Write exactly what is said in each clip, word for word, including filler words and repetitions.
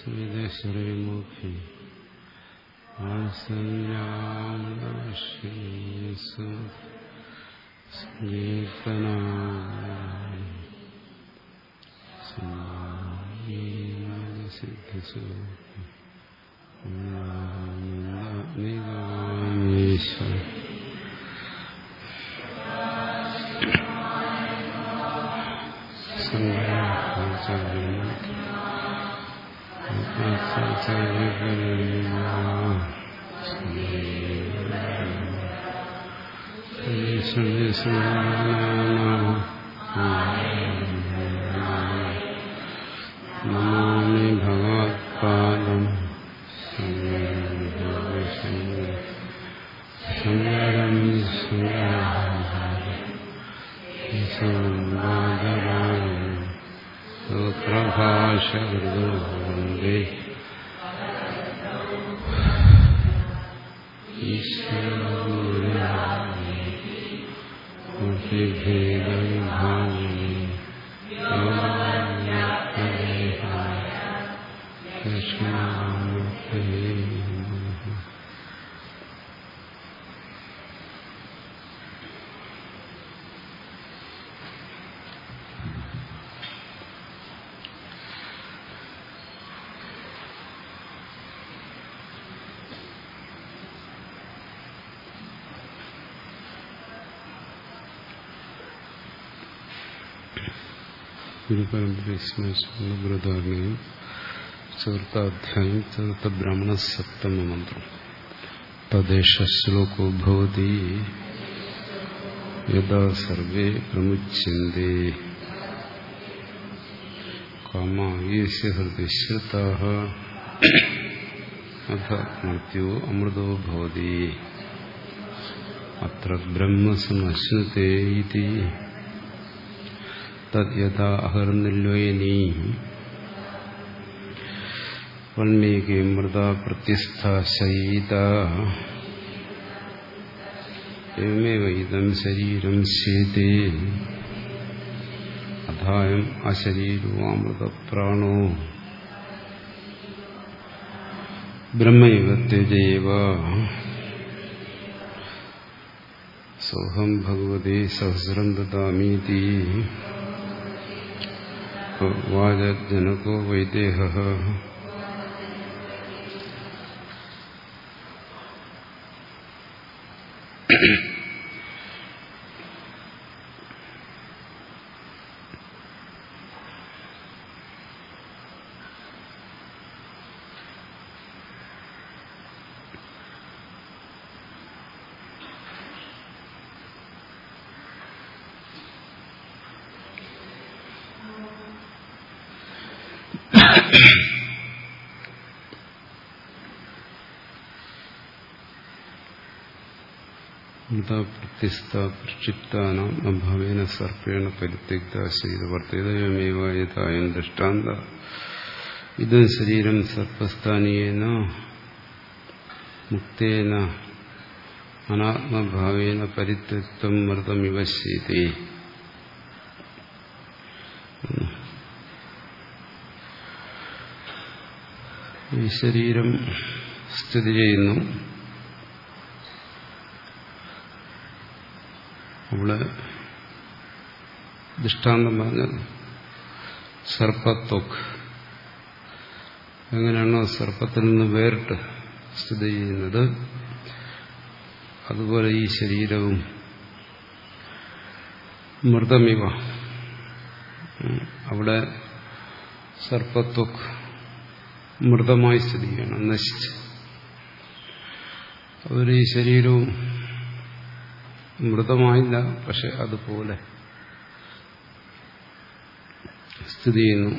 വിദേശമുഖി വാത്സല്യാമശീസു സംഗീതനാസിദ്ധിസു നിഗാമീശ നമാമി ഭഗവത്പാദം ശങ്കരം സൂത്രഭാഷകൃതോ വന്ദേ ഗുരുപരമ്പരയെ ബൃഹദാരണ്യം ചതുർത്ഥാധ്യായം ചതുർത്ഥ ബ്രാഹ്മണ സപ്തമ മന്ത്രം. തദ്ദേശ ശ്ലോകോ ഭവതി യഥാ സർവേ പ്രമുച്യന്തെ കാമാ യേസ്യ ഹൃദി ശ്രുതാഃ അഥ മൃത്യോ അമൃതോ ഭവതി അത്ര ബ്രഹ്മ സമശ്നുതേ ഇതി തദ്യഥാ അഹർനില്വയനീ വന്മേകേ മൃതാ പ്രത്യസ്ഥാ ശയീത ഏവമേവ ഇദം ശരീരം ശേതേ അഥായം അശരീരോ അമൃതപ്രാണോ ബ്രഹ്മൈവ ത്യജേവ സോഹം ഭഗവതേ സഹസ്രം ദദാമീതി വാചജനകോ വൈദേഹഃ. പ്രത്യസ്ഥ പ്രക്ഷിപ്താനാം അഭാവേന സർപ്പേണ പരിത്യക്ത ശരീരവർത്തേതയമേവ യഥായം ദൃഷ്ടാന്ത ഇദം ശരീരം സർപ്പസ്ഥാനീയേന മുക്തേന അനാത്മഭാവേന പരിത്യക്തം മൃതമിവ ശീതേ. ഈ ശരീരം സ്ഥിതി ചെയ്യുന്നു. അവിടെ ദൃഷ്ടാന്തം പറഞ്ഞത് സർപ്പത്വക്ക് എങ്ങനെയാണോ സർപ്പത്തിൽ നിന്ന് വേറിട്ട് സ്ഥിതി ചെയ്യുന്നത് അതുപോലെ ഈ ശരീരവും മൃതമിവ അവിടെ സർപ്പത്വക്ക് മൃതമായി സ്ഥിതി ചെയ്യണം, നശിച്ച്. അതുപോലെ ഈ ശരീരവും മൃതമായില്ല, പക്ഷെ അതുപോലെ സ്ഥിതി ചെയ്യുന്നു.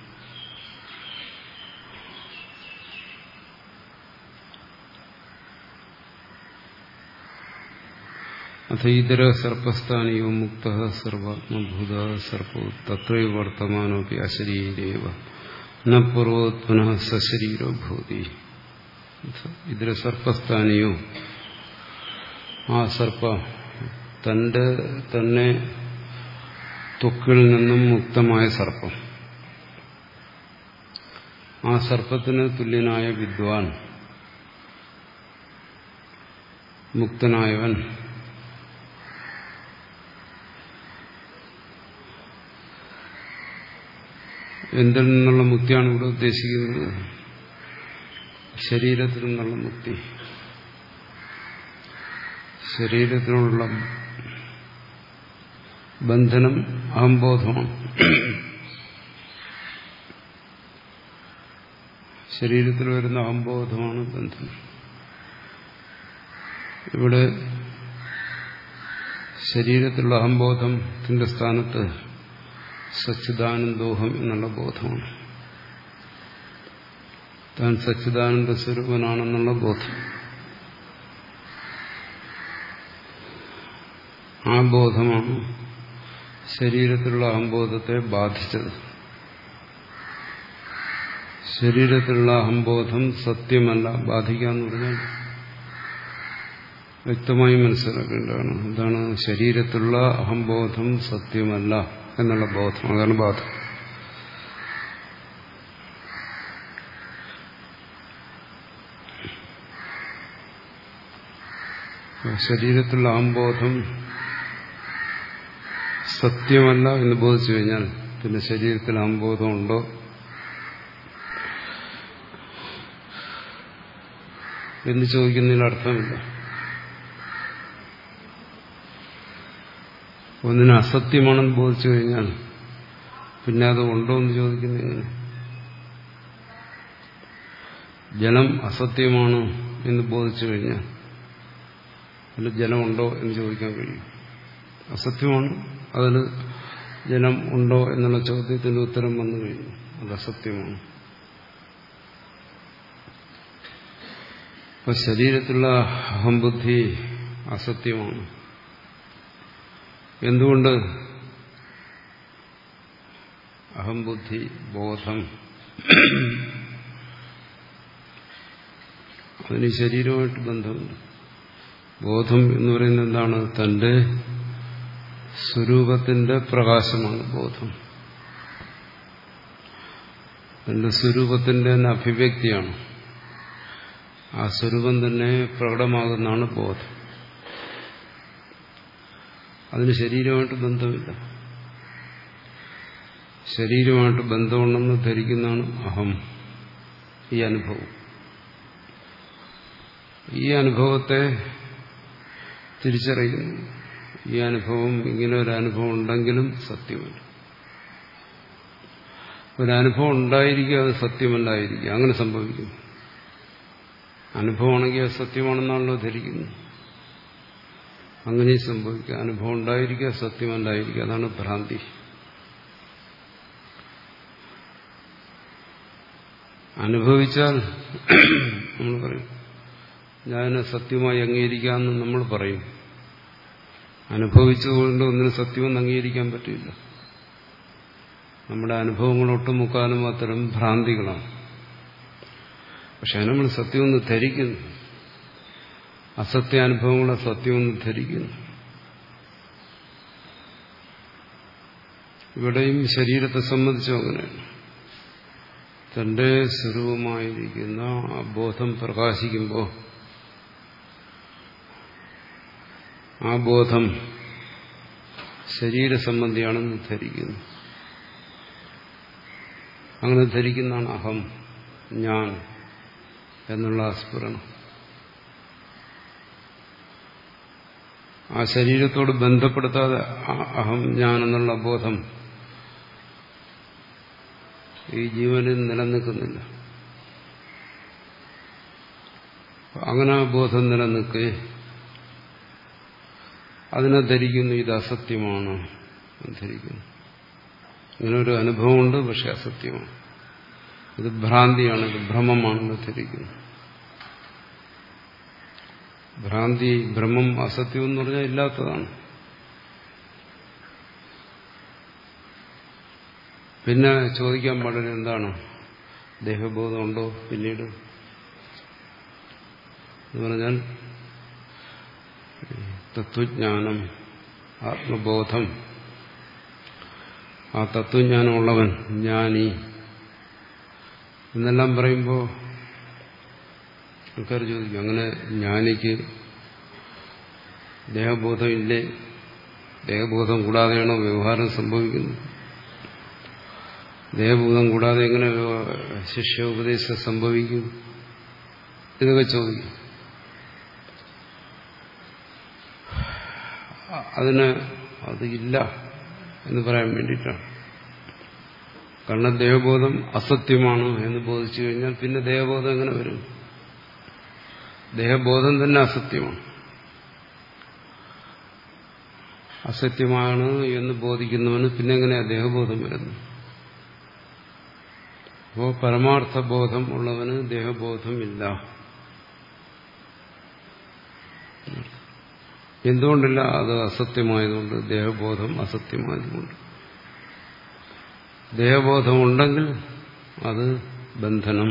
അഥ ഇതര സർപ്പസ്ഥാനിയോ മുക്ത സർവാത്മഭൂത സർപ്പോ തത്രൈവ വർത്തമാനോപി അശരീരേവ ന പൂർവോത് പുനഃ സശരീരോ ഭൂതി. ഇതര സർപ്പസ്ഥാനിയോ ആ സർപ്പ തന്റെ തന്നെ ത്വക്കിൽ നിന്നും മുക്തമായ സർപ്പം, ആ സർപ്പത്തിന് തുല്യനായ വിദ്വാൻ, മുക്തനായവൻ, എന്തിൽ നിന്നുള്ള മുക്തിയാണ് ഇവിടെ ഉദ്ദേശിക്കുന്നത്? ശരീരത്തിൽ നിന്നുള്ള മുക്തി. ശരീരത്തിനുള്ള ബന്ധനം അഹംബോധമാണ്. ശരീരത്തിൽ വരുന്ന അഹംബോധമാണ് ബന്ധനം. ഇവിടെ ശരീരത്തിലുള്ള അഹംബോധത്തിന്റെ സ്ഥാനത്ത് സച്ചിദാനന്ദോഹം എന്നുള്ള ബോധമാണ്. താൻ സച്ചിദാനന്ദ സ്വരൂപനാണെന്നുള്ള ബോധം. ആ ബോധമാണ് ശരീരത്തിലുള്ള അഹംബോധത്തെ ബാധിച്ചത്. ശരീരത്തിലുള്ള അഹംബോധം സത്യമല്ല. ബാധിക്കാന്ന് പറഞ്ഞാൽ വ്യക്തമായി മനസ്സിലാക്കേണ്ടതാണ്. എന്താണ് ശരീരത്തിലുള്ള അഹംബോധം? സത്യമല്ല എന്നുള്ള ബോധം. അതാണ് ബാധം. ശരീരത്തിലുള്ള അഹംബോധം സത്യമല്ല എന്ന് ബോധിച്ചു കഴിഞ്ഞാൽ പിന്നെ ശരീരത്തിൽ അഹംബോധം ഉണ്ടോ? എന്ന് ചോദിക്കുന്നതിൽ അർത്ഥമില്ല. ഒന്നിന് അസത്യമാണെന്ന് ബോധിച്ചു കഴിഞ്ഞാൽ പിന്നെ അത് ഉണ്ടോ എന്ന് ചോദിക്കുന്നത് എങ്ങനെ? ജലം അസത്യമാണ് എന്ന് ബോധിച്ചു കഴിഞ്ഞാൽ അതിൽ ജലമുണ്ടോ എന്ന് ചോദിക്കാൻ കഴിയും. അസത്യമാണ്, അതിൽ ജലം ഉണ്ടോ എന്നുള്ള ചോദ്യത്തിന്റെ ഉത്തരം വന്നു കഴിഞ്ഞു. അത് അസത്യമാണ്. അപ്പൊ ശരീരത്തിലുള്ള അഹംബുദ്ധി അസത്യമാണ്. എന്തുകൊണ്ട്? അഹംബുദ്ധി ബോധം അതിന് ശരീരവുമായിട്ട് ബന്ധമുണ്ട്. ബോധം എന്ന് പറയുന്നത് എന്താണ്? തന്റെ സ്വരൂപത്തിന്റെ പ്രകാശമാണ് ബോധം. തന്റെ സ്വരൂപത്തിന്റെ തന്നെ അഭിവ്യക്തിയാണ്. ആ സ്വരൂപം തന്നെ പ്രകടമാകുന്നതാണ് ബോധം. അതിന് ശരീരമായിട്ട് ബന്ധമില്ല. ശരീരമായിട്ട് ബന്ധമുണ്ടെന്ന് ധരിക്കുന്നതാണ് അഹം. ഈ അനുഭവം ഈ അനുഭവത്തെ തിരിച്ചറിയുന്നു. ഈ അനുഭവം, ഇങ്ങനെ ഒരു അനുഭവം ഉണ്ടെങ്കിലും സത്യമല്ല. ഒരനുഭവം ഉണ്ടായിരിക്കുക, അത് സത്യമല്ലായിരിക്കുക. അങ്ങനെ സംഭവിക്കും. അനുഭവമാണെങ്കിൽ അത് സത്യമാണെന്നാണല്ലോ ധരിക്കുന്നു. അങ്ങനെ സംഭവിക്കുക. അനുഭവം ഉണ്ടായിരിക്കുക, സത്യമല്ലായിരിക്കുക. അതാണ് ഭ്രാന്തി. അനുഭവിച്ചാൽ നമ്മൾ പറയും ഞാന് സത്യമായി അംഗീകരിക്കാമെന്ന് നമ്മൾ പറയും. അനുഭവിച്ചതുകൊണ്ട് ഒന്നിനും സത്യമെന്ന് അംഗീകരിക്കാൻ പറ്റില്ല. നമ്മുടെ അനുഭവങ്ങൾ ഒട്ടുമുക്കാലും അത്തരം ഭ്രാന്തികളാണ്. പക്ഷെ നമ്മൾ സത്യമെന്ന് ധരിക്കുന്നു. അസത്യാനുഭവങ്ങളെ സത്യമെന്ന് ധരിക്കുന്നു. ഇവിടെയും ശരീരത്തെ സംബന്ധിച്ചും അങ്ങനെയാണ്. തന്റെ സ്വരൂപമായിരിക്കുന്ന ആ ബോധം പ്രകാശിക്കുമ്പോൾ ആ ബോധം ശരീരസംബന്ധിയാണെന്ന് ധരിക്കുന്നു. അങ്ങനെ ധരിക്കുന്നതാണ് അഹം, ഞാൻ എന്നുള്ള സ്ഫുരണം. ആ ശരീരത്തോട് ബന്ധപ്പെടുത്താതെ അഹം, ഞാൻ എന്നുള്ള ബോധം ഈ ജീവനിൽ നിലനിൽക്കുന്നില്ല. അങ്ങനെ ആ ബോധം നിലനിൽക്കേ അതിനെ ധരിക്കുന്നു ഇത് അസത്യമാണ് ധരിക്കുന്നു. ഇങ്ങനൊരു അനുഭവമുണ്ട്, പക്ഷെ അസത്യമാണ്. ഇത് ഭ്രാന്തിയാണ്, ഇത് ഭ്രമമാണെന്ന് ധരിക്കുന്നു. ഭ്രാന്തി, ഭ്രമം, അസത്യം എന്ന് പറഞ്ഞാൽ ഇല്ലാത്തതാണ്. പിന്നെ ചോദിക്കാൻ പാടില്ല എന്താണ് ദേഹബോധമുണ്ടോ പിന്നീട് എന്ന് പറഞ്ഞാൽ തത്വജ്ഞാനം, ആത്മബോധം, ആ തത്വജ്ഞാനമുള്ളവൻ ജ്ഞാനി എന്നെല്ലാം പറയുമ്പോൾ ആൾക്കാർ ചോദിക്കും, അങ്ങനെ ജ്ഞാനിക്ക് ദേഹബോധം ഇല്ലേ? ദേഹബോധം കൂടാതെയാണോ വ്യവഹാരം സംഭവിക്കുന്നത്? ദേഹബോധം കൂടാതെ എങ്ങനെ ശിഷ്യ ഉപദേശം സംഭവിക്കും? ഇതൊക്കെ ചോദിക്കും. അതിന് അത് ഇല്ല എന്ന് പറയാൻ വേണ്ടിയിട്ടാണ്. കാരണം ദേഹബോധം അസത്യമാണ് എന്ന് ബോധിച്ചു കഴിഞ്ഞാൽ പിന്നെ ദേഹബോധം എങ്ങനെ വരും? ദേഹബോധം തന്നെ അസത്യമാണ്. അസത്യമാണ് എന്ന് ബോധിക്കുന്നവന് പിന്നെ എങ്ങനെയാ ദേഹബോധം വരുന്നത്? അപ്പോൾ പരമാർത്ഥബോധം ഉള്ളവന് ദേഹബോധമില്ല. എന്തുകൊണ്ടില്ല? അത് അസത്യമായതുകൊണ്ട്, ദേഹബോധം അസത്യമായതുകൊണ്ട്. ദേഹബോധമുണ്ടെങ്കിൽ അത് ബന്ധനം.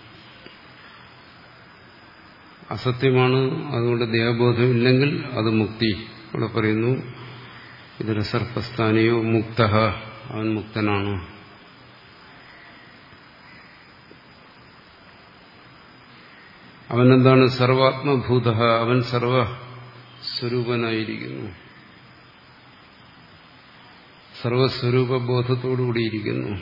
അസത്യമാണ്, അതുകൊണ്ട് ദേഹബോധം ഇല്ലെങ്കിൽ അത് മുക്തി. ഇവിടെ പറയുന്നു, ഇതിന് സർപ്പസ്ഥാനിയോ മുക്ത, അവൻ മുക്തനാണ്. അവനെന്താണ്? സർവാത്മഭൂത, അവൻ സർവസ്വരൂപനായിരിക്കുന്നു, സർവസ്വരൂപബോധത്തോടുകൂടിയിരിക്കുന്നു.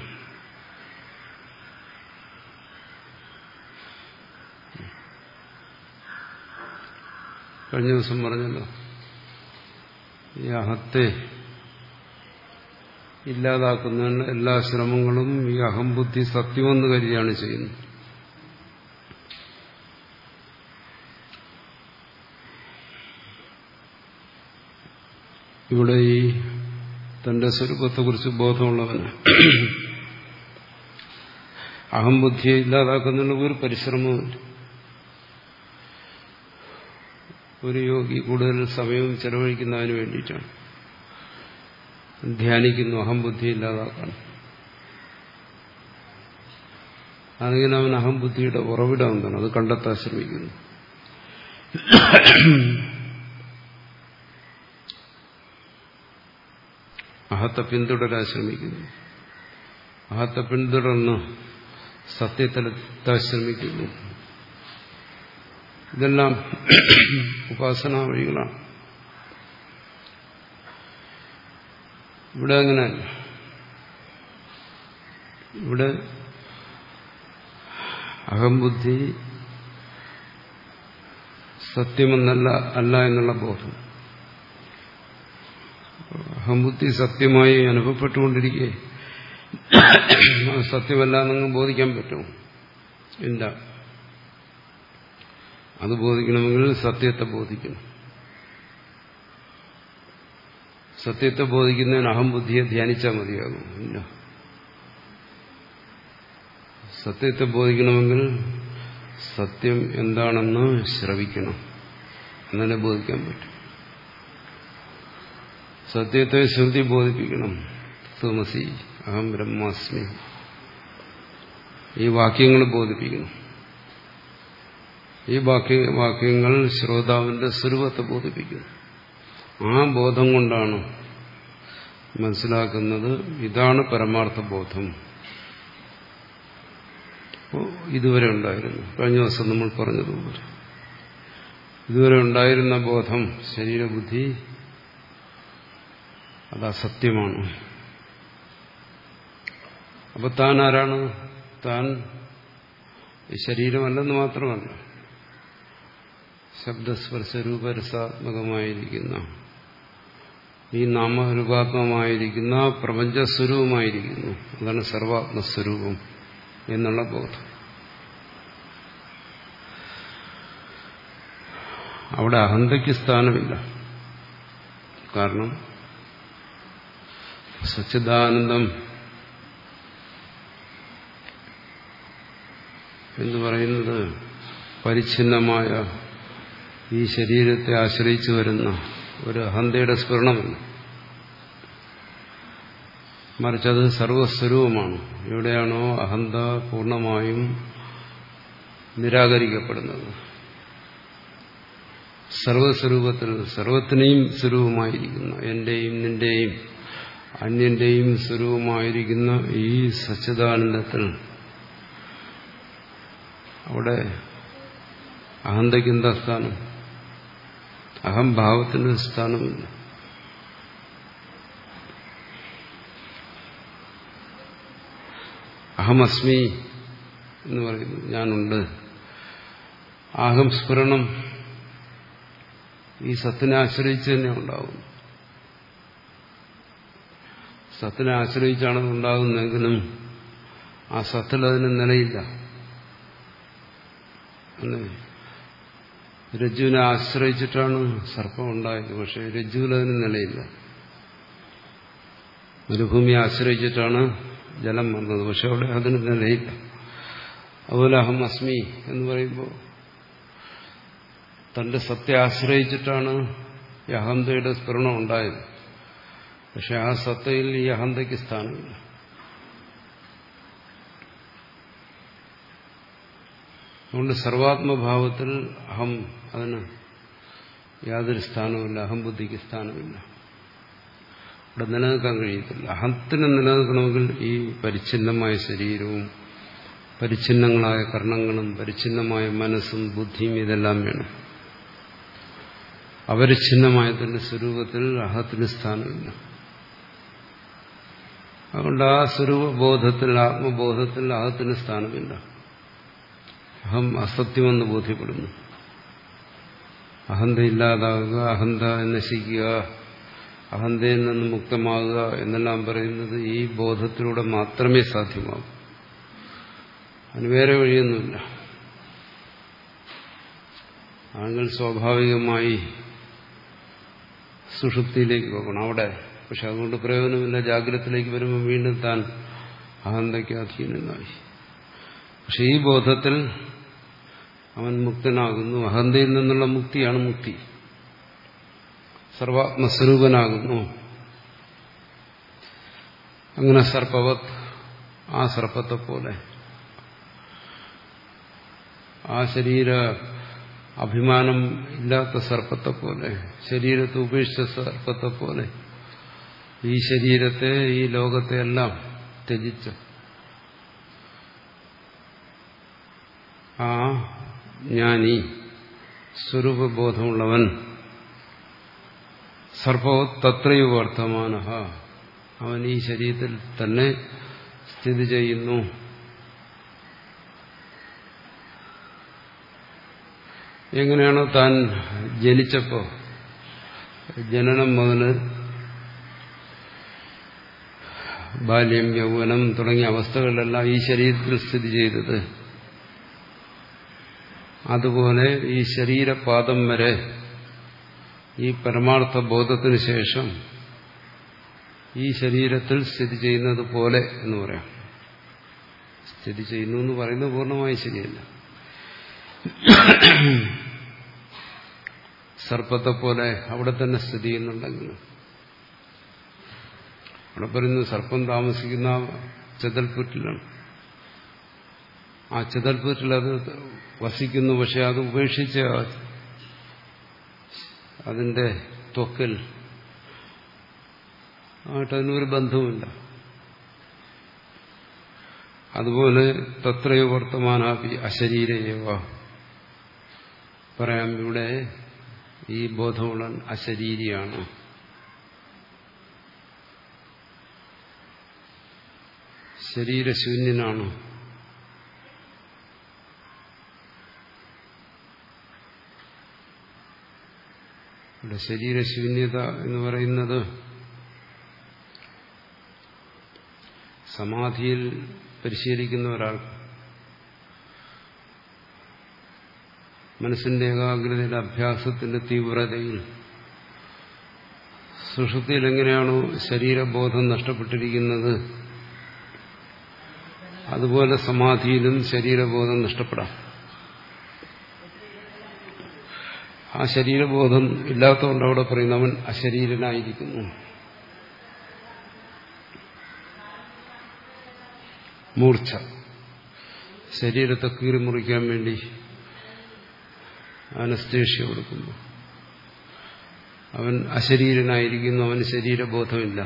കഴിഞ്ഞ ദിവസം പറഞ്ഞല്ലോ, ഈ അഹത്തെ ഇല്ലാതാക്കുന്നതിന് എല്ലാ ശ്രമങ്ങളും ഈ അഹംബുദ്ധി സത്യമെന്ന് കരുതിയാണ് ചെയ്യുന്നത്. ഇവിടെ ഈ തന്റെ സ്വരൂപത്തെക്കുറിച്ച് ബോധമുള്ളവന് അഹംബുദ്ധിയെ ഇല്ലാതാക്കുന്നതിന് ഒരു പരിശ്രമവുമില്ല. ഒരു യോഗി കൂടുതൽ സമയം ചെലവഴിക്കുന്നതിന് വേണ്ടിയിട്ടാണ് ധ്യാനിക്കുന്നു, അഹംബുദ്ധി ഇല്ലാതാക്കാൻ. അതിങ്ങനെ അവൻ അഹംബുദ്ധിയുടെ ഉറവിടം എന്താണ് അത് കണ്ടെത്താൻ ശ്രമിക്കുന്നു. അഹത്തെ പിന്തുടരാൻ ശ്രമിക്കുന്നു, അഹത്തെ പിന്തുടർന്ന് സത്യത്തിലെത്താൻ ശ്രമിക്കുന്നു. ഇതെല്ലാം ഉപാസനാ വഴികളാണ്. ഇവിടെ അങ്ങനെയല്ല. ഇവിടെ അഹംബുദ്ധി സത്യമെന്നല്ല അല്ല എന്നുള്ള ബോധം. അഹംബുദ്ധി സത്യമായി അനുഭവപ്പെട്ടുകൊണ്ടിരിക്കെ സത്യമല്ല എന്നങ്ങ് ബോധിക്കാൻ പറ്റുമോ? ഇല്ല. അത് ബോധിക്കണമെങ്കിൽ സത്യത്തെ ബോധിക്കണം. സത്യത്തെ ബോധിക്കുന്നതിന് അഹംബുദ്ധിയെ ധ്യാനിച്ചാൽ മതിയാകും? ഇല്ല. സത്യത്തെ ബോധിക്കണമെങ്കിൽ സത്യം എന്താണെന്ന് ശ്രവിക്കണം, എന്നാലേ ബോധിക്കാൻ പറ്റും. സത്യത്തെ ശ്രുതി ബോധിപ്പിക്കണം. തമസി അഹം ബ്രഹ്മാസ്മി, ഈ വാക്യങ്ങൾ ബോധിപ്പിക്കണം. ഈ വാക്യ വാക്യങ്ങൾ ശ്രോതാവിന്റെ സ്വരൂപത്തെ ബോധിപ്പിക്കുന്നു. ആ ബോധം കൊണ്ടാണ് മനസ്സിലാക്കുന്നത് ഇതാണ് പരമാർത്ഥ ബോധം. ഇതുവരെ ഉണ്ടായിരുന്നു, കഴിഞ്ഞ ദിവസം നമ്മൾ പറഞ്ഞതുപോലെ ഇതുവരെ ഉണ്ടായിരുന്ന ബോധം, ശരീരബുദ്ധി, അത് അസത്യമാണ്. അപ്പൊ താൻ ആരാണ്? താൻ ഈ ശരീരമല്ലെന്ന് മാത്രമല്ല, ശബ്ദസ്പർശരൂപരസാത്മകമായിരിക്കുന്ന ഈ നാമരൂപാത്മമായിരിക്കുന്ന പ്രപഞ്ചസ്വരൂപമായിരിക്കുന്നു. അതാണ് സർവാത്മസ്വരൂപം എന്നുള്ള ബോധം. അവിടെ അഹന്തയ്ക്ക് സ്ഥാനമില്ല. കാരണം സച്ചിദാനന്ദം എന്ന് പറയുന്നത് പരിച്ഛിന്നമായ ഈ ശരീരത്തെ ആശ്രയിച്ചു വരുന്ന ഒരു അഹന്തയുടെ സ്ഫുരണമല്ല, മറിച്ചത് സർവസ്വരൂപമാണ്. എവിടെയാണോ അഹന്ത പൂർണ്ണമായും നിരാകരിക്കപ്പെടുന്നത്, സർവസ്വരൂപത്തിൽ സർവത്തിനെയും സ്വരൂപമായിരിക്കുന്ന, എന്റെയും നിന്റെയും അന്യന്റെയും സ്വരൂപമായിരിക്കുന്ന ഈ സച്ചിദാനന്ദത്തിൽ അവിടെ അഹന്തയ്ക്ക് എന്താ സ്ഥാനം? അഹംഭാവത്തിന് സ്ഥാനമില്ല. അഹമസ്മി എന്ന് പറയുന്നു, ഞാനുണ്ട്. അഹം സ്ഫുരണം ഈ സത്തിനെ ആശ്രയിച്ച് തന്നെ ഉണ്ടാകും. സത്തിനെ ആശ്രയിച്ചാണ് ഉണ്ടാകുന്നതെങ്കിലും ആ സത്തിൽ അതിന് നിലയില്ല. രജ്ജുവിനെ ആശ്രയിച്ചിട്ടാണ് സർപ്പം ഉണ്ടായത്, പക്ഷെ രജ്ജുവിൽ അതിന് നിലയില്ല. മരുഭൂമിയെ ആശ്രയിച്ചിട്ടാണ് ജലം വന്നത്, പക്ഷെ അവിടെ അതിന് നിലയില്ല. അതുപോലെ അഹം അസ്മി എന്ന് പറയുമ്പോൾ തന്റെ സത്തെ ആശ്രയിച്ചിട്ടാണ് ഈ അഹന്തയുടെ സ്ഫുരണം ഉണ്ടായത്, പക്ഷെ ആ സത്തയിൽ ഈ അഹന്തയ്ക്ക് സ്ഥാനമില്ല. അതുകൊണ്ട് സർവാത്മഭാവത്തിൽ അഹം അതിന് യാതൊരു സ്ഥാനവുമില്ല, അഹംബുദ്ധിക്ക് സ്ഥാനമില്ല. ഇവിടെ നിലനിൽക്കാൻ കഴിയത്തില്ല. അഹത്തിന് നിലനിൽക്കണമെങ്കിൽ ഈ പരിച്ഛിന്നമായ ശരീരവും പരിച്ഛിന്നങ്ങളായ കർണങ്ങളും പരിച്ഛിന്നമായ മനസ്സും ബുദ്ധിയും ഇതെല്ലാം വേണം. അപരിച്ഛിന്നമായ തന്റെ സ്വരൂപത്തിൽ അഹത്തിന് സ്ഥാനമില്ല. അതുകൊണ്ട് ആ സ്വരൂപബോധത്തിൽ, ആത്മബോധത്തിൽ അഹത്തിന് സ്ഥാനമില്ല. അഹം അസത്യമെന്ന് ബോധ്യപ്പെടുന്നു. അഹന്ത ഇല്ലാതാകുക, അഹന്ത നശിക്കുക, അഹന്തയിൽ നിന്ന് മുക്തമാകുക എന്നെല്ലാം പറയുന്നത് ഈ ബോധത്തിലൂടെ മാത്രമേ സാധ്യമാകൂ. അതിന് വേറെ വഴിയൊന്നുമില്ല. ആണെങ്കിൽ സ്വാഭാവികമായി സുഷുപ്തിയിലേക്ക് പോകണം അവിടെ. പക്ഷെ അതുകൊണ്ട് പ്രയോജനമില്ല. ജാഗ്രതത്തിലേക്ക് വരുമ്പോൾ വീണ്ടും താൻ അഹന്തയ്ക്ക് അധീനനായി. പക്ഷെ ഈ ബോധത്തിൽ അവൻ മുക്തനാകുന്നു. അഹന്തയിൽ നിന്നുള്ള മുക്തിയാണ് മുക്തി. സർവാത്മസ്വരൂപനാകുന്നു. അങ്ങനെ സർപ്പവത്, ആ സർപ്പത്തെ പോലെ, ആ ശരീര അഭിമാനം ഇല്ലാത്ത സർപ്പത്തെ പോലെ, ശരീരത്തെ ഉപേക്ഷിച്ച സർപ്പത്തെ പോലെ ഈ ശരീരത്തെ, ഈ ലോകത്തെ എല്ലാം ത്യജിച്ച് ആ ജ്ഞാനി സ്വരൂപബോധമുള്ളവൻ സർപ്പവത് തത്രൈവ വർത്തമാനഃ, അവൻ ഈ ശരീരത്തിൽ തന്നെ സ്ഥിതി ചെയ്യുന്നു. എങ്ങനെയാണോ താൻ ജനിച്ചപ്പോ ജനനം മുതൽ ബാല്യം, യൗവനം തുടങ്ങിയ അവസ്ഥകളിലെല്ലാം ഈ ശരീരത്തിൽ സ്ഥിതി ചെയ്തത്, അതുപോലെ ഈ ശരീരപാദം വരെ ഈ പരമാർത്ഥ ബോധത്തിന് ശേഷം ഈ ശരീരത്തിൽ സ്ഥിതി ചെയ്യുന്നത് പോലെ എന്ന് പറയാം. സ്ഥിതി ചെയ്യുന്നു എന്ന് പറയുന്നത് പൂർണ്ണമായി ശരിയല്ല. സർപ്പത്തെ പോലെ അവിടെ തന്നെ സ്ഥിതി ചെയ്യുന്നുണ്ടെങ്കിലും അവിടെ പറയുന്നത് സർപ്പം താമസിക്കുന്ന ചെതൽപ്പുറ്റിലാണ്. ആ ചെതൽപ്പുറ്റിൽ അത് വസിക്കുന്നു. പക്ഷെ അത് ഉപേക്ഷിച്ച അതിന്റെ ത്വക്കിൽ ആയിട്ടതിനൊരു ബന്ധവുമില്ല. അതുപോലെ തത്രയോ വർത്തമാനാപി അശരീരയേവ പറയാം. ഇവിടെ ഈ ബോധമുള്ള അശരീരിയാണ്. ശരീരശൂന്യനാണ്. ഇവിടെ ശരീരശൂന്യത എന്ന് പറയുന്നത് സമാധിയിൽ പരിശീലിക്കുന്ന ഒരാൾ മനസ്സിന്റെ ഏകാഗ്രതയുടെ അഭ്യാസത്തിന്റെ തീവ്രതയിൽ സുഷുപ്തിയിൽ എങ്ങനെയാണോ ശരീരബോധം നഷ്ടപ്പെട്ടിരിക്കുന്നത് അതുപോലെ സമാധിയിലും ശരീരബോധം നഷ്ടപ്പെടാം. ആ ശരീരബോധം ഇല്ലാത്തതുകൊണ്ട് അവിടെ പറയുന്നവൻ അശരീരനായിരിക്കുന്നു. മൂർച്ഛ, ശരീരത്തെ കീറിമുറിക്കാൻ വേണ്ടി അനസ്തേഷ്യ കൊടുക്കുന്നു. അവൻ അശരീരനായിരിക്കുന്നു, അവന് ശരീരബോധമില്ല.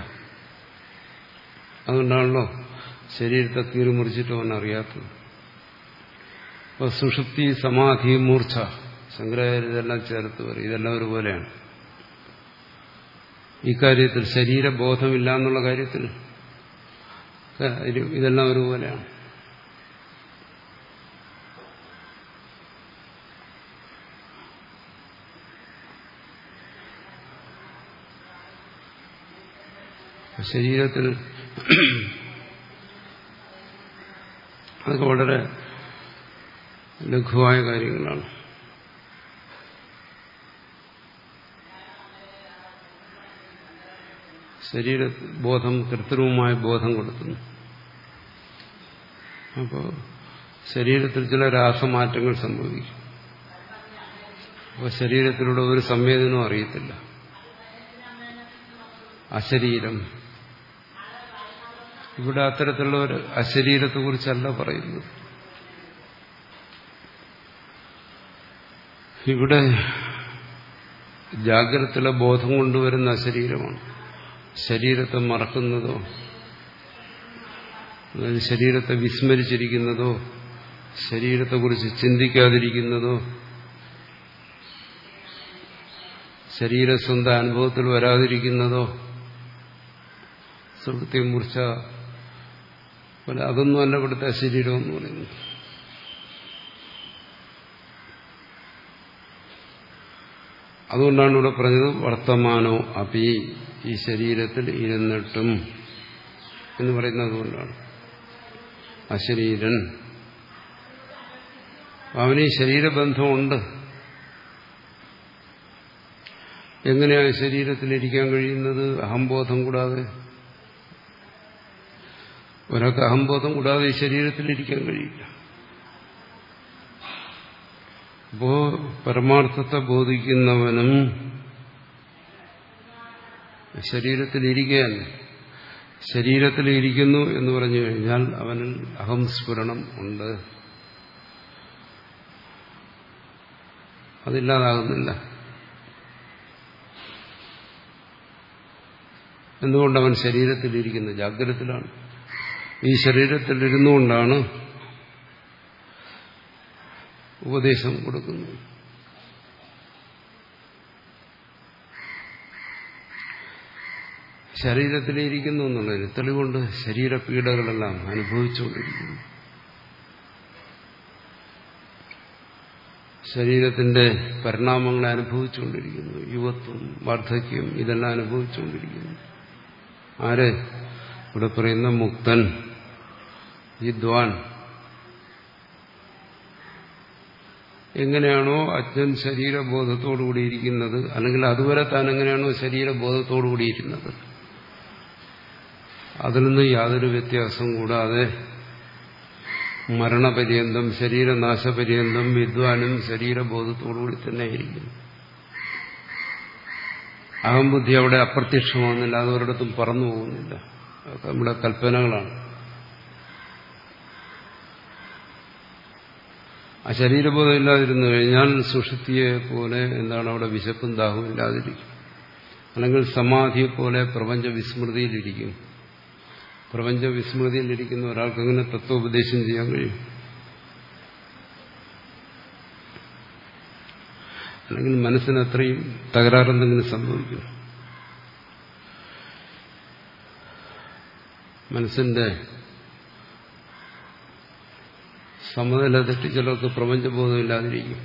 അതുകൊണ്ടാണല്ലോ ശരീരത്തെ കീറിമുറിച്ചിട്ട് അവൻ അറിയാത്തത്. അപ്പോൾ സുഷുപ്തി, സമാധി, മൂർച്ഛ, ശങ്കരാചാര്യ ഇതെല്ലാം ചേർത്ത് പറയും. ഇതെല്ലാം ഒരുപോലെയാണ്. ഇക്കാര്യത്തിൽ ശരീരബോധമില്ല എന്നുള്ള കാര്യത്തിൽ ഇതെല്ലാം ഒരുപോലെയാണ്. ശരീരത്തിൽ അതൊക്കെ വളരെ ലഘുവായ കാര്യങ്ങളാണ്. ശരീരബോധം കൃത്രിമമായ ബോധം കൊടുക്കുന്നു. അപ്പോൾ ശരീരത്തിൽ ചില രാസമാറ്റങ്ങൾ സംഭവിക്കും. അപ്പോൾ ശരീരത്തിലൂടെ ഒരു സംവേദനവും അറിയത്തില്ല. അശരീരം, ഇവിടെ അത്തരത്തിലുള്ള ഒരു അശരീരത്തെക്കുറിച്ചല്ല പറയുന്നത്. ഇവിടെ ജാഗ്രതയിലെ ബോധം കൊണ്ടുവരുന്ന അശരീരമാണ്. ശരീരത്തെ മറക്കുന്നതോ, ശരീരത്തെ വിസ്മരിച്ചിരിക്കുന്നതോ, ശരീരത്തെക്കുറിച്ച് ചിന്തിക്കാതിരിക്കുന്നതോ, ശരീര സ്വന്തം അനുഭവത്തിൽ വരാതിരിക്കുന്നതോ, സുഹൃത്തി മൂർച്ച പോലെ അതൊന്നും അല്ല ഇവിടുത്തെ അശരീരം എന്ന് പറയുന്നത്. അതുകൊണ്ടാണ് ഇവിടെ പറഞ്ഞത് വർത്തമാനോ അപി, ഈ ശരീരത്തിൽ ഇരുന്നിട്ടും എന്ന് പറയുന്നത് അതുകൊണ്ടാണ്. അശരീരൻ, അവന് ഈ ശരീരബന്ധമുണ്ട്. എങ്ങനെയാണ് ശരീരത്തിലിരിക്കാൻ കഴിയുന്നത്? അഹംബോധം കൂടാതെ. ഒരാൾക്ക് അഹംബോധം കൂടാതെ ഈ ശരീരത്തിലിരിക്കാൻ കഴിയില്ല. അപ്പോ പരമാർത്ഥത്തെ ബോധിക്കുന്നവനും ശരീരത്തിലിരിക്കാൻ, ശരീരത്തിലിരിക്കുന്നു എന്ന് പറഞ്ഞു കഴിഞ്ഞാൽ അവനിൽ അഹംസ്ഫുരണം ഉണ്ട്. അതില്ലാതാകുന്നില്ല. എന്തുകൊണ്ടവൻ ശരീരത്തിലിരിക്കുന്നത്? ജാഗ്രതത്തിലാണ്. ഈ ശരീരത്തിലിരുന്നുകൊണ്ടാണ് ഉപദേശം കൊടുക്കുന്നത്. ശരീരത്തിലിരിക്കുന്നു എന്നുള്ളതിന് തെളിവുണ്ട്. ശരീരപീഡകളെല്ലാം അനുഭവിച്ചുകൊണ്ടിരിക്കുന്നു. ശരീരത്തിന്റെ പരിണാമങ്ങളെ അനുഭവിച്ചുകൊണ്ടിരിക്കുന്നു. യുവത്വം, വാർദ്ധക്യം, ഇതെല്ലാം അനുഭവിച്ചുകൊണ്ടിരിക്കുന്നു. ആര്? ഇവിടെ പറയുന്ന മുക്തൻ, വിദ്വാൻ. എങ്ങനെയാണോ അജ്ഞൻ ശരീരബോധത്തോടുകൂടിയിരിക്കുന്നത്, അല്ലെങ്കിൽ അതുവരെ താൻ എങ്ങനെയാണോ ശരീരബോധത്തോടുകൂടിയിരുന്നത്, അതിൽ നിന്ന് യാതൊരു വ്യത്യാസവും കൂടാതെ മരണപര്യന്തം, ശരീരനാശപര്യന്തം വിദ്വാനും ശരീരബോധത്തോടുകൂടി തന്നെ ഇരിക്കുന്നു. അഹംബുദ്ധി അവിടെ അപ്രത്യക്ഷമാകുന്നില്ല, അത് ഒരിടത്തും പറന്നു പോകുന്നില്ല. അതൊക്കെ നമ്മുടെ കൽപ്പനകളാണ്. ആ ശരീരബോധം ഇല്ലാതിരുന്നു കഴിഞ്ഞാൽ സുഷുപ്തിയെ പോലെ എന്താണ് അവിടെ വിശപ്പും ദാഹവും ഇല്ലാതിരിക്കും. അല്ലെങ്കിൽ സമാധിയെ പോലെ പ്രപഞ്ച വിസ്മൃതിയിലിരിക്കും. പ്രപഞ്ച വിസ്മൃതിയിലിരിക്കുന്ന ഒരാൾക്ക് എങ്ങനെ തത്വോപദേശം ചെയ്യാൻ കഴിയും? അല്ലെങ്കിൽ മനസ്സിന് അത്രയും തകരാറെന്തെങ്കിലും സംഭവിക്കും. മനസ്സിന്റെ സമനില തെറ്റി ചിലർക്ക് പ്രപഞ്ചബോധമില്ലാതിരിക്കും.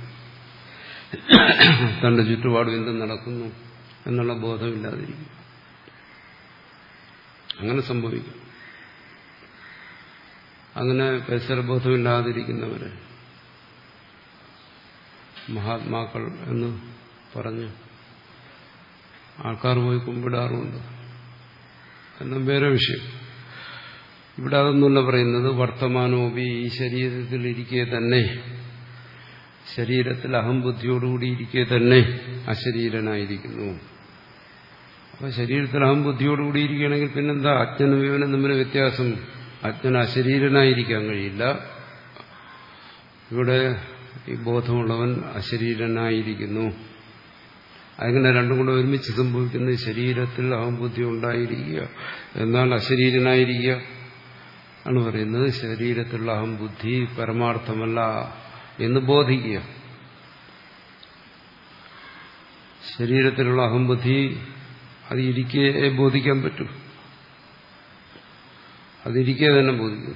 തന്റെ ചുറ്റുപാടും എന്ത് നടക്കുന്നു എന്നുള്ള ബോധമില്ലാതിരിക്കും. അങ്ങനെ സംഭവിക്കും. അങ്ങനെ പരിസരബോധമില്ലാതിരിക്കുന്നവരെ മഹാത്മാക്കൾ എന്ന് പറഞ്ഞ് ആൾക്കാർ പോയി കുമ്പിടാറുമുണ്ട്. എന്നും വേറെ വിഷയം. ഇവിടെ അതൊന്നുമല്ല പറയുന്നത്. വർത്തമാനോപി, ഈ ശരീരത്തിൽ ഇരിക്കെ തന്നെ, ശരീരത്തിൽ അഹംബുദ്ധിയോടുകൂടി ഇരിക്കെ തന്നെ അശരീരനായിരിക്കുന്നു. അപ്പൊ ശരീരത്തിൽ അഹംബുദ്ധിയോടുകൂടി ഇരിക്കുകയാണെങ്കിൽ പിന്നെന്താ അജ്ഞനും ഇവനും തമ്മിൽ വ്യത്യാസം? അജ്ഞൻ അശരീരനായിരിക്കാൻ കഴിയില്ല. ഇവിടെ ഈ ബോധമുള്ളവൻ അശരീരനായിരിക്കുന്നു. അങ്ങനെ രണ്ടും കൂടെ ഒരുമിച്ച് സംഭവിക്കുന്നത് ശരീരത്തിൽ അഹംബുദ്ധി ഉണ്ടായിരിക്കുക എന്നാൽ അശരീരനായിരിക്കുക ആണ് പറയുന്നത്. ശരീരത്തിലുള്ള അഹംബുദ്ധി പരമാർത്ഥമല്ല, എന്ന് ബോധിക്കുക. ശരീരത്തിലുള്ള അഹംബുദ്ധി അത് ഇരിക്കെ ബോധിക്കാൻ പറ്റൂ. അതിരിക്കെ തന്നെ ബോധിക്കും.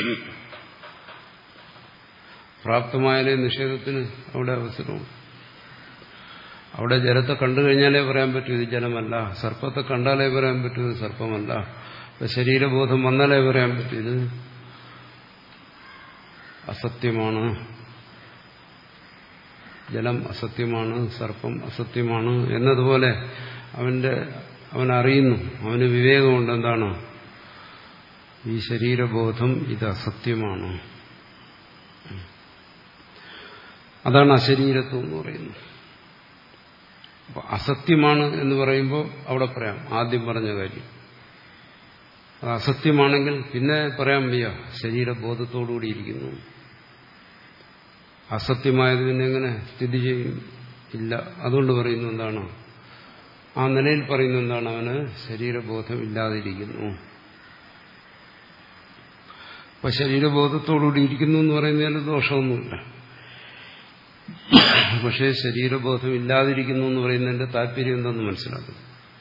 പ്രാപ്തമായാലേ നിഷേധത്തിന് അവിടെ അവസരവും. അവിടെ ജലത്തെ കണ്ടു കഴിഞ്ഞാലേ പറയാൻ പറ്റൂ ഇത് ജലമല്ല. സർപ്പത്തെ കണ്ടാലേ പറയാൻ പറ്റൂ ഇത് സർപ്പമല്ല. ഇപ്പൊ ശരീരബോധം വന്നാലേ പറയാൻ പറ്റൂ ഇത് അസത്യമാണ്, ജലം അസത്യമാണ്, സർപ്പം അസത്യമാണ് എന്നതുപോലെ അവന്റെ അവൻ അറിയുന്നു. അവന് വിവേകമുണ്ട്. എന്താണ് ഈ ശരീരബോധം ഇത് അസത്യമാണ്. അതാണ് അശരീരത്വം എന്ന് പറയുന്നത്. അപ്പൊ അസത്യമാണ് എന്ന് പറയുമ്പോൾ അവിടെ പറയാം ആദ്യം പറഞ്ഞ കാര്യം. അത് അസത്യമാണെങ്കിൽ പിന്നെ പറയാൻ വയ്യ ശരീരബോധത്തോടുകൂടി ഇരിക്കുന്നു. അസത്യമായത് പിന്നെ എങ്ങനെ സ്ഥിതി ചെയ്യും? ഇല്ല. അതുകൊണ്ട് പറയുന്നു എന്താണ്, ആ നിലയിൽ പറയുന്നു എന്താണ്, അവന് ശരീരബോധം ഇല്ലാതിരിക്കുന്നു. അപ്പൊ ശരീരബോധത്തോടുകൂടി ഇരിക്കുന്നു എന്ന് പറയുന്നതിൽ ദോഷമൊന്നുമില്ല. പക്ഷേ ശരീരബോധം ഇല്ലാതിരിക്കുന്നു എന്ന് പറയുന്നതിന്റെ താല്പര്യം എന്തെന്ന് മനസ്സിലാക്കുന്നു.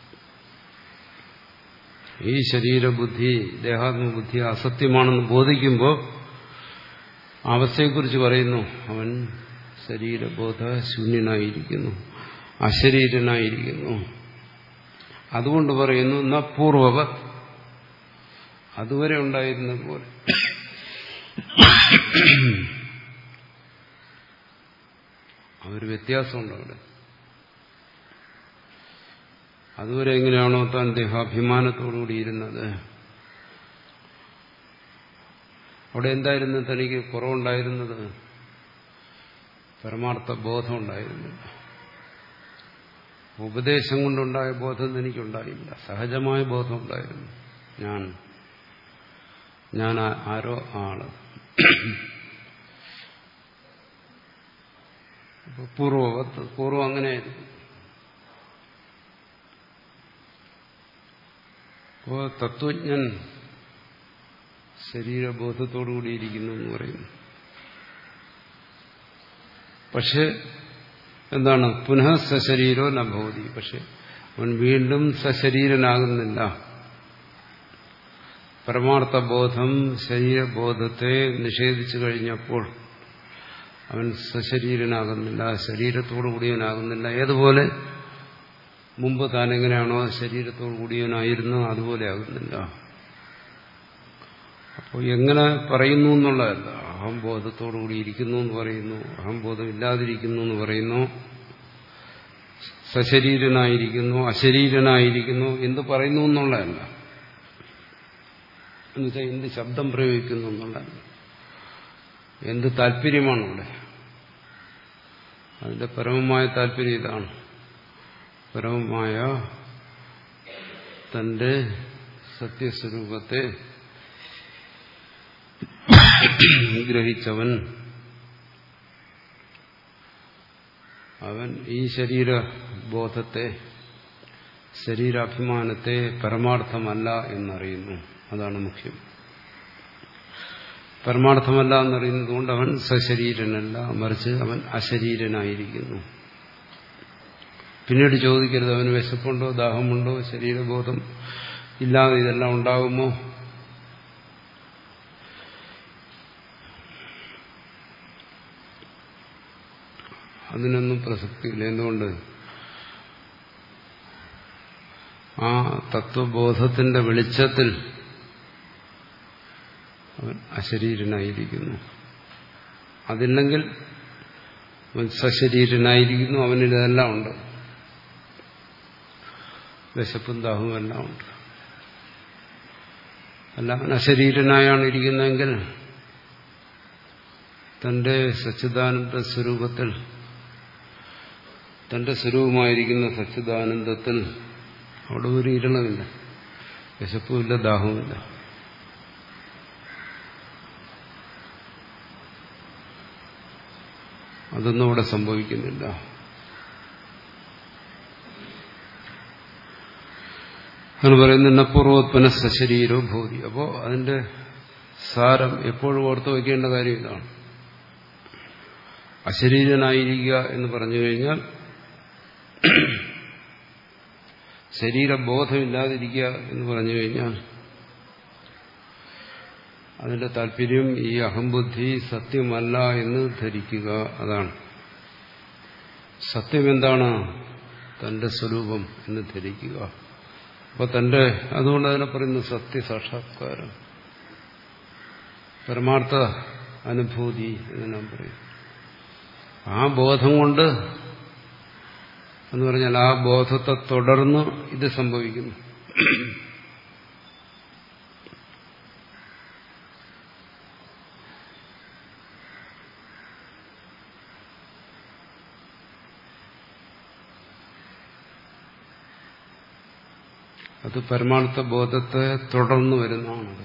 ഈ ശരീരബുദ്ധി ദേഹാത്മബുദ്ധി അസത്യമാണെന്ന് ബോധിക്കുമ്പോൾ അവസ്ഥയെക്കുറിച്ച് പറയുന്നു അവൻ ശരീരബോധ ശൂന്യനായിരിക്കുന്നു, അശരീരനായിരിക്കുന്നു. അതുകൊണ്ട് പറയുന്നു ന പൂർവവത്, അതുവരെ ഉണ്ടായിരുന്നത് പോലെ. ഒരു വ്യത്യാസമുണ്ട് അവിടെ. അതുവരെ എങ്ങനെയാണോ താൻ ദേഹാഭിമാനത്തോടുകൂടി ഇരുന്നത്, അവിടെ എന്തായിരുന്നു തനിക്ക് കുറവുണ്ടായിരുന്നത്? പരമാർത്ഥ ബോധം ഉണ്ടായിരുന്നില്ല. ഉപദേശം കൊണ്ടുണ്ടായ ബോധം എനിക്കുണ്ടായില്ല. സഹജമായ ബോധം ഉണ്ടായിരുന്നു. ഞാൻ ഞാൻ ആരോ ആള്. പൂർവവത്ത്, പൂർവം അങ്ങനെയായിരുന്നു. അപ്പോ തത്വജ്ഞൻ ശരീരബോധത്തോടുകൂടിയിരിക്കുന്നു എന്ന് പറയുന്നു. പക്ഷെ എന്താണ്, പുനഃ സശരീരോ നഭവതി, പക്ഷെ അവൻ വീണ്ടും സശരീരനാകുന്നില്ല. പരമാർത്ഥബോധം ശരീരബോധത്തെ നിഷേധിച്ചു കഴിഞ്ഞപ്പോൾ അവൻ സശരീരനാകുന്നില്ല, ശരീരത്തോടു കൂടിയവനാകുന്നില്ല. ഏതുപോലെ മുമ്പ് താൻ എങ്ങനെയാണോ ശരീരത്തോടു കൂടിയവനായിരുന്നു അതുപോലെ ആകുന്നില്ല. അപ്പോൾ എങ്ങനെ പറയുന്നു എന്നുള്ളതല്ല, അഹംബോധത്തോടു കൂടി ഇരിക്കുന്നു എന്ന് പറയുന്നു, അഹംബോധം ഇല്ലാതിരിക്കുന്നു എന്ന് പറയുന്നു, സശരീരനായിരിക്കുന്നു, അശരീരനായിരിക്കുന്നു എന്ത് പറയുന്നു എന്നുള്ളതല്ല. എന്നുവെച്ചാൽ എന്ത് ശബ്ദം പ്രയോഗിക്കുന്നു എന്നുള്ളതല്ല, എന്ത് താല്പര്യമാണിവിടെ. അതിന്റെ പരമമായ താല്പര്യം ഇതാണ്. പരമമായ തന്റെ സത്യസ്വരൂപത്തെ ഗ്രഹിച്ചവൻ അവൻ ഈ ശരീരബോധത്തെ, ശരീരാഭിമാനത്തെ പരമാർത്ഥമല്ല എന്നറിയുന്നു. അതാണ് മുഖ്യം. പരമാർത്ഥമല്ല എന്നറിയുന്നത് കൊണ്ട് അവൻ സശരീരനല്ല, മറിച്ച് അവൻ അശരീരനായിരിക്കുന്നു. പിന്നീട് ചോദിക്കരുത് അവന് വിശപ്പുണ്ടോ, ദാഹമുണ്ടോ, ശരീരബോധം ഇല്ലാതെ ഇതെല്ലാം ഉണ്ടാകുമോ? അതിനൊന്നും പ്രസക്തിയില്ല. എന്തുകൊണ്ട്? ആ തത്വബോധത്തിന്റെ വെളിച്ചത്തിൽ അവൻ അശരീരനായിരിക്കുന്നു. അതില്ലെങ്കിൽ അവൻ സശരീരനായിരിക്കുന്നു. അവനിൽ ഇതെല്ലാം ഉണ്ട്, വിശപ്പും ദാഹവും എല്ലാം ഉണ്ട്. അല്ല, അവൻ അശരീരനായാണ് ഇരിക്കുന്നതെങ്കിൽ തന്റെ സച്ചിദാനന്ദ സ്വരൂപത്തിൽ, തന്റെ സ്വരൂപമായിരിക്കുന്ന സച്ചിദാനന്ദത്തിൽ അവിടെ ഒരു ഇരണമില്ല, വിശപ്പുമില്ല, ദാഹവുമില്ല. അതൊന്നും അവിടെ സംഭവിക്കുന്നില്ല. അങ്ങനെ പറയുന്ന പൂർവോത്പന്ന സശരീരോ ഭൂതി. അപ്പോ അതിന്റെ സാരം എപ്പോഴും ഓർത്തു വയ്ക്കേണ്ട കാര്യം ഇതാണ്. അശരീരനായിരിക്കുക എന്ന് പറഞ്ഞു കഴിഞ്ഞാൽ ശരീരബോധമില്ലാതിരിക്കുക എന്ന് പറഞ്ഞു കഴിഞ്ഞാൽ അതിന്റെ താല്പര്യം ഈ അഹംബുദ്ധി സത്യമല്ല എന്ന് ധരിക്കുക. അതാണ് സത്യം. എന്താണ്? തന്റെ സ്വരൂപം എന്ന് ധരിക്കുക. അപ്പൊ തന്റെ അതുകൊണ്ട് അതിനെ പറയുന്നു സത്യസാക്ഷാത്കാരം, പരമാർത്ഥ അനുഭൂതി എന്ന് നാം പറയും. ആ ബോധം കൊണ്ട് എന്ന് പറഞ്ഞാൽ ആ ബോധത്തെ തുടർന്ന് ഇത് സംഭവിക്കുന്നു. അത് പരമാർത്ഥ ബോധത്തെ തുടർന്ന് വരുന്നതാണത്.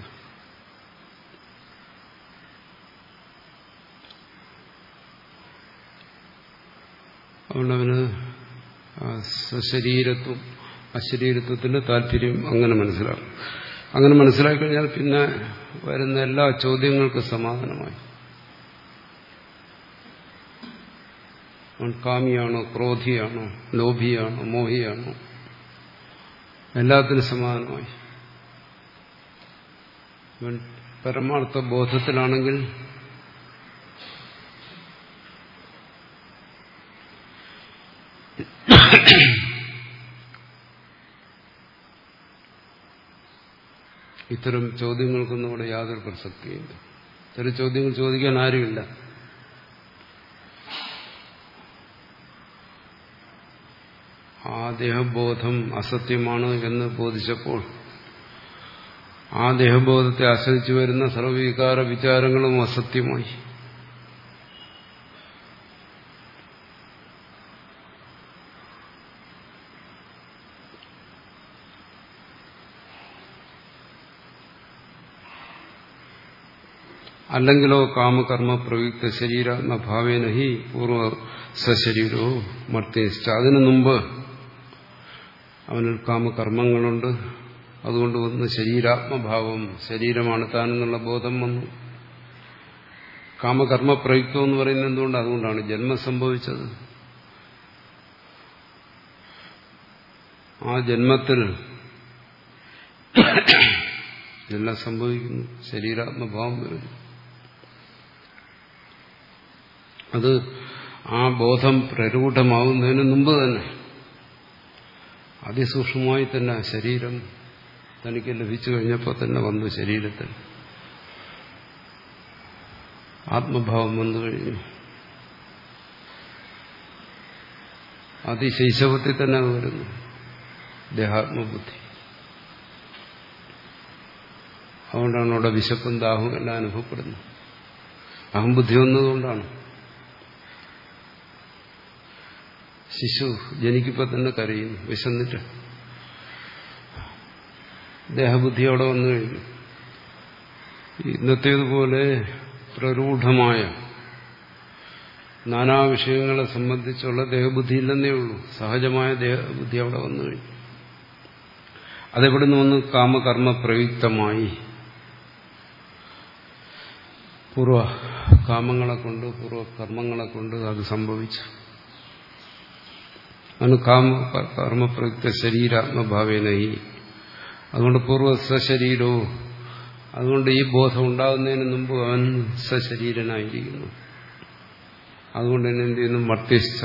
അതുകൊണ്ട് അവന് ശരീരത്വം അശരീരത്വത്തിന്റെ താല്പര്യം അങ്ങനെ മനസ്സിലാക്കും. അങ്ങനെ മനസ്സിലാക്കി കഴിഞ്ഞാൽ പിന്നെ വരുന്ന എല്ലാ ചോദ്യങ്ങൾക്കും സമാധാനമായി. അവൻ കാമിയാണോ, ക്രോധിയാണോ, ലോഭിയാണോ, മോഹിയാണോ, എല്ലാത്തിനും സമാധാനമായി. ഇവൻ പരമാർത്ഥ ബോധത്തിലാണെങ്കിൽ ഇത്തരം ചോദ്യങ്ങൾക്കൊന്നും ഇവിടെ യാതൊരു പ്രസക്തിയില്ല. ഇത്തരം ചോദ്യങ്ങൾ ചോദിക്കാൻ ആരുമില്ല. ആ ദേഹബോധം അസത്യമാണ് എന്ന് ബോധിച്ചപ്പോൾ ആ ദേഹബോധത്തെ ആശ്രയിച്ചു വരുന്ന സർവവികാര വിചാരങ്ങളും അസത്യമായി. അല്ലെങ്കിലോ കാമകർമ്മ പ്രയുക്ത ശരീരാത്മഭാവേന ഹി പൂർവ സശരീരോ മർത്യനിഷ്ഠ. അതിനു മുമ്പ് അവനിൽ കാമകർമ്മങ്ങളുണ്ട്. അതുകൊണ്ട് വന്ന് ശരീരാത്മഭാവം, ശരീരമാണ് താൻ എന്നുള്ള ബോധം വന്നു. കാമകർമ്മ പ്രയുക്തം എന്ന് പറയുന്നത് എന്തുകൊണ്ട്? അതുകൊണ്ടാണ് ജന്മം സംഭവിച്ചത്. ആ ജന്മത്തിൽ ഇതെല്ലാം സംഭവിക്കുന്നു. ശരീരാത്മഭാവം വരുന്നു. അത് ആ ബോധം പ്രരൂഢമാവുന്നതിന് മുമ്പ് തന്നെ അതിസൂക്ഷ്മമായി തന്നെ ശരീരം തനിക്ക് ലഭിച്ചു കഴിഞ്ഞപ്പോൾ തന്നെ വന്നു. ശരീരത്തിൽ ആത്മഭാവം വന്നു കഴിഞ്ഞു. അതിശൈശവത്തിൽ തന്നെ അത് വരുന്നു, ദേഹാത്മബുദ്ധി. അതുകൊണ്ടാണ് അവിടെ വിശപ്പും ദാഹവും എല്ലാം അനുഭവപ്പെടുന്നത്. അഹംബുദ്ധി വന്നതുകൊണ്ടാണ്. ശിശു ജനിക്കുമ്പോൾ തന്നെ കരയുന്നു, വിശന്നിട്ട്. ദേഹബുദ്ധി അവിടെ വന്നു കഴിഞ്ഞു. ഇന്നത്തേതുപോലെ പ്രരൂഢമായ നാനാ വിഷയങ്ങളെ സംബന്ധിച്ചുള്ള ദേഹബുദ്ധി ഇല്ലെന്നേ ഉള്ളൂ. സഹജമായ ദേഹബുദ്ധി അവിടെ വന്നു കഴിഞ്ഞു. അതെവിടെ നിന്ന് വന്ന്? കാമകർമ്മ പ്രയുക്തമായി പൂർവ കാമങ്ങളെ കൊണ്ട്, പൂർവ കർമ്മങ്ങളെ കൊണ്ട് അത് സംഭവിച്ചു. അതാണ് കാമ കർമ്മപ്രയുക്ത ശരീരാത്മഭാവേനഹി. അതുകൊണ്ട് പൂർവ്വ സശരീരോ, അതുകൊണ്ട് ഈ ബോധം ഉണ്ടാകുന്നതിന് മുമ്പ് അവൻ സശരീരനായിരിക്കുന്നു. അതുകൊണ്ട് തന്നെ എന്ത് ചെയ്യുന്നു? മർത്യസ്ഥ.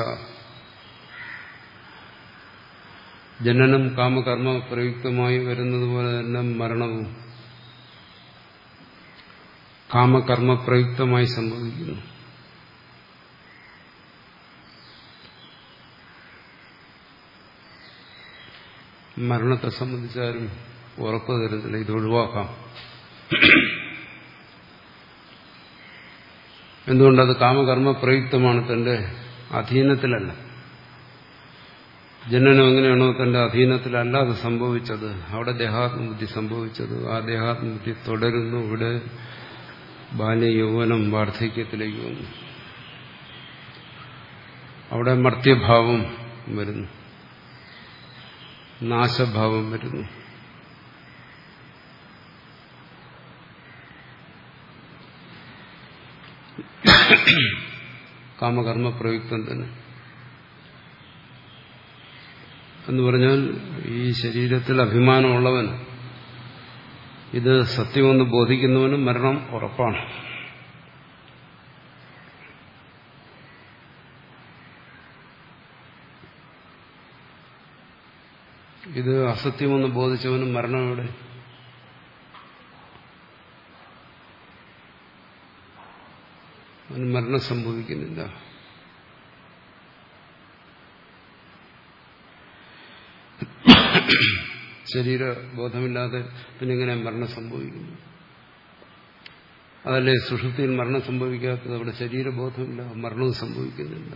ജനനം കാമകർമ്മ പ്രയുക്തമായി വരുന്നത് പോലെ തന്നെ മരണവും കാമകർമ്മ പ്രയുക്തമായി സംഭവിക്കുന്നു. മരണത്തെ സംബന്ധിച്ചാലും ഉറപ്പ് തരുന്നില്ല, ഇത് ഒഴിവാക്കാം. എന്തുകൊണ്ടത് കാമകർമ്മ പ്രയുക്തമാണ്, തന്റെ അധീനത്തിലല്ല. ജനനം എങ്ങനെയാണോ തന്റെ അധീനത്തിലല്ല അത് സംഭവിച്ചത്, അവിടെ ദേഹാത്മബുദ്ധി സംഭവിച്ചത്. ആ ദേഹാത്മബുദ്ധി തുടരുന്നു. ഇവിടെ ബാല്യ യൗവനം വാർദ്ധക്യത്തിലേക്ക് വന്നു. അവിടെ മർത്യഭാവം വരുന്നു, നാശഭാവം വരുന്നു. കാമകർമ്മ പ്രയുക്തം തന്നെ. എന്ന് പറഞ്ഞാൽ ഈ ശരീരത്തിൽ അഭിമാനമുള്ളവൻ ഇത് സത്യമെന്ന് ബോധിക്കുന്നവനും മരണം ഉറപ്പാണ്. ഇത് അസത്യമെന്ന് ബോധിച്ചവനും മരണം എവിടെ? അവന് മരണം സംഭവിക്കുന്നില്ല. ശരീരബോധമില്ലാതെ പിന്നെ എങ്ങനെ മരണം സംഭവിക്കുന്നു? അതല്ലേ സുഷുപ്തിയിൽ മരണം സംഭവിക്കാത്തത്? അവിടെ ശരീരബോധമില്ല, മരണവും സംഭവിക്കുന്നില്ല.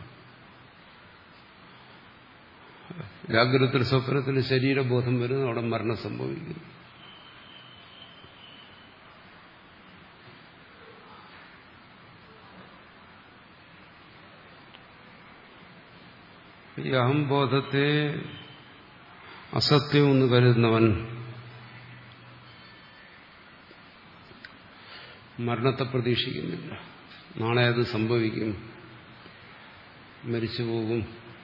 ജാഗ്രത സ്വപ്നത്തിൽ ശരീരബോധം വരുന്നു, അവിടെ മരണം സംഭവിക്കുന്നു. ഈ അഹംബോധത്തെ അസത്യമെന്ന് കരുതുന്നവൻ മരണത്തെ പ്രതീക്ഷിക്കുന്നില്ല. നാളെ അത് സംഭവിക്കും, മരിച്ചുപോകും.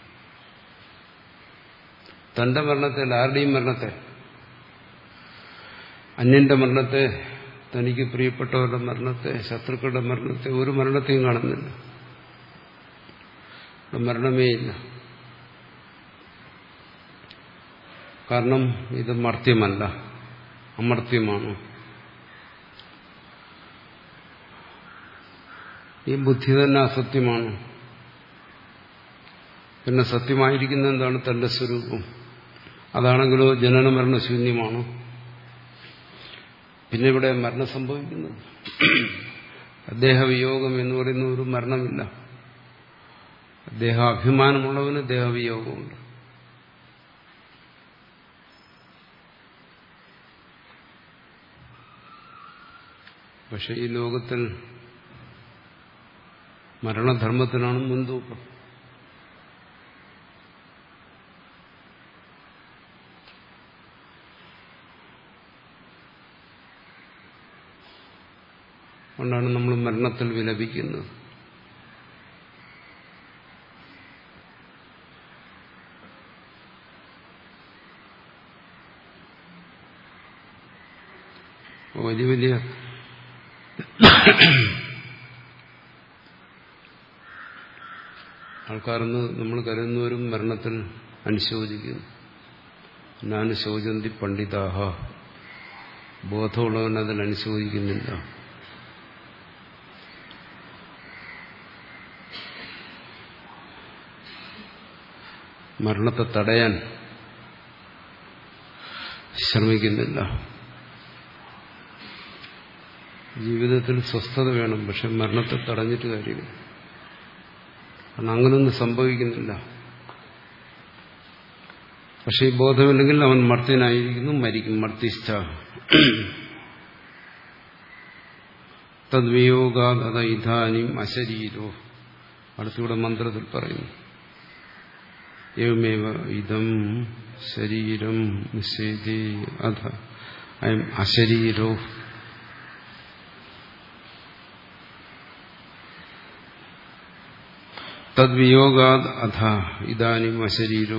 തന്റെ മരണത്തെ, ആരുടെയും മരണത്തെ, അന്യന്റെ മരണത്തെ, തനിക്ക് പ്രിയപ്പെട്ടവരുടെ മരണത്തെ, ശത്രുക്കളുടെ മരണത്തെ, ഒരു മരണത്തെയും കാണുന്നില്ല. മരണമേ ഇല്ല. കാരണം ഇത് മർത്യമല്ല, അമർത്യമാണ്. ഈ ബുദ്ധി തന്നെ അസത്യമാണ്. പിന്നെ സത്യമായിരിക്കുന്ന എന്താണ്? തന്റെ സ്വരൂപം. അതാണെങ്കിലോ ജനന മരണശൂന്യമാണ്. പിന്നെ ഇവിടെ മരണം സംഭവിക്കുന്നത് ദേഹവിയോഗം എന്ന് പറയുന്ന ഒരു മരണമില്ല. ദേഹാഭിമാനമുള്ളവന് ദേഹവിയോഗമുണ്ട്. പക്ഷെ ഈ ലോകത്തിൽ മരണധർമ്മത്തിനാണ് മുൻതൂക്കം. അതുകൊണ്ടാണ് നമ്മൾ മരണത്തിൽ വിലപിക്കുന്നത്. വലിയ വലിയ ആൾക്കാരെന്ന് നമ്മൾ കരുതുന്നവരും മരണത്തിൽ അനുശോചിക്കുന്നു. നാനുശോചന്തി പണ്ഡിതാഹ, ബോധമുള്ളവൻ അതിൽ അനുശോചിക്കുന്നില്ല. മരണത്തെ തടയാൻ ശ്രമിക്കുന്നില്ല. ജീവിതത്തിൽ സ്വസ്ഥത വേണം, പക്ഷെ മരണത്തെ തടഞ്ഞിട്ട് കാര്യമില്ല. കാരണം അങ്ങനൊന്നും സംഭവിക്കുന്നില്ല. പക്ഷെ ഈ ബോധമില്ലെങ്കിൽ അവൻ മർത്യനായിരിക്കുന്നു, മരിക്കും. മർത്തിഷ്ഠ തദ്വിയോഗാത ഇധാനും അശരീരോ. അടുത്തൂടെ മന്ത്രത്തിൽ പറയുന്നു, ഏവമേവ ഇദം ശരീരം നിഷേധേ അധ അയം അശരീരോ. തദ്വിയോഗാത് അധ ഇദാനും അശരീരോ.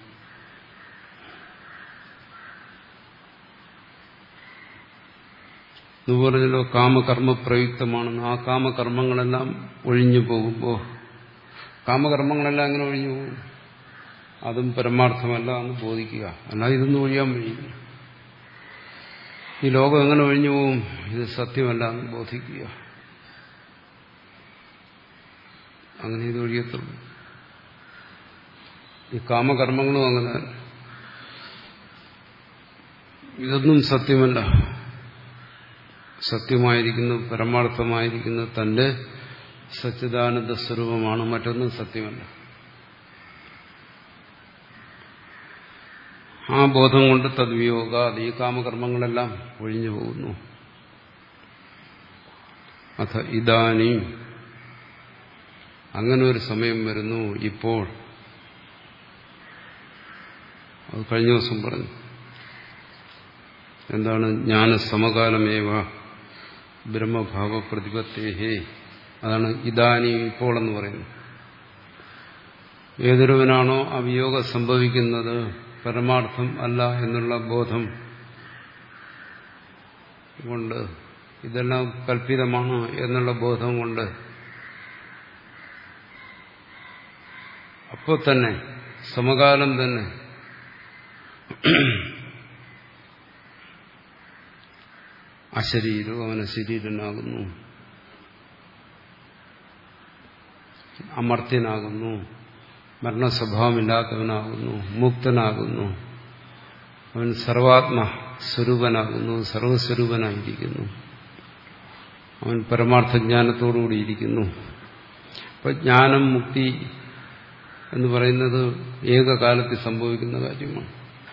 എന്ന് പറഞ്ഞല്ലോ കാമകർമ്മ പ്രയുക്തമാണെന്ന്. ആ കാമകർമ്മങ്ങളെല്ലാം ഒഴിഞ്ഞു പോകുമ്പോൾ, കാമകർമ്മങ്ങളെല്ലാം എങ്ങനെ ഒഴിഞ്ഞു പോകും? അതും പരമാർത്ഥമല്ല എന്ന് ബോധിക്കുക. അല്ല, ഇതൊന്നും ഒഴിയാൻ കഴിയില്ല. ഈ ലോകം എങ്ങനെ ഒഴിഞ്ഞു പോകും? ഇത് സത്യമല്ല എന്ന് ബോധിക്കുക. അങ്ങനെ ഇത് ഒഴിയത്തുള്ളൂ. ഈ കാമകർമ്മങ്ങളും അങ്ങനെ, ഇതൊന്നും സത്യമല്ല. സത്യമായിരിക്കുന്നു, പരമാർത്ഥമായിരിക്കുന്നു തന്റെ സച്ചിദാനന്ദ സ്വരൂപമാണ്. മറ്റൊന്നും സത്യമല്ല. ആ ബോധം കൊണ്ട് തദ്വിയോഗ, ഈ കാമകർമ്മങ്ങളെല്ലാം ഒഴിഞ്ഞു പോകുന്നു. അഥ ഇദാനി, അങ്ങനെ ഒരു സമയം വരുന്നു ഇപ്പോൾ. അത് കഴിഞ്ഞ ദിവസം പറഞ്ഞു. എന്താണ്? ജ്ഞാനസമകാലമേവ ബ്രഹ്മഭാവ പ്രതിപത്തേഹേ. അതാണ് ഇദാനി, ഇപ്പോൾ എന്ന് പറയുന്നത്. ഏതൊരുവനാണോ ആ വിയോഗം സംഭവിക്കുന്നത് പരമാർത്ഥം അല്ല എന്നുള്ള ബോധം കൊണ്ട്, ഇതെല്ലാം കൽപ്പിതമാണ് എന്നുള്ള ബോധം കൊണ്ട് അപ്പോൾ തന്നെ സമകാലം തന്നെ അശരീരവും അവൻ അശരീരനാകുന്നു, അമർത്യനാകുന്നു, മരണസ്വഭാവമില്ലാത്തവനാകുന്നു, മുക്തനാകുന്നു, അവൻ സർവാത്മ സ്വരൂപനാകുന്നു, സർവസ്വരൂപനായിരിക്കുന്നു, അവൻ പരമാർത്ഥജ്ഞാനത്തോടുകൂടിയിരിക്കുന്നു. അപ്പൊ ജ്ഞാനം മുക്തി എന്ന് പറയുന്നത് ഏകകാലത്തിൽ സംഭവിക്കുന്ന കാര്യമാണ്.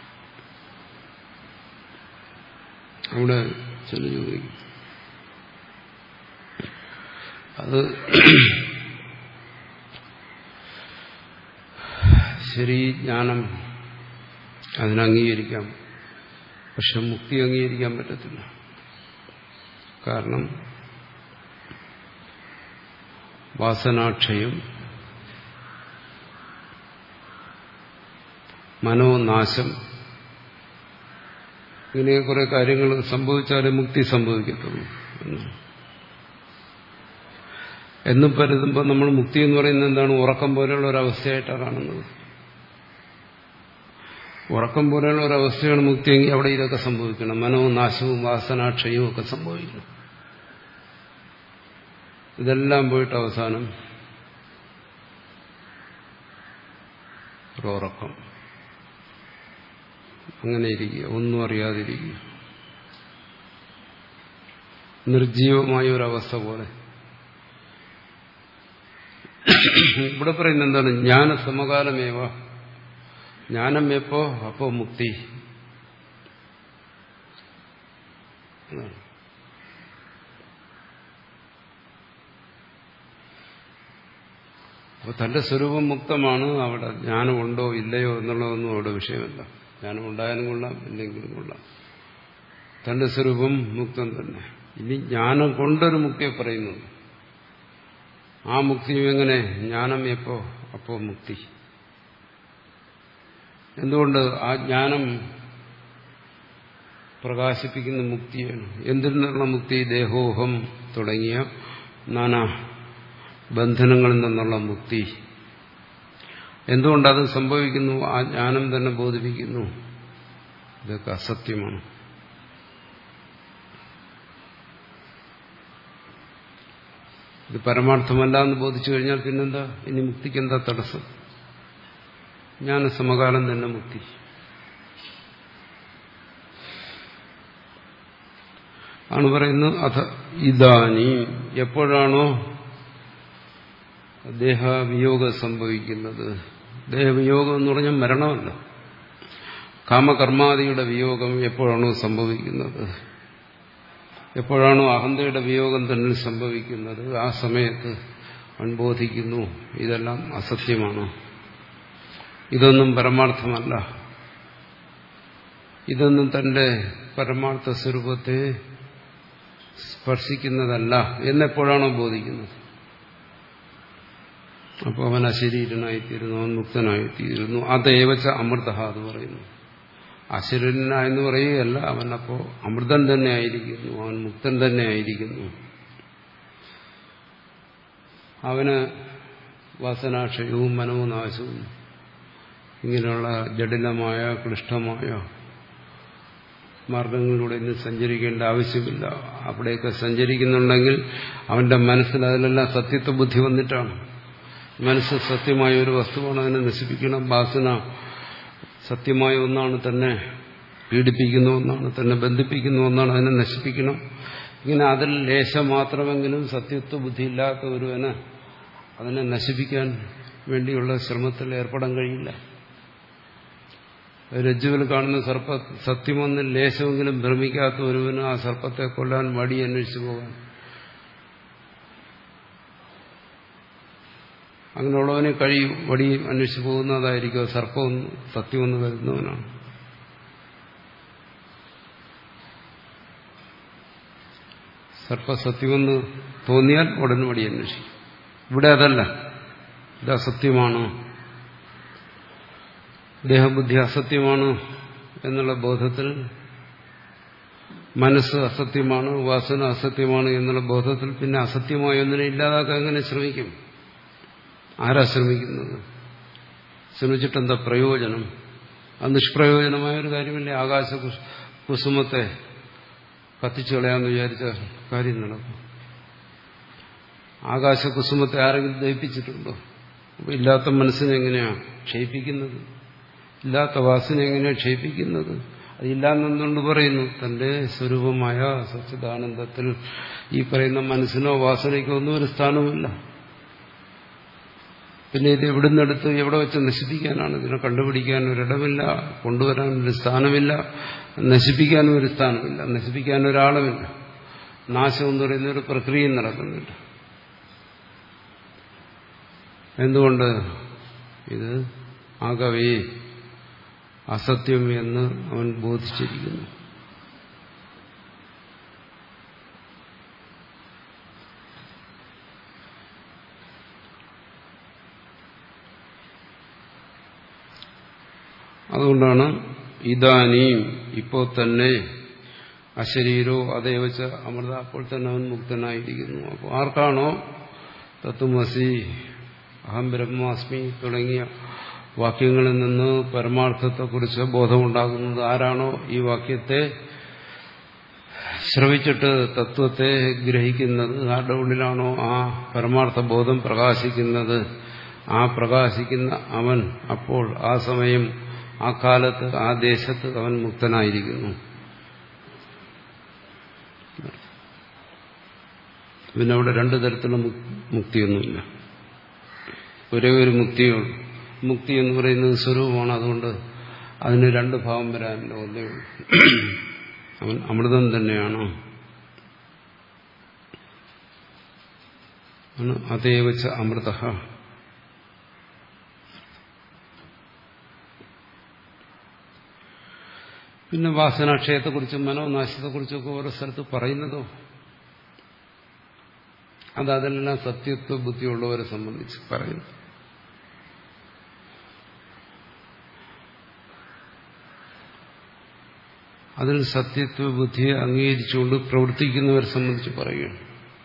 അവിടെ ചില ചോദിക്കും അത് ശരി, ജ്ഞാനം അതിനംഗീകരിക്കാം, പക്ഷെ മുക്തി അംഗീകരിക്കാൻ പറ്റത്തില്ല. കാരണം വാസനാക്ഷയം, മനോനാശം, ഇങ്ങനെ കുറെ കാര്യങ്ങൾ സംഭവിച്ചാലേ മുക്തി സംഭവിക്കത്തുള്ളൂ എന്നും കരുതുമ്പോൾ നമ്മൾ മുക്തി എന്ന് പറയുന്നത് എന്താണ്? ഉറക്കം പോലെയുള്ള ഒരവസ്ഥയായിട്ടാണ് കാണുന്നത്. ഉറക്കം പോലെയുള്ള ഒരവസ്ഥയാണ് മുക്തിയെങ്കിൽ അവിടെ ഇതൊക്കെ സംഭവിക്കണം. മനോനാശവും വാസനാക്ഷയവും ഒക്കെ സംഭവിക്കണം. ഇതെല്ലാം പോയിട്ട് അവസാനം ഉറക്കം, അങ്ങനെ ഇരിക്കുക, ഒന്നും അറിയാതിരിക്കുക, നിർജീവമായ ഒരവസ്ഥ പോലെ. ഇവിടെ പറയുന്നത് എന്താണ്? ജ്ഞാന സമകാലമേവ, ജ്ഞാനം എപ്പോ അപ്പോ മുക്തി. അപ്പൊ തന്റെ സ്വരൂപം മുക്തമാണ്. അവിടെ ജ്ഞാനമുണ്ടോ ഇല്ലയോ എന്നുള്ളതൊന്നും അവിടെ വിഷയമല്ല. ജ്ഞാനം ഉണ്ടായാലും കൊള്ളാം, ഇല്ലെങ്കിലും കൊള്ളാം, തന്റെ സ്വരൂപം മുക്തം തന്നെ. ഇനി ജ്ഞാനം കൊണ്ടൊരു മുക്തിയെ പറയുന്നുണ്ട്. ആ മുക്തിയും എങ്ങനെ? ജ്ഞാനം എപ്പോ അപ്പോ മുക്തി. എന്തുകൊണ്ട്? ആ ജ്ഞാനം പ്രകാശിപ്പിക്കുന്ന മുക്തിയാണ്. എന്തിൽ നിന്നുള്ള മുക്തി? ദേഹോഹം തുടങ്ങിയ നാനാ ബന്ധനങ്ങളിൽ നിന്നുള്ള മുക്തി. എന്തുകൊണ്ടത് സംഭവിക്കുന്നു? ആ ജ്ഞാനം തന്നെ ബോധിപ്പിക്കുന്നു ഇതൊക്കെ അസത്യമാണ്. ഇത് പരമാർത്ഥമല്ല എന്ന് ബോധിച്ചു കഴിഞ്ഞാൽ പിന്നെന്താ? ഇനി മുക്തിക്ക് എന്താ തടസ്സം? ജ്ഞാനസമകാലം തന്നെ മുക്തി. ആണ് പറയുന്നത്. അഥ ഇദാനി, എപ്പോഴാണോ ദേഹവിയോഗം സംഭവിക്കുന്നത്, ദേഹവിയോഗം എന്ന് പറഞ്ഞാൽ മരണമല്ല, കാമകർമാദിയുടെ വിയോഗം എപ്പോഴാണോ സംഭവിക്കുന്നത്, എപ്പോഴാണോ അഹന്തയുടെ വിയോഗം തന്നെ സംഭവിക്കുന്നത്, ആ സമയത്ത് അൺബോധിക്കുന്നു ഇതെല്ലാം അസത്യമാണ്, ഇതൊന്നും പരമാർത്ഥമല്ല, ഇതൊന്നും തന്റെ പരമാർത്ഥ സ്വരൂപത്തെ സ്പർശിക്കുന്നതല്ല എന്നെപ്പോഴാണോ ബോധിക്കുന്നത്, അപ്പോൾ അവൻ അശരീരനായിത്തീരുന്നു, അവൻ മുക്തനായിത്തീരുന്നു. അതേവച്ച അമൃത എന്ന് പറയുന്നു. അശരീരനായെന്ന് പറയുകയല്ല, അവൻ അപ്പോൾ അമൃതൻ തന്നെ ആയിരിക്കുന്നു, അവൻ മുക്തൻ തന്നെ ആയിരിക്കുന്നു. അവന് വാസനാക്ഷയവും മനോനാശവും ഇങ്ങനെയുള്ള ജടിലമായ ക്ലിഷ്ടമായ മാർഗങ്ങളിലൂടെ ഇന്ന് സഞ്ചരിക്കേണ്ട ആവശ്യമില്ല. അവിടെയൊക്കെ സഞ്ചരിക്കുന്നുണ്ടെങ്കിൽ അവന്റെ മനസ്സിൽ അതിലെല്ലാം സത്യത്വ ബുദ്ധി വന്നിട്ടാണ്. മനസ്സ് സത്യമായ ഒരു വസ്തുവാണ്, അതിനെ നശിപ്പിക്കണം. വാസന സത്യമായ ഒന്നാണ്, തന്നെ പീഡിപ്പിക്കുന്ന ഒന്നാണ്, തന്നെ ബന്ധിപ്പിക്കുന്ന ഒന്നാണ്, അതിനെ നശിപ്പിക്കണം. ഇങ്ങനെ അതിൽ ലേശം മാത്രമെങ്കിലും സത്യത്വ ബുദ്ധി ഇല്ലാത്ത ഒരുവന് അതിനെ നശിപ്പിക്കാൻ വേണ്ടിയുള്ള ശ്രമത്തിൽ ഏർപ്പെടാൻ കഴിയില്ല. രജ്ജുവിൽ കാണുന്ന സർപ്പ സത്യമെന്ന് ലേശമെങ്കിലും ഭ്രമിക്കാത്ത ഒരുവന് ആ സർപ്പത്തെ കൊല്ലാൻ വടി അന്വേഷിച്ചു പോകാൻ, അങ്ങനെയുള്ളവനെ കഴിയും. വടി അന്വേഷിച്ചു പോകുന്നതായിരിക്കും സർപ്പമെന്ന് സത്യമെന്ന് കരുതുന്നവനാണ്. സർപ്പസത്യമെന്ന് തോന്നിയാൽ ഉടനെ വടി അന്വേഷിക്കും. ഇവിടെ അതല്ല, ഇത് അസത്യമാണ് ദേഹബുദ്ധി അസത്യമാണ് എന്നുള്ള ബോധത്തിൽ, മനസ്സ് അസത്യമാണ്, വാസന അസത്യമാണ് എന്നുള്ള ബോധത്തിൽ പിന്നെ അസത്യമായ ഒന്നിനെ ഇല്ലാതാക്കാൻ എങ്ങനെ ശ്രമിക്കും? ആരാ ശ്രമിക്കുന്നത്? ശ്രമിച്ചിട്ടെന്താ പ്രയോജനം? അത് നിഷ്പ്രയോജനമായ ഒരു കാര്യമല്ലേ. ആകാശ കുസുമത്തെ കത്തിച്ചു കളയാമെന്ന് വിചാരിച്ച കാര്യം നടക്കും. ആകാശകുസുമത്തെ ആരെങ്കിലും ദഹിപ്പിച്ചിട്ടുണ്ടോ? അപ്പൊ ഇല്ലാത്ത മനസ്സിനെ എങ്ങനെയാണ് ക്ഷയിപ്പിക്കുന്നത്? ഇല്ലാത്ത വാസന എങ്ങനെയാണ് ക്ഷയിപ്പിക്കുന്നത്? അതില്ലാന്നെന്തുകൊണ്ട് പറയുന്നു? തന്റെ സ്വരൂപമായ സച്ചിദാനന്ദത്തിൽ ഈ പറയുന്ന മനസ്സിനോ വാസനയ്ക്കോ ഒന്നും ഒരു സ്ഥാനവുമില്ല. പിന്നെ ഇത് എവിടുന്നെടുത്ത് എവിടെ വെച്ച് നശിപ്പിക്കാനാണ്? ഇതിനെ കണ്ടുപിടിക്കാൻ ഒരിടമില്ല, കൊണ്ടുവരാനൊരു സ്ഥാനമില്ല, നശിപ്പിക്കാനും ഒരു സ്ഥാനമില്ല, നശിപ്പിക്കാൻ ഒരാളുമില്ല. നാശം എന്ന് പറയുന്ന ഒരു പ്രക്രിയയും നടക്കുന്നില്ല. എന്തുകൊണ്ട്? ഇത് ആകവേ അസത്യം എന്ന് അവൻ ബോധിച്ചിരിക്കുന്നു. അതുകൊണ്ടാണ് ഇദാനീം ഇപ്പോൾ തന്നെ അശരീരോ അതേവച്ച അമൃത, അപ്പോൾ തന്നെ അവൻ മുക്തനായിരിക്കുന്നു. അപ്പോൾ ആർക്കാണോ തത്വമസി, അഹം ബ്രഹ്മാസ്മി തുടങ്ങിയ വാക്യങ്ങളിൽ നിന്ന് പരമാർത്ഥത്തെക്കുറിച്ച് ബോധമുണ്ടാകുന്നത്, ആരാണോ ഈ വാക്യത്തെ ശ്രവിച്ചിട്ട് തത്വത്തെ ഗ്രഹിക്കുന്നത്, ആരുടെ ഉള്ളിലാണോ ആ പരമാർത്ഥ ബോധം പ്രകാശിക്കുന്നത്, ആ പ്രകാശിക്കുന്ന അവൻ അപ്പോൾ ആ സമയം, ആ കാലത്ത്, ആ ദേശത്ത് അവൻ മുക്തനായിരിക്കുന്നു. പിന്നെ അവിടെ രണ്ടു തരത്തിലുള്ള മുക്തിയൊന്നുമില്ല, ഒരേ ഒരു മുക്തിയുള്ളൂ. മുക്തി എന്ന് പറയുന്നത് സ്വരൂപമാണ്. അതുകൊണ്ട് അതിന് രണ്ട് ഭാവം വരാനില്ല. ഒന്നേ അവൻ അമൃതം തന്നെയാണ്. അതേവച്ച അമൃത. പിന്നെ വാസനാക്ഷയത്തെക്കുറിച്ചും മനോനാശത്തെക്കുറിച്ചൊക്കെ ഓരോ സ്ഥലത്ത് പറയുന്നതോ അത് അതെല്ലാം സത്യത്വ ബുദ്ധിയുള്ളവരെ സംബന്ധിച്ച് പറയുന്നു. അതിൽ സത്യത്വ ബുദ്ധിയെ അംഗീകരിച്ചുകൊണ്ട് പ്രവർത്തിക്കുന്നവരെ സംബന്ധിച്ച് പറയുകയാണ്.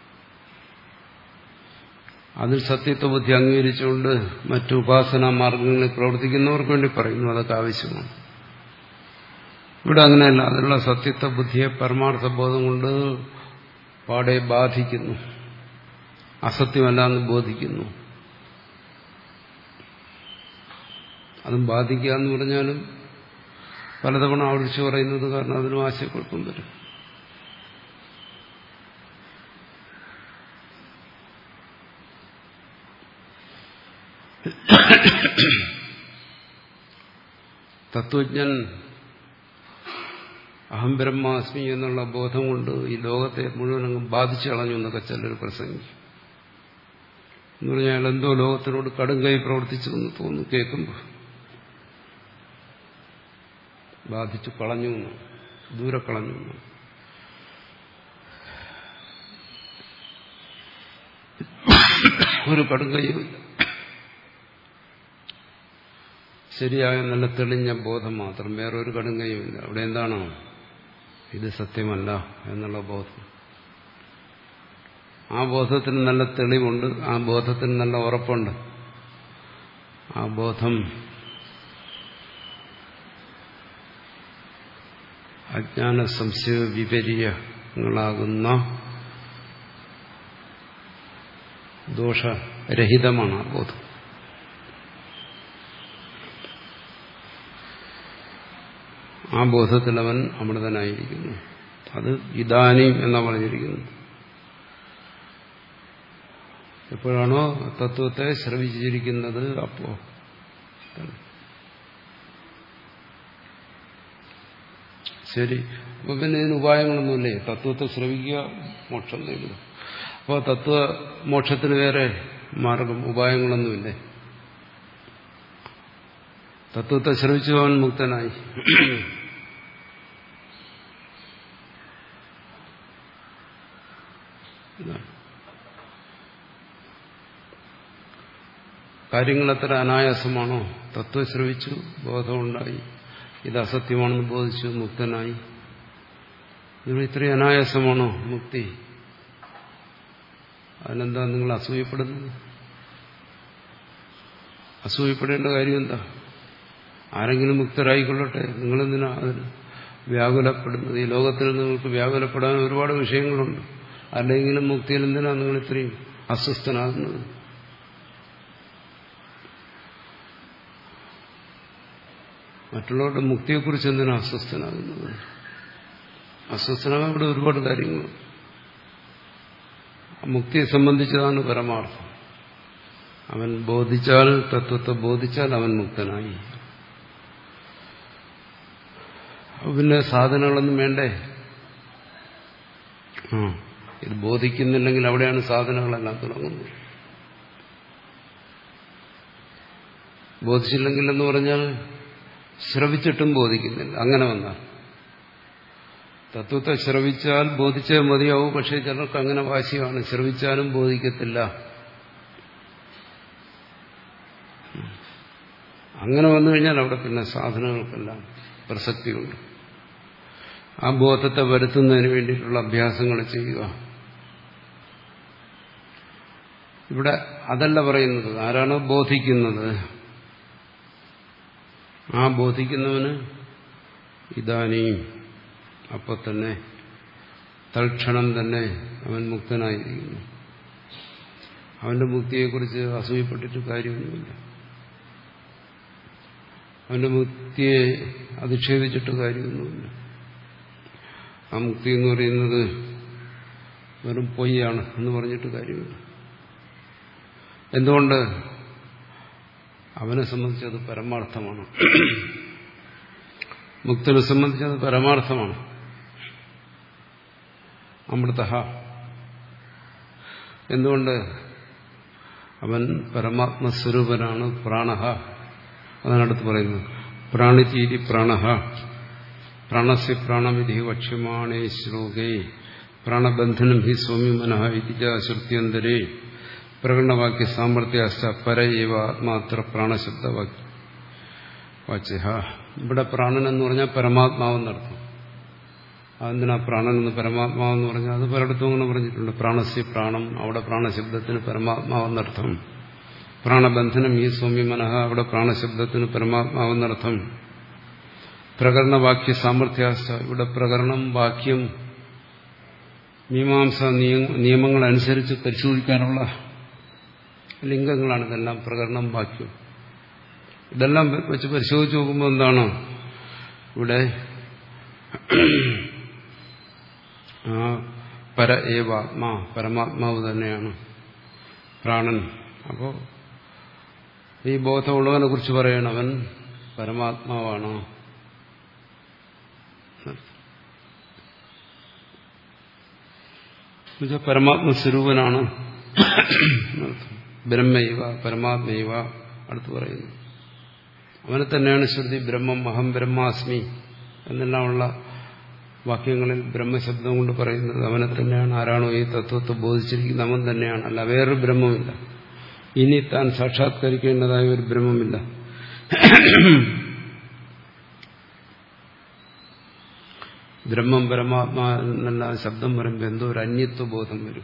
അതിൽ സത്യത്വ ബുദ്ധി അംഗീകരിച്ചുകൊണ്ട് മറ്റു ഉപാസനാ മാർഗങ്ങളിൽ പ്രവർത്തിക്കുന്നവർക്ക് വേണ്ടി പറയുന്നു. അതൊക്കെ ആവശ്യമാണ്. ഇവിടെ അങ്ങനെയല്ല. അതിലുള്ള സത്യത്വ ബുദ്ധിയെ പരമാർത്ഥ ബോധം കൊണ്ട് പാടെ ബാധിക്കുന്നു, അസത്യമല്ല എന്ന് ബോധിക്കുന്നു. അതും ബാധിക്കുക എന്ന് പറഞ്ഞാലും പലതവണ ആവർത്തിച്ചു പറയുന്നത് കാരണം അതിനും ആശയക്കുഴപ്പം വരും. തത്വജ്ഞൻ അഹം ബ്രഹ്മാസ്മി എന്നുള്ള ബോധം കൊണ്ട് ഈ ലോകത്തെ മുഴുവനും ബാധിച്ചു കളഞ്ഞു എന്നൊക്കെ ചിലർ പ്രസംഗിക്കും. എന്ന് പറഞ്ഞാൽ എന്തോ ലോകത്തിനോട് കടുംകൈ പ്രവർത്തിച്ചു എന്ന് തോന്നുന്നു കേൾക്കുമ്പോൾ. ബാധിച്ചു കളഞ്ഞു, ദൂരെ കളഞ്ഞു. ഒരു കടുംകൈയുമില്ല. ശരിയായ നല്ല തെളിഞ്ഞ ബോധം മാത്രം, വേറൊരു കടുംകൈയുമില്ല. അവിടെ എന്താണോ ഇത് സത്യമല്ല എന്നുള്ള ബോധം. ആ ബോധത്തിന് നല്ല തെളിവുണ്ട്, ആ ബോധത്തിന് നല്ല ഉറപ്പുണ്ട്. ആ ബോധം അജ്ഞാന സംശയ വിപര്യങ്ങളാകുന്ന ദോഷരഹിതമാണ് ആ ബോധം. ആ ബോധത്തിൽ അവൻ അമൃതനായിരിക്കുന്നു. അത് ഇദാനീം എന്നാ പറഞ്ഞിരിക്കുന്നു. എപ്പോഴാണോ തത്വത്തെ ശ്രവിച്ചിരിക്കുന്നത് അപ്പോ. ശരി, അപ്പൊ പിന്നെ ഇതിന് ഉപായങ്ങളൊന്നുമില്ലേ? തത്വത്തെ ശ്രവിക്കുക, മോക്ഷം നേടുക. അപ്പോൾ തത്വ മോക്ഷത്തിന് വേറെ മാർഗം, ഉപായങ്ങളൊന്നുമില്ലേ? തത്വത്തെ ശ്രവിച്ചു അവൻ മുക്തനായി. കാര്യങ്ങൾ എത്ര അനായാസമാണോ? തത്വം ശ്രവിച്ചു, ബോധമുണ്ടായി, ഇത് അസത്യമാണെന്ന് ബോധിച്ചു, മുക്തനായി. നിങ്ങൾ ഇത്രയും അനായാസമാണോ മുക്തി? അതിനെന്താ നിങ്ങൾ അസൂയപ്പെടുന്നത്? അസൂയപ്പെടേണ്ട കാര്യം എന്താ? ആരെങ്കിലും മുക്തരായിക്കൊള്ളട്ടെ, നിങ്ങളെന്തിനാ അതിന് വ്യാകുലപ്പെടുന്നത്? ഈ ലോകത്തിൽ നിങ്ങൾക്ക് വ്യാകുലപ്പെടാൻ ഒരുപാട് വിഷയങ്ങളുണ്ട്. അല്ലെങ്കിലും മുക്തിയിൽ എന്തിനാ നിങ്ങൾ ഇത്രയും അസ്വസ്ഥനാകുന്നത്? മറ്റുള്ളവരുടെ മുക്തിയെക്കുറിച്ച് എന്തിനാ അസ്വസ്ഥനാകുന്നത്? അസ്വസ്ഥനാകാൻ ഇവിടെ ഒരുപാട് കാര്യങ്ങൾ. മുക്തിയെ സംബന്ധിച്ചതാണ് പരമാർത്ഥം. അവൻ ബോധിച്ചാൽ, തത്വത്തെ ബോധിച്ചാൽ അവൻ മുക്തനായി. പിന്നെ സാധനങ്ങളൊന്നും വേണ്ടേ? ആ ഇത് ബോധിക്കുന്നില്ലെങ്കിൽ അവിടെയാണ് സാധനങ്ങളെല്ലാം തുടങ്ങുന്നത്. ബോധിച്ചില്ലെങ്കിൽ എന്ന് പറഞ്ഞാൽ ശ്രവിച്ചിട്ടും ബോധിക്കുന്നില്ല. അങ്ങനെ വന്നാൽ തത്വത്തെ ശ്രവിച്ചാൽ ബോധിച്ചേ മതിയാവും. പക്ഷേ ചിലർക്ക് അങ്ങനെ വാശിയാണ്, ശ്രവിച്ചാലും ബോധിക്കത്തില്ല. അങ്ങനെ വന്നു കഴിഞ്ഞാൽ അവിടെ പിന്നെ സാധനങ്ങൾക്കെല്ലാം പ്രസക്തിയുണ്ട്. ആ ബോധത്തെ വരുത്തുന്നതിന് വേണ്ടിയിട്ടുള്ള അഭ്യാസങ്ങൾ ചെയ്യുക. ഇവിടെ അതല്ല പറയുന്നത്. ആരാണോ ബോധിക്കുന്നത് ആ ബോധിക്കുന്നവന് ഇതാനെയും അപ്പൊ തന്നെ തൽക്ഷണം തന്നെ അവൻ മുക്തനായിരിക്കുന്നു. അവന്റെ മുക്തിയെക്കുറിച്ച് അസൂയപ്പെട്ടിട്ട് കാര്യമൊന്നുമില്ല. അവന്റെ മുക്തിയെ അധിക്ഷേപിച്ചിട്ട് കാര്യമൊന്നുമില്ല. ആ മുക്തി എന്ന് പറയുന്നത് വെറും പൊയ്യാണ് എന്ന് പറഞ്ഞിട്ട് കാര്യമില്ല. എന്തുകൊണ്ട്? അവനെ സംബന്ധിച്ചത് പരമാർത്ഥമാണ്. മുക്തനെ സംബന്ധിച്ചത് പരമാർത്ഥമാണ്. അമൃത. എന്തുകൊണ്ട്? അവൻ പരമാത്മസ്വരൂപനാണ്. പ്രാണഹ. അതിനടുത്ത് പറയുന്നു പ്രാണിതീരി പ്രാണഹ പ്രാണസ്യ പ്രാണവിധി വക്ഷ്യമാണേ ശ്ലോകേ പ്രാണബന്ധനം ഹി സ്വാമി മനഃ ഇതിജ ശ്രുത്യന്തരേ പ്രകടനവാക്യ സാമർത്ഥ്യാശ്ച പരയേവ ആത്മാത്ര പ്രാണശബ്ദവാക്യ വാച്യ. ഇവിടെ പ്രാണൻ എന്ന് പറഞ്ഞാൽ പരമാത്മാവെന്നർത്ഥം. അതെന്തിനാ പ്രാണനെന്ന് പരമാത്മാവെന്ന് പറഞ്ഞാൽ? അത് പലയിടത്തും അങ്ങനെ പറഞ്ഞിട്ടുണ്ട്. പ്രാണസ്യ പ്രാണം, അവിടെ പ്രാണശബ്ദത്തിന് പരമാത്മാവെന്നർത്ഥം. പ്രാണബന്ധനം ഈ സ്വാമി മനഃ, അവിടെ പ്രാണശബ്ദത്തിന് പരമാത്മാവെന്നർത്ഥം. പ്രകരണവാക്യ സാമർത്ഥ്യാസ്ഥ, ഇവിടെ പ്രകരണം വാക്യം മീമാംസ നിയമങ്ങളനുസരിച്ച് പരിശോധിക്കാനുള്ള ലിംഗങ്ങളാണ് ഇതെല്ലാം. പ്രകരണം വാക്യം ഇതെല്ലാം വെച്ച് പരിശോധിച്ച് നോക്കുമ്പോൾ എന്താണ് ഇവിടെ? ആ പര ഏവ ആത്മാ, പരമാത്മാവ് തന്നെയാണ് പ്രാണൻ. അപ്പോൾ ഈ ബോധമുള്ളവനെ കുറിച്ച് പറയണം അവൻ പരമാത്മാവാണ്. പരമാത്മസ്വരൂപനാണ്. ബ്രഹ്മൈവ പരമാത്മൈവ അടുത്ത് പറയുന്നു. അവനെ തന്നെയാണ് ശ്രുതി ബ്രഹ്മം അഹം ബ്രഹ്മാസ്മി എന്നെല്ലാമുള്ള വാക്യങ്ങളിൽ ബ്രഹ്മശബ്ദം കൊണ്ട് പറയുന്നത് അവനെ തന്നെയാണ്. ആരാണോ ഈ തത്വത്തെ ബോധിച്ചിരിക്കുന്നത് അവൻ തന്നെയാണ്, അല്ല വേറൊരു ബ്രഹ്മമില്ല. ഇനി താൻ സാക്ഷാത്കരിക്കേണ്ടതായ ഒരു ബ്രഹ്മമില്ല. ബ്രഹ്മം പരമാത്മാ എന്നല്ല ശബ്ദം പറയുമ്പോൾ എന്തോ ഒരു അന്യത്വ ബോധം വരും.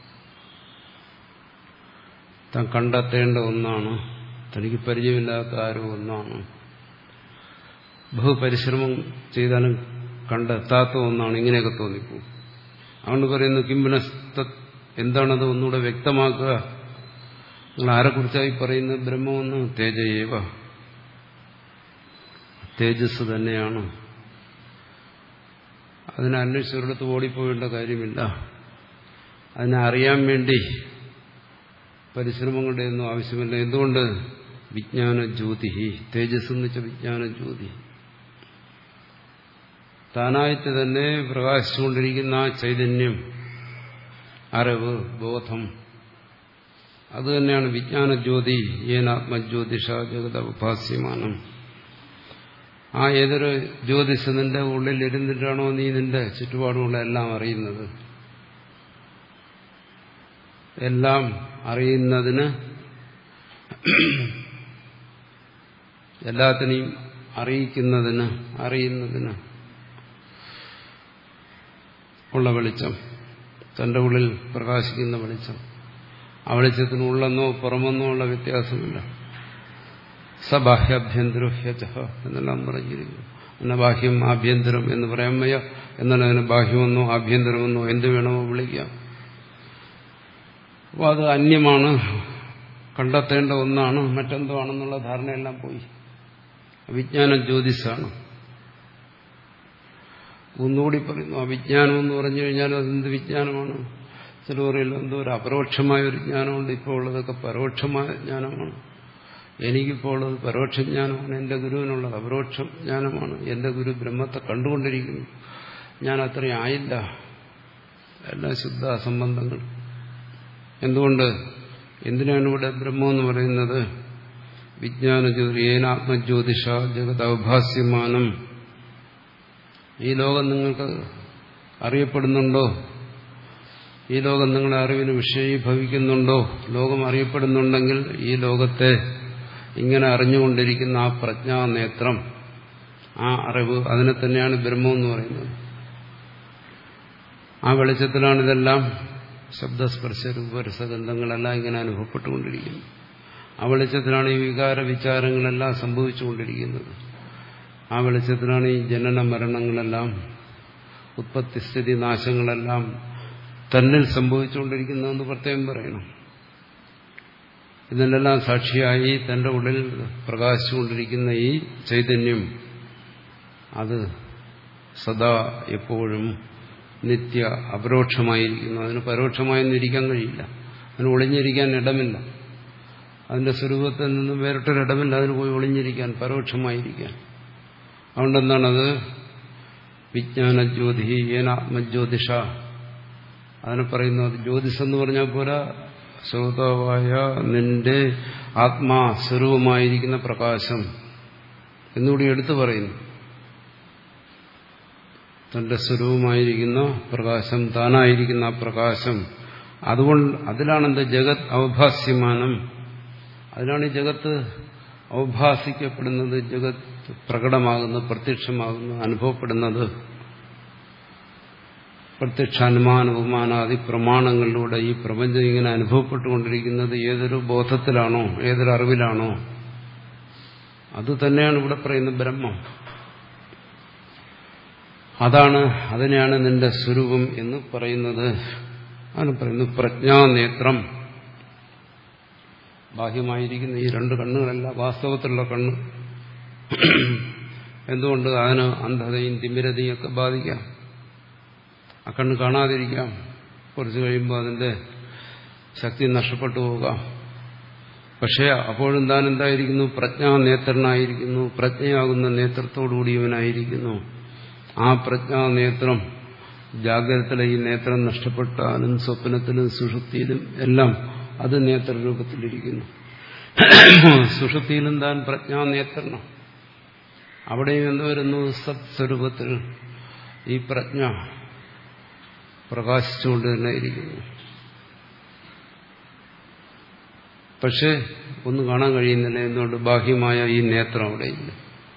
താൻ കണ്ടെത്തേണ്ട ഒന്നാണ്, തനിക്ക് പരിചയമില്ലാത്ത ആരോ ഒന്നാണ്, ബഹുപരിശ്രമം ചെയ്താലും കണ്ടെത്താത്ത ഒന്നാണ്. ഇങ്ങനെയൊക്കെ തോന്നിപ്പോകും. അതുകൊണ്ട് പറയുന്നു കിംബുനസ്ത, എന്താണത് ഒന്നുകൂടെ വ്യക്തമാക്കുക. നിങ്ങൾ ആരെക്കുറിച്ചായി പറയുന്നത്? ബ്രഹ്മമെന്ന്. തേജയേവ, തേജസ് തന്നെയാണ്. അതിനെ അന്വേഷിച്ചൊരിടത്ത് ഓടിപ്പോവേണ്ട കാര്യമില്ല. അതിനെ അറിയാൻ വേണ്ടി പരിശ്രമങ്ങളുടെ ഒന്നും ആവശ്യമില്ല. എന്തുകൊണ്ട്? വിജ്ഞാന ജ്യോതി, തേജസ് എന്ന് വെച്ച വിജ്ഞാന ജ്യോതി, താനായിട്ട് തന്നെ പ്രകാശിച്ചുകൊണ്ടിരിക്കുന്ന ആ ചൈതന്യം, അറിവ്, ബോധം, അത് തന്നെയാണ് വിജ്ഞാന ജ്യോതി. ഏനാത്മജ്യോതിഷ ജഗത ഉപാസ്യമാനം. ആ ഏതൊരു ജ്യോതിഷ് നിന്റെ ഉള്ളിൽ ഇരുന്നിട്ടാണോ നീ നിന്റെ ചുറ്റുപാടുമുള്ള എല്ലാം അറിയുന്നത്? എല്ലാം അറിയുന്നതിന് എല്ലാത്തിനെയും അറിയിക്കുന്നതിന് അറിയുന്നതിന് ഉള്ള വെളിച്ചം, തന്റെ ഉള്ളിൽ പ്രകാശിക്കുന്ന വെളിച്ചം. ആ വെളിച്ചത്തിന് ഉള്ളെന്നോ പുറമെന്നോ ഉള്ള വ്യത്യാസമില്ല. സബാഹ്യാഭ്യന്തരഹ്യച എന്നെല്ലാം പറഞ്ഞിരിക്കുന്നു. പിന്നെ ബാഹ്യം ആഭ്യന്തരം എന്ന് പറയാൻ വയ്യ. എന്നാൽ അതിന് ബാഹ്യമെന്നോ ആഭ്യന്തരമെന്നോ എന്ത് വേണമോ വിളിക്കാം. അപ്പോൾ അത് അന്യമാണ്, കണ്ടെത്തേണ്ട ഒന്നാണ്, മറ്റെന്തോ ആണെന്നുള്ള ധാരണയെല്ലാം പോയി. വിജ്ഞാന ജ്യോതിസാണ്. ഒന്നുകൂടി പറയുന്നു, അവിജ്ഞാനം എന്ന് പറഞ്ഞു കഴിഞ്ഞാൽ അതെന്ത് വിജ്ഞാനമാണ്? ചില പറയില്ല, എന്തോ ഒരു അപരോക്ഷമായ ഒരു ജ്ഞാനമുണ്ട്. ഇപ്പോൾ ഉള്ളതൊക്കെ പരോക്ഷമായ ജ്ഞാനമാണ്. എനിക്കിപ്പോൾ ഉള്ളത് പരോക്ഷ ജ്ഞാനമാണ്. എന്റെ ഗുരുവിനുള്ളത് അപരോക്ഷ ജ്ഞാനമാണ്. എന്റെ ഗുരു ബ്രഹ്മത്തെ കണ്ടുകൊണ്ടിരിക്കുന്നു. ഞാൻ അത്രയും ആയില്ല. എല്ലാം ശുദ്ധ അസംബന്ധങ്ങൾ. എന്തുകൊണ്ട്? എന്തിനാണ് ഇവിടെ ബ്രഹ്മമെന്ന് പറയുന്നത്? വിജ്ഞാനജ്യോതി ഏനാത്മജ്യോതിഷ ജഗത് അവഭാസ്യമാനം. ഈ ലോകം നിങ്ങൾക്ക് അറിയപ്പെടുന്നുണ്ടോ? ഈ ലോകം നിങ്ങളുടെ അറിവിന് വിഷയീഭവിക്കുന്നുണ്ടോ? ലോകം അറിയപ്പെടുന്നുണ്ടെങ്കിൽ ഈ ലോകത്തെ ഇങ്ങനെ അറിഞ്ഞുകൊണ്ടിരിക്കുന്ന ആ പ്രജ്ഞാനേത്രം, ആ അറിവ്, അതിനെ തന്നെയാണ് ബ്രഹ്മമെന്ന് പറയുന്നത്. ആ വെളിച്ചത്തിലാണ് ഇതെല്ലാം ശബ്ദസ്പർശ രൂപരസഗന്ധങ്ങളെല്ലാം ഇങ്ങനെ അനുഭവപ്പെട്ടുകൊണ്ടിരിക്കുന്നത്. ആ വെളിച്ചത്തിലാണ് ഈ വികാര വിചാരങ്ങളെല്ലാം സംഭവിച്ചുകൊണ്ടിരിക്കുന്നത്. ആ വെളിച്ചത്തിലാണ് ഈ ജനന മരണങ്ങളെല്ലാം, ഉത്പത്തിസ്ഥിതി നാശങ്ങളെല്ലാം തന്നിൽ സംഭവിച്ചുകൊണ്ടിരിക്കുന്നതെന്ന് പ്രത്യേകം പറയണം. ഇതിനെല്ലാം സാക്ഷിയായി തന്റെ ഉള്ളിൽ പ്രകാശിച്ചുകൊണ്ടിരിക്കുന്ന ഈ ചൈതന്യം, അത് സദാ എപ്പോഴും നിത്യ അപരോക്ഷമായിരിക്കുന്നു. അതിന് പരോക്ഷമായൊന്നിരിക്കാൻ കഴിയില്ല. അതിന് ഒളിഞ്ഞിരിക്കാൻ ഇടമില്ല. അതിന്റെ സ്വരൂപത്തിൽ നിന്നും വേറിട്ടൊരിടമില്ല അതിന് പോയി ഒളിഞ്ഞിരിക്കാൻ, പരോക്ഷമായിരിക്കാൻ. അതുകൊണ്ടെന്താണത്? വിജ്ഞാനജ്യോതി ഏനാത്മജ്യോതിഷ. അതിനെ പറയുന്നു. അത് ജ്യോതിസ് എന്ന് പറഞ്ഞാൽ പോരാ, ശ്രോതാവായ നിന്റെ ആത്മാ സ്വരൂപമായിരിക്കുന്ന പ്രകാശം എന്നുകൂടി എടുത്തു പറയുന്നു. തന്റെ സ്വരൂപമായിരിക്കുന്ന പ്രകാശം, താനായിരിക്കുന്ന ആ പ്രകാശം, അതുകൊണ്ട് അതിലാണ് എന്ത് ജഗത് അവഭാസ്യമാനം. അതിലാണ് ഈ ജഗത്ത് അവഭാസിക്കപ്പെടുന്നത്, ജഗത് പ്രകടമാകുന്നത്, പ്രത്യക്ഷമാകുന്നത്, അനുഭവപ്പെടുന്നത്. പ്രത്യക്ഷാനുമാന ഉപമാനാദി പ്രമാണങ്ങളിലൂടെ ഈ പ്രപഞ്ചം ഇങ്ങനെ അനുഭവപ്പെട്ടുകൊണ്ടിരിക്കുന്നത് ഏതൊരു ബോധത്തിലാണോ, ഏതൊരു അറിവിലാണോ, അത് തന്നെയാണ് ഇവിടെ പറയുന്ന ബ്രഹ്മം. അതാണ്, അതിനെയാണ് നിന്റെ സ്വരൂപം എന്ന് പറയുന്നത്. അതിന് പറയുന്നു പ്രജ്ഞാനേത്രം. ബാഹ്യമായിരിക്കുന്ന ഈ രണ്ട് കണ്ണുകളല്ല വാസ്തവത്തിലുള്ള കണ്ണ്. എന്തുകൊണ്ട്? അതിന് അന്ധതയും തിമിരതയും ഒക്കെ ബാധിക്കാം. ആ കണ്ണ് കാണാതിരിക്കാം. കുറച്ച് കഴിയുമ്പോൾ അതിന്റെ ശക്തി നഷ്ടപ്പെട്ടു പോകാം. പക്ഷേ അപ്പോഴും താൻ എന്തായിരിക്കുന്നു? പ്രജ്ഞാനേത്രനായിരിക്കുന്നു. പ്രജ്ഞയാകുന്ന നേത്രത്തോടുകൂടിയവനായിരിക്കുന്നു. ആ പ്രജ്ഞാനേത്രം ജാഗ്രതത്തിലെ ഈ നേത്രം നഷ്ടപ്പെട്ടാലും സ്വപ്നത്തിലും സുഷുപ്തിയിലും എല്ലാം അത് നേത്രരൂപത്തിലിരിക്കുന്നു. സുഷുപ്തിയിലും താൻ പ്രജ്ഞാനേത്രനാണ്. അവിടെയും എന്ത് വരുന്നു? സത്സ്വരൂപത്തിൽ ഈ പ്രജ്ഞ പ്രകാശിച്ചുകൊണ്ട് തന്നെ ഇരിക്കുന്നു. പക്ഷെ ഒന്നും കാണാൻ കഴിയുന്നില്ല. എന്തുകൊണ്ട്? ബാഹ്യമായ ഈ നേത്രം അവിടെയില്ല,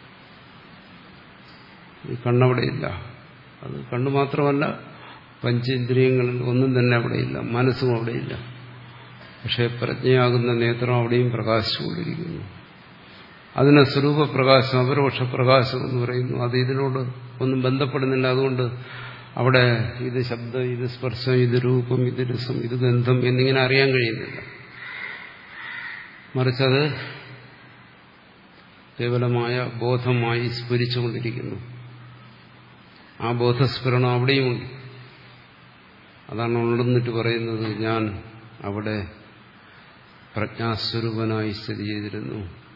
ഈ കണ്ണവിടെയില്ല. അത് കണ്ണു മാത്രമല്ല, പഞ്ചേന്ദ്രിയങ്ങളിൽ ഒന്നും തന്നെ അവിടെയില്ല, മനസ്സും അവിടെയില്ല. പക്ഷെ പ്രജ്ഞയാകുന്ന നേത്രം അവിടെയും പ്രകാശിച്ചുകൊണ്ടിരിക്കുന്നു. അതിനെ സ്വരൂപപ്രകാശം, അപരോക്ഷ പ്രകാശം എന്ന് പറയുന്നു. അത് ഇതിനോട് ഒന്നും ബന്ധപ്പെടുന്നില്ല. അതുകൊണ്ട് അവിടെ ഇത് ശബ്ദം, ഇത് സ്പർശം, ഇത് രൂപം, ഇത് രസം, ഇത് ഗന്ധം എന്നിങ്ങനെ അറിയാൻ കഴിയുന്നില്ല. മറിച്ചത് കേവലമായ ബോധമായി സ്ഫുരിച്ചുകൊണ്ടിരിക്കുന്നു. ആ ബോധസ്ഫുരണം അവിടെയുമുണ്ട്. അതാണ് ഉണർന്നിട്ട് പറയുന്നത്, ഞാൻ അവിടെ പ്രജ്ഞാസ്വരൂപനായി സ്ഥിതി ചെയ്തിരുന്നു,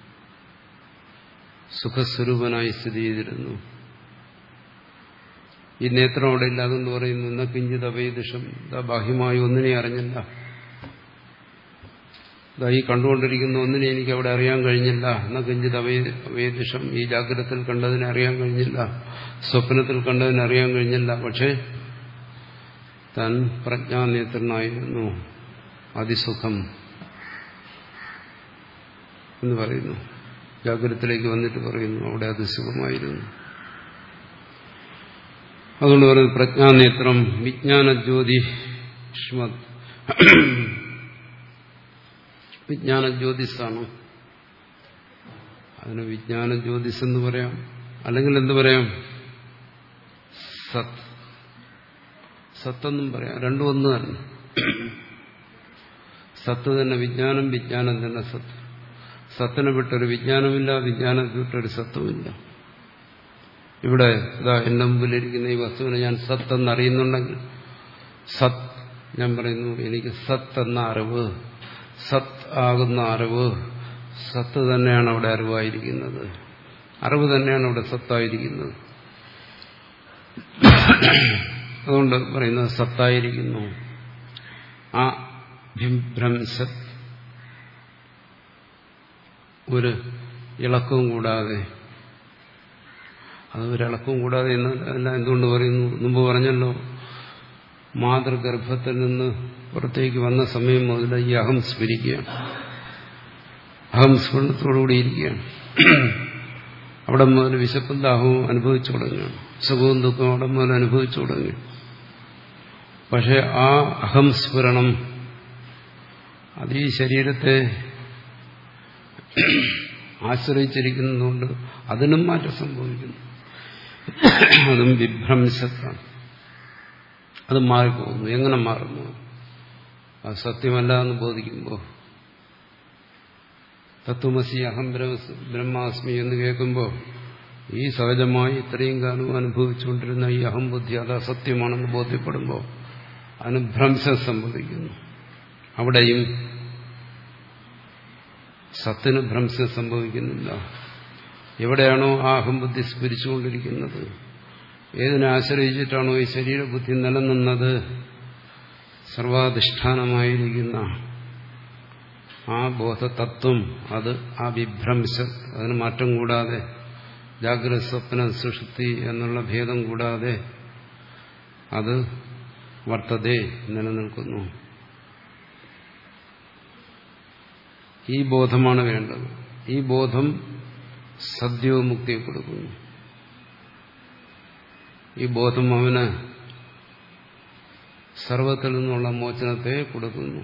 സുഖസ്വരൂപനായി സ്ഥിതി ചെയ്തിരുന്നു. ഈ നേത്രം അവിടെ ഇല്ല. അതുകൊണ്ട് പറയുന്നു ഇന്ന കിഞ്ചിത് അവേദിഷം, ബാഹ്യമായി ഒന്നിനെ അറിഞ്ഞില്ല. ഈ കണ്ടുകൊണ്ടിരിക്കുന്ന ഒന്നിനെ എനിക്ക് അവിടെ അറിയാൻ കഴിഞ്ഞില്ല. എന്ന കിഞ്ചിത് അവേദിഷം, ഈ ജാഗ്രതത്തിൽ കണ്ടതിനെ അറിയാൻ കഴിഞ്ഞില്ല, സ്വപ്നത്തിൽ കണ്ടതിനെ അറിയാൻ കഴിഞ്ഞില്ല. പക്ഷേ താൻ പ്രജ്ഞാനേത്രനായിരുന്നു. അതിസുഖം. എന്ന് പറയുന്നു. ജാഗ്രതത്തിലേക്ക് വന്നിട്ട് പറയുന്നു അവിടെ അത് സുഖമായിരുന്നു. അതുകൊണ്ട് പറയുന്നത് പ്രജ്ഞാനേത്രം വിജ്ഞാനജ്യോതിഷ്മത്, വിജ്ഞാനജ്യോതിസാണ്. അതിന് വിജ്ഞാനജ്യോതിസ് എന്ന് പറയാം, അല്ലെങ്കിൽ എന്ത് പറയാം, സത് സത്തെന്നും പറയാം. രണ്ടും ഒന്ന് തന്നെ. സത്ത് തന്നെ വിജ്ഞാനം, വിജ്ഞാനം തന്നെ സത്ത്. സത്തിനെ വിട്ടൊരു വിജ്ഞാനമില്ല, വിജ്ഞാനത്തെ വിട്ടൊരു സത്വമില്ല. ഇവിടെ ഇതാ എന്റെ മുമ്പിലിരിക്കുന്ന ഈ വസ്തുവിനെ ഞാൻ സത്ത് എന്നറിയുന്നുണ്ടെങ്കിൽ സത്, ഞാൻ പറയുന്നു എനിക്ക് സത്ത് എന്ന അറിവ്, സത്ത് ആകുന്ന അറിവ്, സത്ത് തന്നെയാണ് അവിടെ അറിവായിരിക്കുന്നത്, അറിവ് തന്നെയാണ് അവിടെ സത്തായിരിക്കുന്നത്. അതുകൊണ്ട് പറയുന്നത് സത്തായിരിക്കുന്നു. ആ ബിഭ്രംസത്, ഒരു ഇളക്കവും കൂടാതെ, അത് ഒരിളക്കവും കൂടാതെ എന്നല്ല. എന്തുകൊണ്ട് പറയുന്നു? മുമ്പ് പറഞ്ഞല്ലോ, മാതൃഗർഭത്തിൽ നിന്ന് പുറത്തേക്ക് വന്ന സമയം മുതൽ ഈ അഹം സ്ഫുരിക്കുകയാണ്, അഹം സ്ഫുരണത്തോടുകൂടിയിരിക്കുകയാണ്. അവിടെ മുതൽ വിശപ്പും ദാഹവും അനുഭവിച്ചു തുടങ്ങുകയാണ്, സുഖവും ദുഃഖവും അവിടെ മുതൽ അനുഭവിച്ചു തുടങ്ങി. പക്ഷെ ആ അഹം സ്ഫുരണം അത് ഈ ശരീരത്തെ ആശ്രയിച്ചിരിക്കുന്നതുകൊണ്ട് അതിനും മാറ്റം സംഭവിക്കുന്നു. അതും വിഭ്രംശത്താണ്. അത് മാറിപ്പോകുന്നു. എങ്ങനെ മാറുന്നു? അത് സത്യമല്ല എന്ന് ബോധിക്കുമ്പോൾ, തത്വമസി അഹം ബ്രഹ്മാസ്മി എന്ന് കേൾക്കുമ്പോൾ ഈ സഹജമായി ഇത്രയും കാലം അനുഭവിച്ചുകൊണ്ടിരുന്ന ഈ അഹംബുദ്ധി അത് അസത്യമാണെന്ന് ബോധ്യപ്പെടുമ്പോൾ അതിന് ഭ്രംശം സംഭവിക്കുന്നു. അവിടെയും സത്തിന് ഭ്രംശം സംഭവിക്കുന്നില്ല. എവിടെയാണോ ആ അഹംബുദ്ധി സ്ഫുരിച്ചുകൊണ്ടിരിക്കുന്നത്, ഏതിനെ ആശ്രയിച്ചിട്ടാണോ ഈ ശരീരബുദ്ധി നിലനിന്നത്, സർവാധിഷ്ഠാനമായിരിക്കുന്ന ആ ബോധതത്വം അത് ആ വിഭ്രംശം, അതിന് മാറ്റം കൂടാതെ, ജാഗ്രത സ്വപ്ന സുഷുപ്തി എന്നുള്ള ഭേദം കൂടാതെ അത് വർത്തതേ നിലനിൽക്കുന്നു. ഈ ബോധമാണ് വേണ്ടത്. ഈ ബോധം സദ്യോമുക്തിയെ കൊടുക്കുന്നു. ഈ ബോധം അവന് സർവത്തിൽ നിന്നുള്ള മോചനത്തെ കൊടുക്കുന്നു.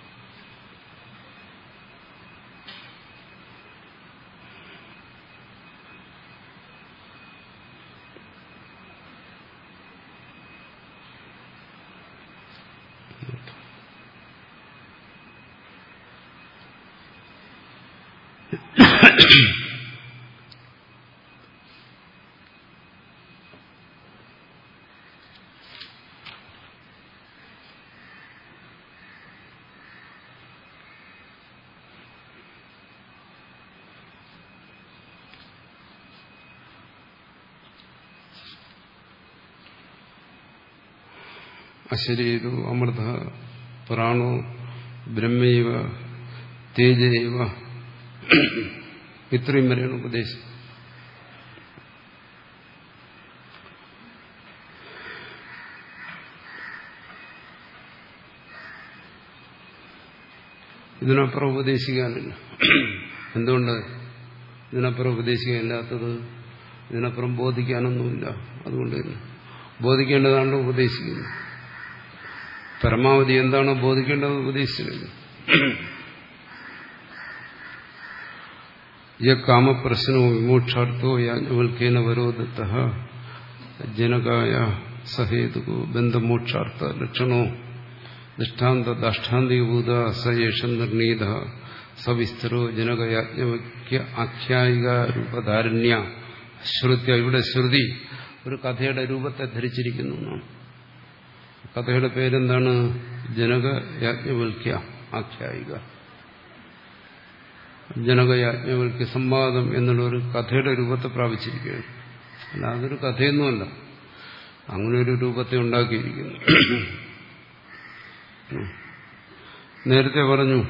അശരീരോ അമൃത പ്രാണോ ബ്രഹ്മൈവ തേജൈവ, ഇത്രയും വരെയാണ് ഉപദേശം. ഇതിനപ്പുറം ഉപദേശിക്കാനില്ല. എന്തുകൊണ്ട് ഇതിനപ്പുറം ഉപദേശിക്കാനില്ലാത്തത്? ഇതിനപ്പുറം ബോധിക്കാനൊന്നുമില്ല. അതുകൊണ്ട് തന്നെ ബോധിക്കേണ്ടതാണല്ലോ ഉപദേശിക്കുന്നത്. പരമാവധി എന്താണോ ബോധിക്കേണ്ടത് ഉപദേശിച്ചു. യ കാമപ്രശ്നോ വിമോക്ഷാർത്ഥോ യാജ്ഞവൽക്കേന വരോദത്ത ജനകായ സഹേതുകോ ബന്ധമോക്ഷാർത്ഥ ലക്ഷണോ ദൃഷ്ടാന്ത ദാഷ്ടാന്തികഭൂത സയേഷം നിർണീത സവിസ്തരോ ജനകയാജ്ഞവൽക്യ ആഖ്യായിക രൂപധാരണ്യ ശ്രുത്യ. ഇവിടെ ശ്രുതി ഒരു കഥയുടെ രൂപത്തെ ധരിച്ചിരിക്കുന്നു എന്നാണ്. കഥയുടെ പേരെന്താണ്? ജനകയാജ്ഞവൽക്യ ആഖ്യായിക. ജനകയാജ്ഞവൽക്യ സംവാദം എന്നുള്ള ഒരു കഥയുടെ രൂപത്തെ പ്രാപിച്ചിരിക്കുകയാണ്. അല്ല, അതൊരു കഥയൊന്നുമല്ല, അങ്ങനെ ഒരു രൂപത്തെ ഉണ്ടാക്കിയിരിക്കുന്നു. നേരത്തെ പറഞ്ഞു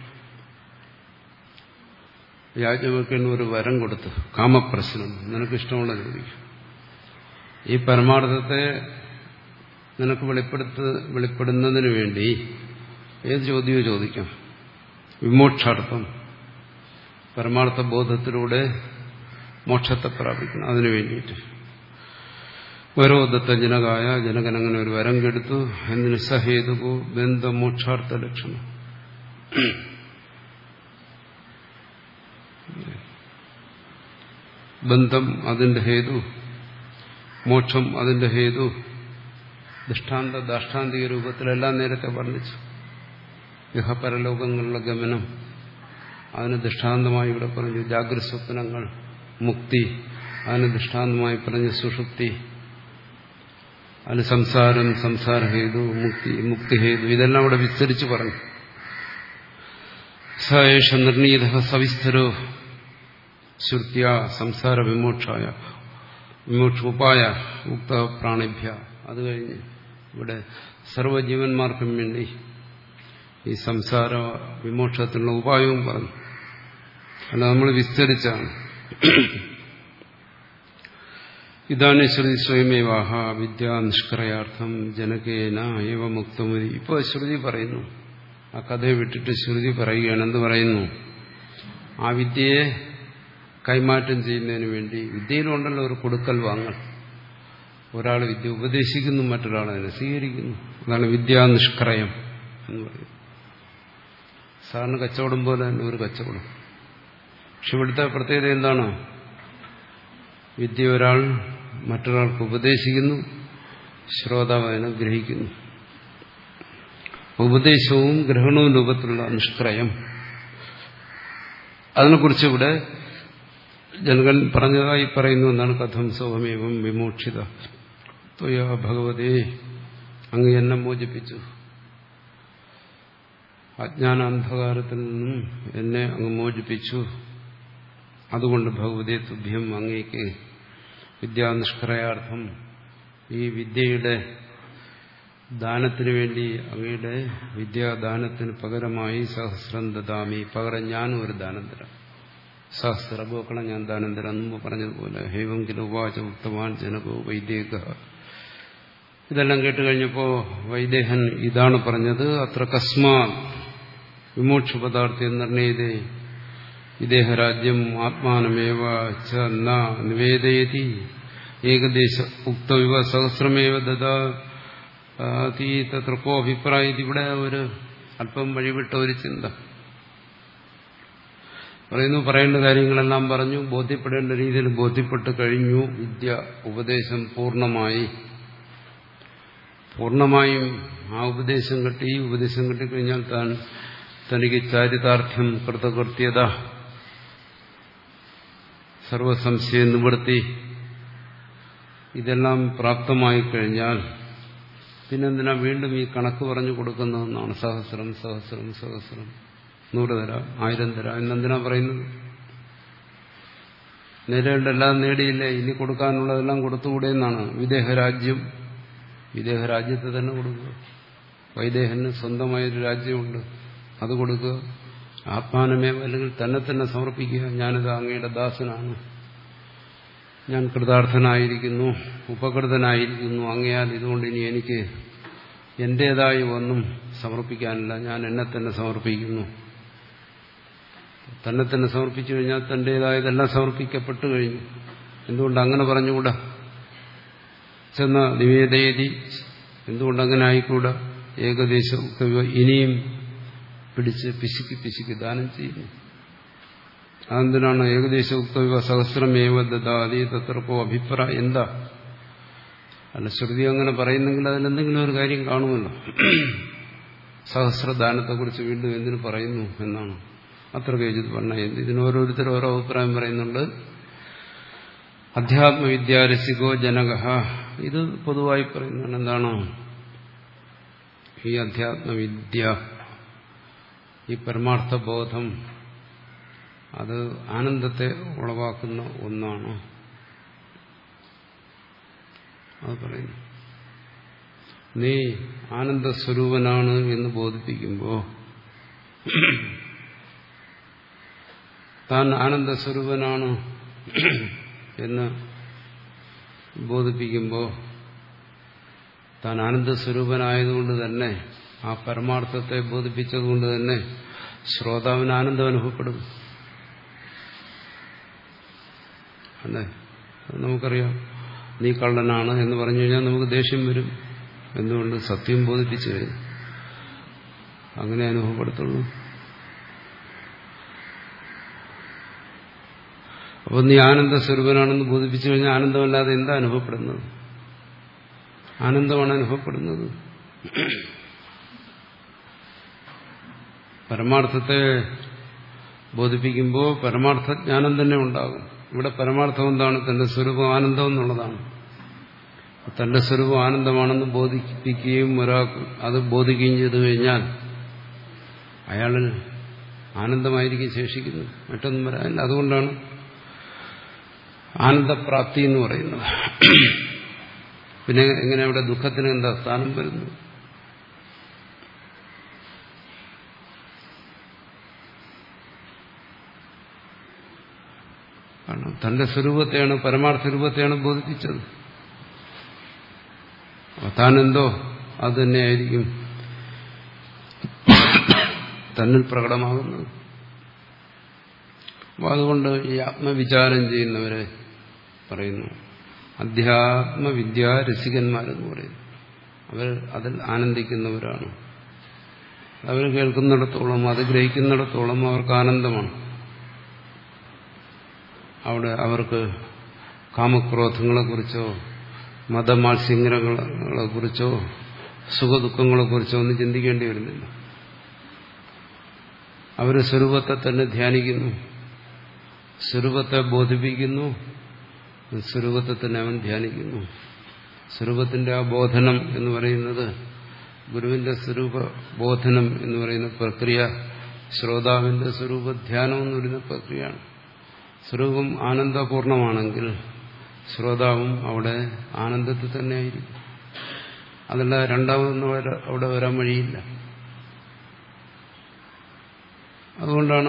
യാജ്ഞവൽക്കന് ഒരു വരം കൊടുത്ത്, കാമപ്രശ്നം, നിനക്കിഷ്ടമുള്ള ചോദിക്കും. ഈ പരമാർത്ഥത്തെ നിനക്ക് വെളിപ്പെടുത്ത വെളിപ്പെടുന്നതിന് വേണ്ടി ഏത് ചോദ്യവും ചോദിക്കാം. വിമോക്ഷാർത്ഥം, പരമാർത്ഥ ബോധത്തിലൂടെ മോക്ഷത്തെ പ്രാപിക്കണം. അതിനു വേണ്ടിയിട്ട് വരോദത്ത ജനകായ ജനകനങ്ങനെ ഒരു വരം കെടുത്തു. എന്തിന് സഹേതുകോ ബന്ധമോക്ഷാർത്ഥ ലക്ഷണം. ബന്ധം അതിന്റെ ഹേതു, മോക്ഷം അതിന്റെ ഹേതു. ദൃഷ്ടാന്ത ദാഷ്ടാന്തിക രൂപത്തിലെല്ലാം നേരത്തെ വർണ്ണിച്ചു. ഇഹപരലോകങ്ങളിലെ ഗമനം അതിന് ദൃഷ്ടാന്തമായി ഇവിടെ പറഞ്ഞു. ജാഗ്രത സ്വപ്നങ്ങൾ, മുക്തി അതിന് ദൃഷ്ടാന്തമായി പറഞ്ഞു. സുഷുപ്തി, അതിന് സംസാരം, സംസാരഹേതു, മുക്തി, മുക്തിഹേതു, ഇതെല്ലാം ഇവിടെ വിസ്തരിച്ച് പറഞ്ഞു. സേഷ നിർണീത സവിസ്തരോ ശ്രുത്യ സംസാര വിമോക്ഷായ വിമോക്ഷോപായ ഉക്ത പ്രാണിഭ്യ. അത് കഴിഞ്ഞ് ഇവിടെ സർവ്വജീവന്മാർക്കും വേണ്ടി ഈ സംസാര വിമോക്ഷത്തിനുള്ള ഉപായവും പറഞ്ഞു. അല്ല, നമ്മൾ വിസ്തരിച്ചാണ്. ഇതാണ് ശ്രുതി സ്വയമേവാഹ വിദ്യാ നിഷ്ക്രയാർത്ഥം ജനകേന ഏവ മുക്തമുരി. ഇപ്പോൾ ശ്രുതി പറയുന്നു, ആ കഥയെ വിട്ടിട്ട് ശ്രുതി പറയുകയാണ്. എന്ത് പറയുന്നു? ആ വിദ്യയെ കൈമാറ്റം ചെയ്യുന്നതിന് വേണ്ടി വിദ്യയിലുണ്ടല്ലോ ഒരു കൊടുക്കൽ വാങ്ങൽ. ഒരാൾ വിദ്യ ഉപദേശിക്കുന്നു, മറ്റൊരാൾ അതിനെ സ്വീകരിക്കുന്നു. അതാണ് വിദ്യാ നിഷ്ക്രയം എന്ന് പറയുന്നത്. സാധാരണ കച്ചവടം പോലെ തന്നെ ഒരു കച്ചവടം. പക്ഷെ ഇവിടുത്തെ പ്രത്യേകത എന്താണ്? വിദ്യ ഒരാൾ മറ്റൊരാൾക്ക് ഉപദേശിക്കുന്നു, ശ്രോതാവ് അതിനെ ഗ്രഹിക്കുന്നു. ഉപദേശവും ഗ്രഹണവും രൂപത്തിലുള്ള നിഷ്ക്രയം, അതിനെക്കുറിച്ച് ഇവിടെ ജനകൻ പറഞ്ഞതായി പറയുന്നു. എന്നാണ് കഥം സോഹമേവം വിമോക്ഷിത ത്വയാ ഭഗവതേ, അങ്ങ് എന്നെ മോചിപ്പിച്ചു, അജ്ഞാന അന്ധകാരത്തിൽ നിന്നും എന്നെ അങ്ങ് മോചിപ്പിച്ചു. അതുകൊണ്ട് ഭഗവതേ തുഭ്യം, അങ്ങേക്ക് വിദ്യാനിഷ്ക്രയാർത്ഥം, ഈ വിദ്യയുടെ ദാനത്തിനു വേണ്ടി അങ്ങയുടെ വിദ്യാദാനത്തിന് പകരമായി സഹസ്രം ദദാമി, പകരം ഞാനും ഒരു ദാനം തരാം. സഹസ്ര ഗോക്കളെ ഞാൻ ദാനം തരാം. മുമ്പ് പറഞ്ഞതുപോലെ ഹൈവം കില ഉവാച ഉക്തവാൻ ജനകോ വൈദേക. ഇതെല്ലാം കേട്ട് കഴിഞ്ഞപ്പോൾ വൈദേഹൻ ഇതാണ് പറഞ്ഞത്. അത്ര കസ്മാ വിമോക്ഷ പദാർത്ഥ നിർണയതേ വിദേഹരാജ്യം ആത്മാനമേവ ച ന നിവേദയതി ഏകദേശ ഉക്തവിവ സഹസ്രമേവ ദദാതി തത്ര കോ അഭിപ്രായ. ഇവിടെ ഒരു അല്പം വഴിവിട്ട ഒരു ചിന്ത പറയുന്നു. പറയേണ്ട കാര്യങ്ങളെല്ലാം പറഞ്ഞു, ബോധ്യപ്പെടേണ്ട രീതിയിൽ ബോധ്യപ്പെട്ട് കഴിഞ്ഞു. വിദ്യ ഉപദേശം പൂർണ്ണമായി പൂർണ്ണമായും ആ ഉപദേശം കിട്ടി. ഈ ഉപദേശം കിട്ടിക്കഴിഞ്ഞാൽ താൻ തനിക്ക് ചാരിതാർത്ഥ്യം, കൃതകൃത്യത, സർവസംശയ നിവൃത്തി ഇതെല്ലാം പ്രാപ്തമായി കഴിഞ്ഞാൽ പിന്നെന്തിനാ വീണ്ടും ഈ കണക്ക് പറഞ്ഞു കൊടുക്കുന്നതെന്നാണ്. സഹസ്രം സഹസ്രം സഹസ്രം, നൂറ് തരാം, ആയിരം തരാം എന്നെന്തിനാ പറയുന്നത്? നേടേണ്ടെല്ലാം നേടിയില്ലേ, ഇനി കൊടുക്കാനുള്ളതെല്ലാം കൊടുത്തുകൂടെ എന്നാണ്. വിദേഹരാജ്യം, വിദേഹരാജ്യത്തെ തന്നെ കൊടുക്കുക. വൈദേഹന് സ്വന്തമായൊരു രാജ്യമുണ്ട്, അത് കൊടുക്കുക. ആത്മാനമേ, അല്ലെങ്കിൽ തന്നെ തന്നെ സമർപ്പിക്കുക. ഞാനിത് അങ്ങയുടെ ദാസനാണ്, ഞാൻ കൃതാർത്ഥനായിരിക്കുന്നു, ഉപകൃതനായിരിക്കുന്നു അങ്ങയാൽ. ഇതുകൊണ്ട് ഇനി എനിക്ക് എന്റേതായി ഒന്നും സമർപ്പിക്കാനില്ല, ഞാൻ എന്നെ തന്നെ സമർപ്പിക്കുന്നു. തന്നെ തന്നെ സമർപ്പിച്ചു കഴിഞ്ഞാൽ തന്റേതായതെല്ലാം സമർപ്പിക്കപ്പെട്ടു കഴിഞ്ഞു. എന്തുകൊണ്ട് അങ്ങനെ പറഞ്ഞുകൂടാ? ചെന്ന നിവേദയതി, എന്തുകൊണ്ട് അങ്ങനെ ആയിക്കൂടാ? ഏകദേശം ഇനിയും പിടിച്ച് പിശുക്കി പിശുക്കി ദാനം ചെയ്യുന്നു. അതെന്തിനാണ്? ഏകദേശ ഉക്തവിവ സഹസ്രമേവ ദദാതി തത്രക്കോ അഭിപ്രായം. എന്താ? അല്ല, ശ്രുതി അങ്ങനെ പറയുന്നെങ്കിൽ അതിലെന്തെങ്കിലും ഒരു കാര്യം കാണുമല്ലോ. സഹസ്രദാനത്തെക്കുറിച്ച് വീണ്ടും എന്തിനു പറയുന്നു എന്നാണ് അത്ര കേജിത് പറഞ്ഞ. ഇതിന് ഓരോരുത്തരും ഓരോ അഭിപ്രായം പറയുന്നുണ്ട്. അധ്യാത്മവിദ്യാരസികോ ജനക, ഇത് പൊതുവായി പറയുന്നതാണ്. എന്താണ് ഈ അധ്യാത്മവിദ്യ? ഈ പരമാർത്ഥബോധം അത് ആനന്ദത്തെ ഉളവാക്കുന്ന ഒന്നാണ്. അത് പറയുന്നു. നീ ആനന്ദസ്വരൂപനാണ് എന്ന് ബോധിപ്പിക്കുമ്പോൾ, താൻ ആനന്ദസ്വരൂപനാണ് എന്ന് ബോധിപ്പിക്കുമ്പോൾ, താൻ ആനന്ദസ്വരൂപനായതുകൊണ്ട് തന്നെ, ആ പരമാർത്ഥത്തെ ബോധിപ്പിച്ചതുകൊണ്ട് തന്നെ ശ്രോതാവിന് ആനന്ദം അനുഭവപ്പെടും. അല്ലേ? അത് നമുക്കറിയാം. നീ കള്ളനാണ് എന്ന് പറഞ്ഞു കഴിഞ്ഞാൽ നമുക്ക് ദേഷ്യം വരും. എന്തുകൊണ്ട്? സത്യം ബോധിപ്പിച്ചു കഴിഞ്ഞു. അങ്ങനെ അനുഭവപ്പെടുത്തുള്ളൂ. അപ്പോൾ നീ ആനന്ദ സ്വരൂപനാണെന്ന് ബോധിപ്പിച്ചു കഴിഞ്ഞാൽ ആനന്ദമല്ലാതെ എന്താ അനുഭവപ്പെടുന്നത്? ആനന്ദമാണ് അനുഭവപ്പെടുന്നത്. പരമാർത്ഥത്തെ ബോധിപ്പിക്കുമ്പോൾ പരമാർത്ഥ ജ്ഞാനം തന്നെ ഉണ്ടാകും. ഇവിടെ പരമാർത്ഥം എന്താണ്? തന്റെ സ്വരൂപം ആനന്ദം എന്നുള്ളതാണ്. തന്റെ സ്വരൂപം ആനന്ദമാണെന്ന് ബോധിപ്പിക്കുകയും ഒരാൾക്ക് അത് ബോധിക്കുകയും ചെയ്തു കഴിഞ്ഞാൽ അയാളിൽ ആനന്ദമായിരിക്കും ശേഷിക്കുന്നത്, മറ്റൊന്നും വരാനില്ല. അതുകൊണ്ടാണ് ആനന്ദപ്രാപ്തി എന്ന് പറയുന്നത്. പിന്നെ എങ്ങനെ അവിടെ ദുഃഖത്തിന് എന്താ സ്ഥാനം വരുന്നു? കാരണം തന്റെ സ്വരൂപത്തെയാണ്, പരമാർത്ഥ രൂപത്തെയാണ് ബോധിപ്പിച്ചത്. താനെന്തോ അത് തന്നെയായിരിക്കും തന്നിൽ പ്രകടമാകുന്നത്. അപ്പോൾ അതുകൊണ്ട് ഈ ആത്മവിചാരം ചെയ്യുന്നവരെ പറയുന്നു അധ്യാത്മവിദ്യാ രസികന്മാരെന്ന് പറയുന്നു. അവർ അതിൽ ആനന്ദിക്കുന്നവരാണ്. അവർ കേൾക്കുന്നിടത്തോളം, അത് ഗ്രഹിക്കുന്നിടത്തോളം അവർക്ക് ആനന്ദമാണ്. അവിടെ അവർക്ക് കാമക്രോധങ്ങളെക്കുറിച്ചോ മതമാത്സര്യങ്ങളെക്കുറിച്ചോ സുഖദുഃഖങ്ങളെക്കുറിച്ചോ ഒന്നും ചിന്തിക്കേണ്ടി വരുന്നില്ല. അവർ സ്വരൂപത്തെ തന്നെ ധ്യാനിക്കുന്നു, സ്വരൂപത്തെ ബോധിപ്പിക്കുന്നു, സ്വരൂപത്തെ തന്നെ അവൻ ധ്യാനിക്കുന്നു. സ്വരൂപത്തിന്റെ ആ ബോധനം എന്ന് പറയുന്നത്, ഗുരുവിന്റെ സ്വരൂപ ബോധനം എന്ന് പറയുന്ന പ്രക്രിയ ശ്രോതാവിന്റെ സ്വരൂപധ്യാനം എന്ന് പറയുന്ന പ്രക്രിയയാണ്. സ്വരൂപം ആനന്ദപൂർണമാണെങ്കിൽ ശ്രോതാവും അവിടെ ആനന്ദത്തിൽ തന്നെയായിരിക്കും. അതല്ല രണ്ടാമതൊന്നും അവിടെ വരാൻ വഴിയില്ല. അതുകൊണ്ടാണ്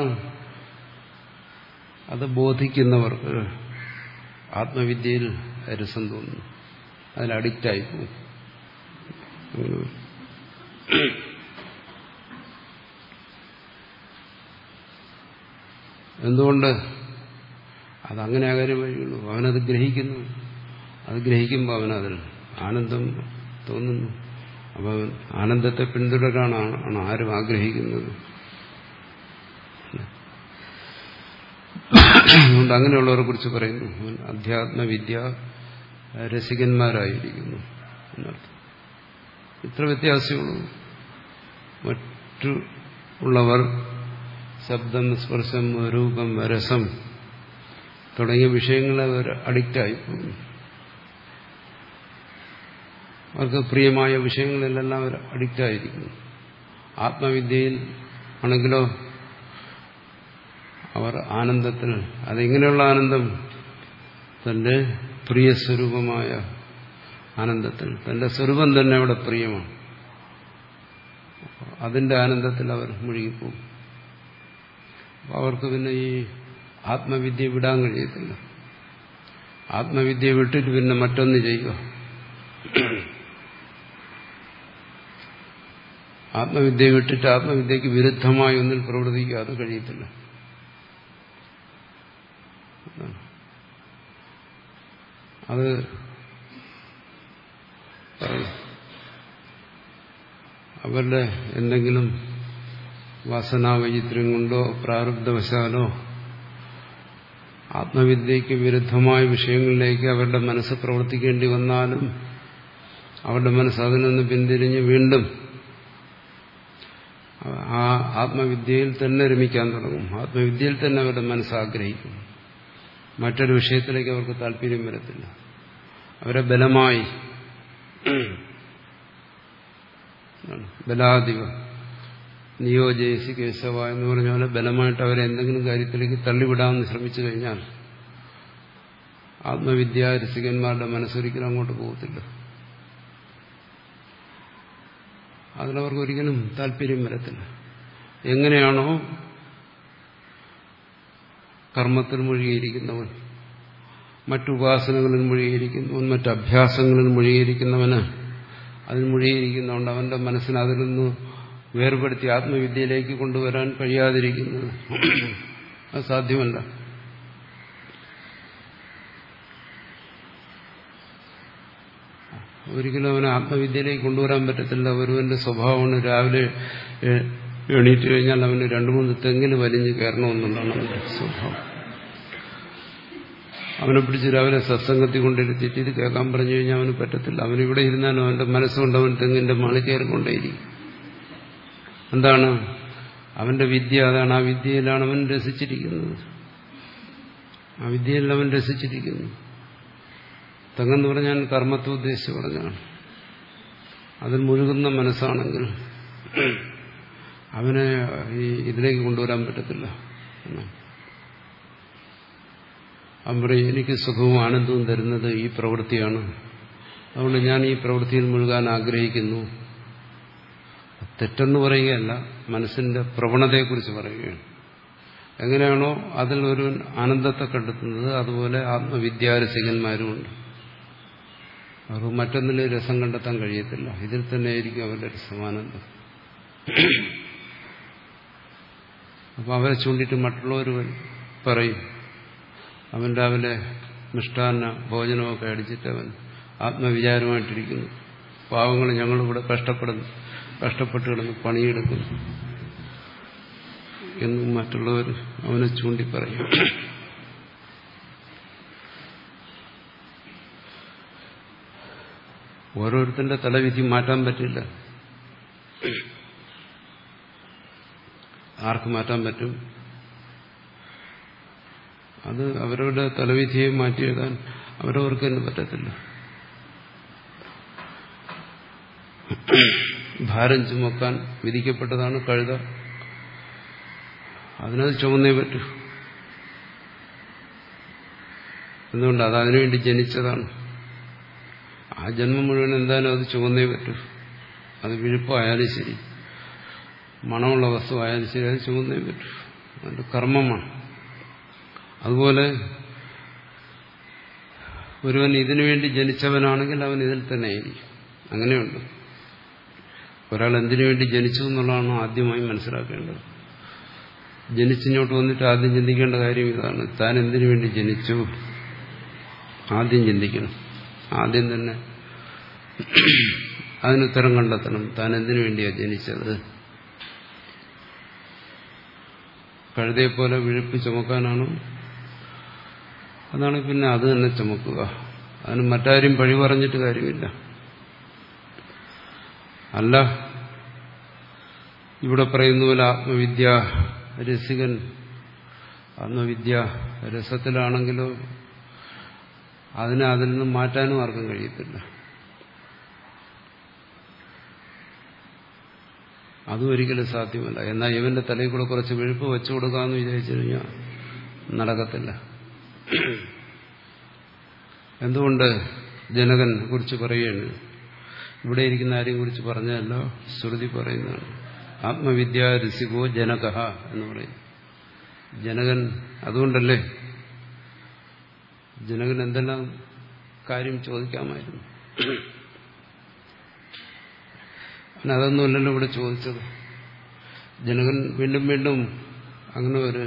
അത് ബോധിക്കുന്നവർക്ക് ആത്മവിദ്യയിൽ രസം തോന്നുന്നു, അതിൽ അഡിക്റ്റായിപ്പോകും. എന്തുകൊണ്ട്? അതങ്ങനെ ആകാരം വഴിയുള്ളൂ. അവനത് ഗ്രഹിക്കുന്നു. അത് ഗ്രഹിക്കുമ്പോൾ അവനതിൽ ആനന്ദം തോന്നുന്നു. അപ്പോൾ അവൻ ആനന്ദത്തെ പിന്തുടരാനാണ് ആരും ആഗ്രഹിക്കുന്നത്. അതുകൊണ്ട് അങ്ങനെയുള്ളവരെ കുറിച്ച് പറയുന്നു അധ്യാത്മവിദ്യ രസികന്മാരായിരിക്കുന്നു എന്നർത്ഥം. ഇത്ര വ്യത്യാസമുള്ളൂ. മറ്റു ഉള്ളവർ ശബ്ദം, സ്പർശം, രൂപം, രസം തുടങ്ങിയ വിഷയങ്ങളെ അവർ അഡിക്റ്റായി പോകുന്നു. അവർക്ക് പ്രിയമായ വിഷയങ്ങളിലെല്ലാം അവർ അഡിക്റ്റായിരിക്കുന്നു. ആത്മവിദ്യയിൽ ആണെങ്കിലോ അവർ ആനന്ദത്തിൽ, അതെങ്ങനെയുള്ള ആനന്ദം? തന്റെ പ്രിയ സ്വരൂപമായ ആനന്ദത്തിൽ, തന്റെ സ്വരൂപം തന്നെ അവിടെ പ്രിയമാണ്. അതിന്റെ ആനന്ദത്തിൽ അവർ മുഴുകിപ്പോകും. അവർക്ക് പിന്നെ ഈ ആത്മവിദ്യ വിടാൻ കഴിയത്തില്ല. ആത്മവിദ്യ വിട്ടിട്ട് പിന്നെ മറ്റൊന്ന് ചെയ്യുക, ആത്മവിദ്യ വിട്ടിട്ട് ആത്മവിദ്യക്ക് വിരുദ്ധമായി ഒന്നിൽ പ്രവർത്തിക്കുക, അത് കഴിയത്തില്ല. അത് അവരുടെ എന്തെങ്കിലും വാസനാവൈചിത്ര്യം കൊണ്ടോ പ്രാരബ്ധവശാലോ ആത്മവിദ്യയ്ക്ക് വിരുദ്ധമായ വിഷയങ്ങളിലേക്ക് അവരുടെ മനസ്സ് പ്രവർത്തിക്കേണ്ടി വന്നാലും അവരുടെ മനസ്സ് അതിൽ നിന്ന് പിന്തിരിഞ്ഞ് വീണ്ടും ആ ആത്മവിദ്യയിൽ തന്നെ രമിക്കാൻ തുടങ്ങും. ആത്മവിദ്യയിൽ തന്നെ അവരുടെ മനസ്സ് ആഗ്രഹിക്കും. മറ്റൊരു വിഷയത്തിലേക്ക് അവർക്ക് താല്പര്യം വരത്തില്ല. അവരെ ബലമായി ബലാധിക നിയോജയസി കേശവ എന്ന് പറഞ്ഞ പോലെ ബലമായിട്ട് അവരെ എന്തെങ്കിലും കാര്യത്തിലേക്ക് തള്ളിവിടാമെന്ന് ശ്രമിച്ചു കഴിഞ്ഞാൽ ആത്മവിദ്യാ രസികന്മാരുടെ മനസ്സൊരിക്കലും അങ്ങോട്ട് പോകത്തില്ല. അതിലവർക്ക് ഒരിക്കലും താല്പര്യം വരത്തില്ല. എങ്ങനെയാണോ കർമ്മത്തിൽ മുഴുകിയിരിക്കുന്നവൻ, മറ്റുപാസനകളിൽ മുഴുകിയിരിക്കുന്നവൻ, മറ്റ് അഭ്യാസങ്ങളിൽ മുഴുകിയിരിക്കുന്നവന് അതിൽ മുഴുകിയിരിക്കുന്നതുകൊണ്ട് അവന്റെ മനസ്സിന് അതിൽ നിന്ന് വേർപെടുത്തി ആത്മവിദ്യയിലേക്ക് കൊണ്ടുവരാൻ കഴിയാതിരിക്കുന്നത് അത് സാധ്യമല്ല. ഒരിക്കലും അവനെ ആത്മവിദ്യയിലേക്ക് കൊണ്ടുവരാൻ പറ്റത്തില്ല. ഒരുവന്റെ സ്വഭാവമാണ് രാവിലെ എണീറ്റ് കഴിഞ്ഞാൽ അവന് രണ്ടു മൂന്ന് തെങ്ങിന് വലിഞ്ഞ് കയറണമെന്നുള്ളതാണ് അവന്റെ സ്വഭാവം. അവനെ പിടിച്ച് രാവിലെ സത്സംഗത്തിൽ കൊണ്ടിരുത്തിയിട്ട് ഇത് കേൾക്കാൻ പറഞ്ഞു കഴിഞ്ഞാൽ അവന് പറ്റത്തില്ല. അവനിവിടെ ഇരുന്നാലും അവന്റെ മനസ്സുകൊണ്ട് അവൻ തെങ്ങിന്റെ മണി കയറിക്കൊണ്ടേയിരിക്കും. എന്താണ് അവന്റെ വിദ്യ? അതാണ്. ആ വിദ്യയിലാണ് അവൻ രസിച്ചിരിക്കുന്നത്. ആ വിദ്യയിൽ അവൻ രസിച്ചിരിക്കുന്നു. തെങ്ങെന്ന് പറഞ്ഞാൽ കർമ്മത്തെ ഉദ്ദേശിച്ച് പറഞ്ഞാണ്. അതിൽ മുഴുകുന്ന മനസ്സാണെങ്കിൽ അവനെ ഈ ഇതിലേക്ക് കൊണ്ടുവരാൻ പറ്റത്തില്ല. അവൻ പറയും, എനിക്ക് സുഖവും ആനന്ദവും തരുന്നത് ഈ പ്രവൃത്തിയാണ്, അതുകൊണ്ട് ഞാൻ ഈ പ്രവൃത്തിയിൽ മുഴുകാൻ ആഗ്രഹിക്കുന്നു. തെറ്റെന്ന് പറയുകയല്ല, മനസ്സിന്റെ പ്രവണതയെക്കുറിച്ച് പറയുകയാണ്. എങ്ങനെയാണോ അതിൽ ഒരു ആനന്ദത്തെ കണ്ടെത്തുന്നത്, അതുപോലെ ആത്മവിദ്യാരസികന്മാരുമുണ്ട്. അവർ മറ്റൊന്നിൽ രസം കണ്ടെത്താൻ കഴിയത്തില്ല. ഇതിൽ തന്നെ ആയിരിക്കും അവരുടെ രസമാനന്ദം. അപ്പൊ അവരെ ചൂണ്ടിയിട്ട് മറ്റുള്ളവർ പറയും, അവൻ രാവിലെ മിഷ്ടാന്ന ഭോജനമൊക്കെ അടിച്ചിട്ട് അവൻ ആത്മവിചാരമായിട്ടിരിക്കുന്നു, പാവങ്ങൾ ഞങ്ങളിവിടെ കഷ്ടപ്പെടുന്നു, കഷ്ടപ്പെട്ട് കിടന്ന് പണിയെടുക്കുന്നു എന്നും മറ്റുള്ളവർ അവനെ ചൂണ്ടി പറയും. ഓരോരുത്തരുടെ തലവിധി മാറ്റാൻ പറ്റില്ല. ആർക്ക് മാറ്റാൻ പറ്റും? അത് അവരുടെ തലവിധിയെ മാറ്റിയെഴുതാൻ അവരവർക്ക് തന്നെ പറ്റത്തില്ല. ഭാരം ചുമക്കാൻ വിധിക്കപ്പെട്ടതാണ് കഴുത. അതിനത് ചുമന്നേ പറ്റൂ. എന്തുകൊണ്ട്? അത് അതിനുവേണ്ടി ജനിച്ചതാണ്. ആ ജന്മം മുഴുവൻ എന്തായാലും അത് ചുമന്നേ പറ്റൂ. അത് വിഴുപ്പായാലും ശരി, മണമുള്ള വസ്തു ആയാലും ശരി, അത് ചുമന്നേ പറ്റൂ. അതിന്റെ കർമ്മമാണ്. അതുപോലെ ഒരുവൻ ഇതിനുവേണ്ടി ജനിച്ചവനാണെങ്കിൽ അവൻ ഇതിൽ തന്നെ ആയിരിക്കും. അങ്ങനെയുണ്ട്. ഒരാൾ എന്തിനു വേണ്ടി ജനിച്ചു എന്നുള്ളതാണ് ആദ്യമായി മനസ്സിലാക്കേണ്ടത്. ജനിച്ചിങ്ങോട്ട് വന്നിട്ട് ആദ്യം ചിന്തിക്കേണ്ട കാര്യം ഇതാണ്: താൻ എന്തിനു വേണ്ടി ജനിച്ചു ആദ്യം ചിന്തിക്കണം. ആദ്യം തന്നെ അതിനുത്തരം കണ്ടെത്തണം. താൻ എന്തിനു വേണ്ടിയാണ് ജനിച്ചത്? കഴുതയെപ്പോലെ വിഴുപ്പ് ചുമക്കാനാണോ? അതാണ്. പിന്നെ അത് തന്നെ ചുമക്കുക. അതിന് മറ്റാരും പഴി പറഞ്ഞിട്ട് കാര്യമില്ല. അല്ല, ഇവിടെ പറയുന്ന പോലെ ആത്മവിദ്യ രസികൻ ആത്മവിദ്യ രസത്തിലാണെങ്കിലോ അതിനെ അതിൽ നിന്നും മാറ്റാനും ആർക്കും കഴിയത്തില്ല. അതും ഒരിക്കലും സാധ്യമല്ല. എന്നാൽ ഇവന്റെ തലയിൽ കൂടെ കുറച്ച് വെഴുപ്പ് വെച്ചു കൊടുക്കാമെന്ന് വിചാരിച്ചു കഴിഞ്ഞാൽ നടക്കത്തില്ല. എന്തുകൊണ്ട്? ജനകൻ കുറിച്ച് പറയുകയാണ്. ഇവിടെ ഇരിക്കുന്ന ആരെയും കുറിച്ച് പറഞ്ഞതല്ല, ശ്രുതി പറയുന്നതാണ്. ആത്മവിദ്യ രസികോ ജനക എന്ന് പറയും. ജനകൻ അതുകൊണ്ടല്ലേ ജനകൻ എന്തെല്ലാം കാര്യം ചോദിക്കാമായിരുന്നു. അതൊന്നുമല്ലല്ലോ ഇവിടെ ചോദിച്ചത്. ജനകൻ വീണ്ടും വീണ്ടും അങ്ങനെ ഒരു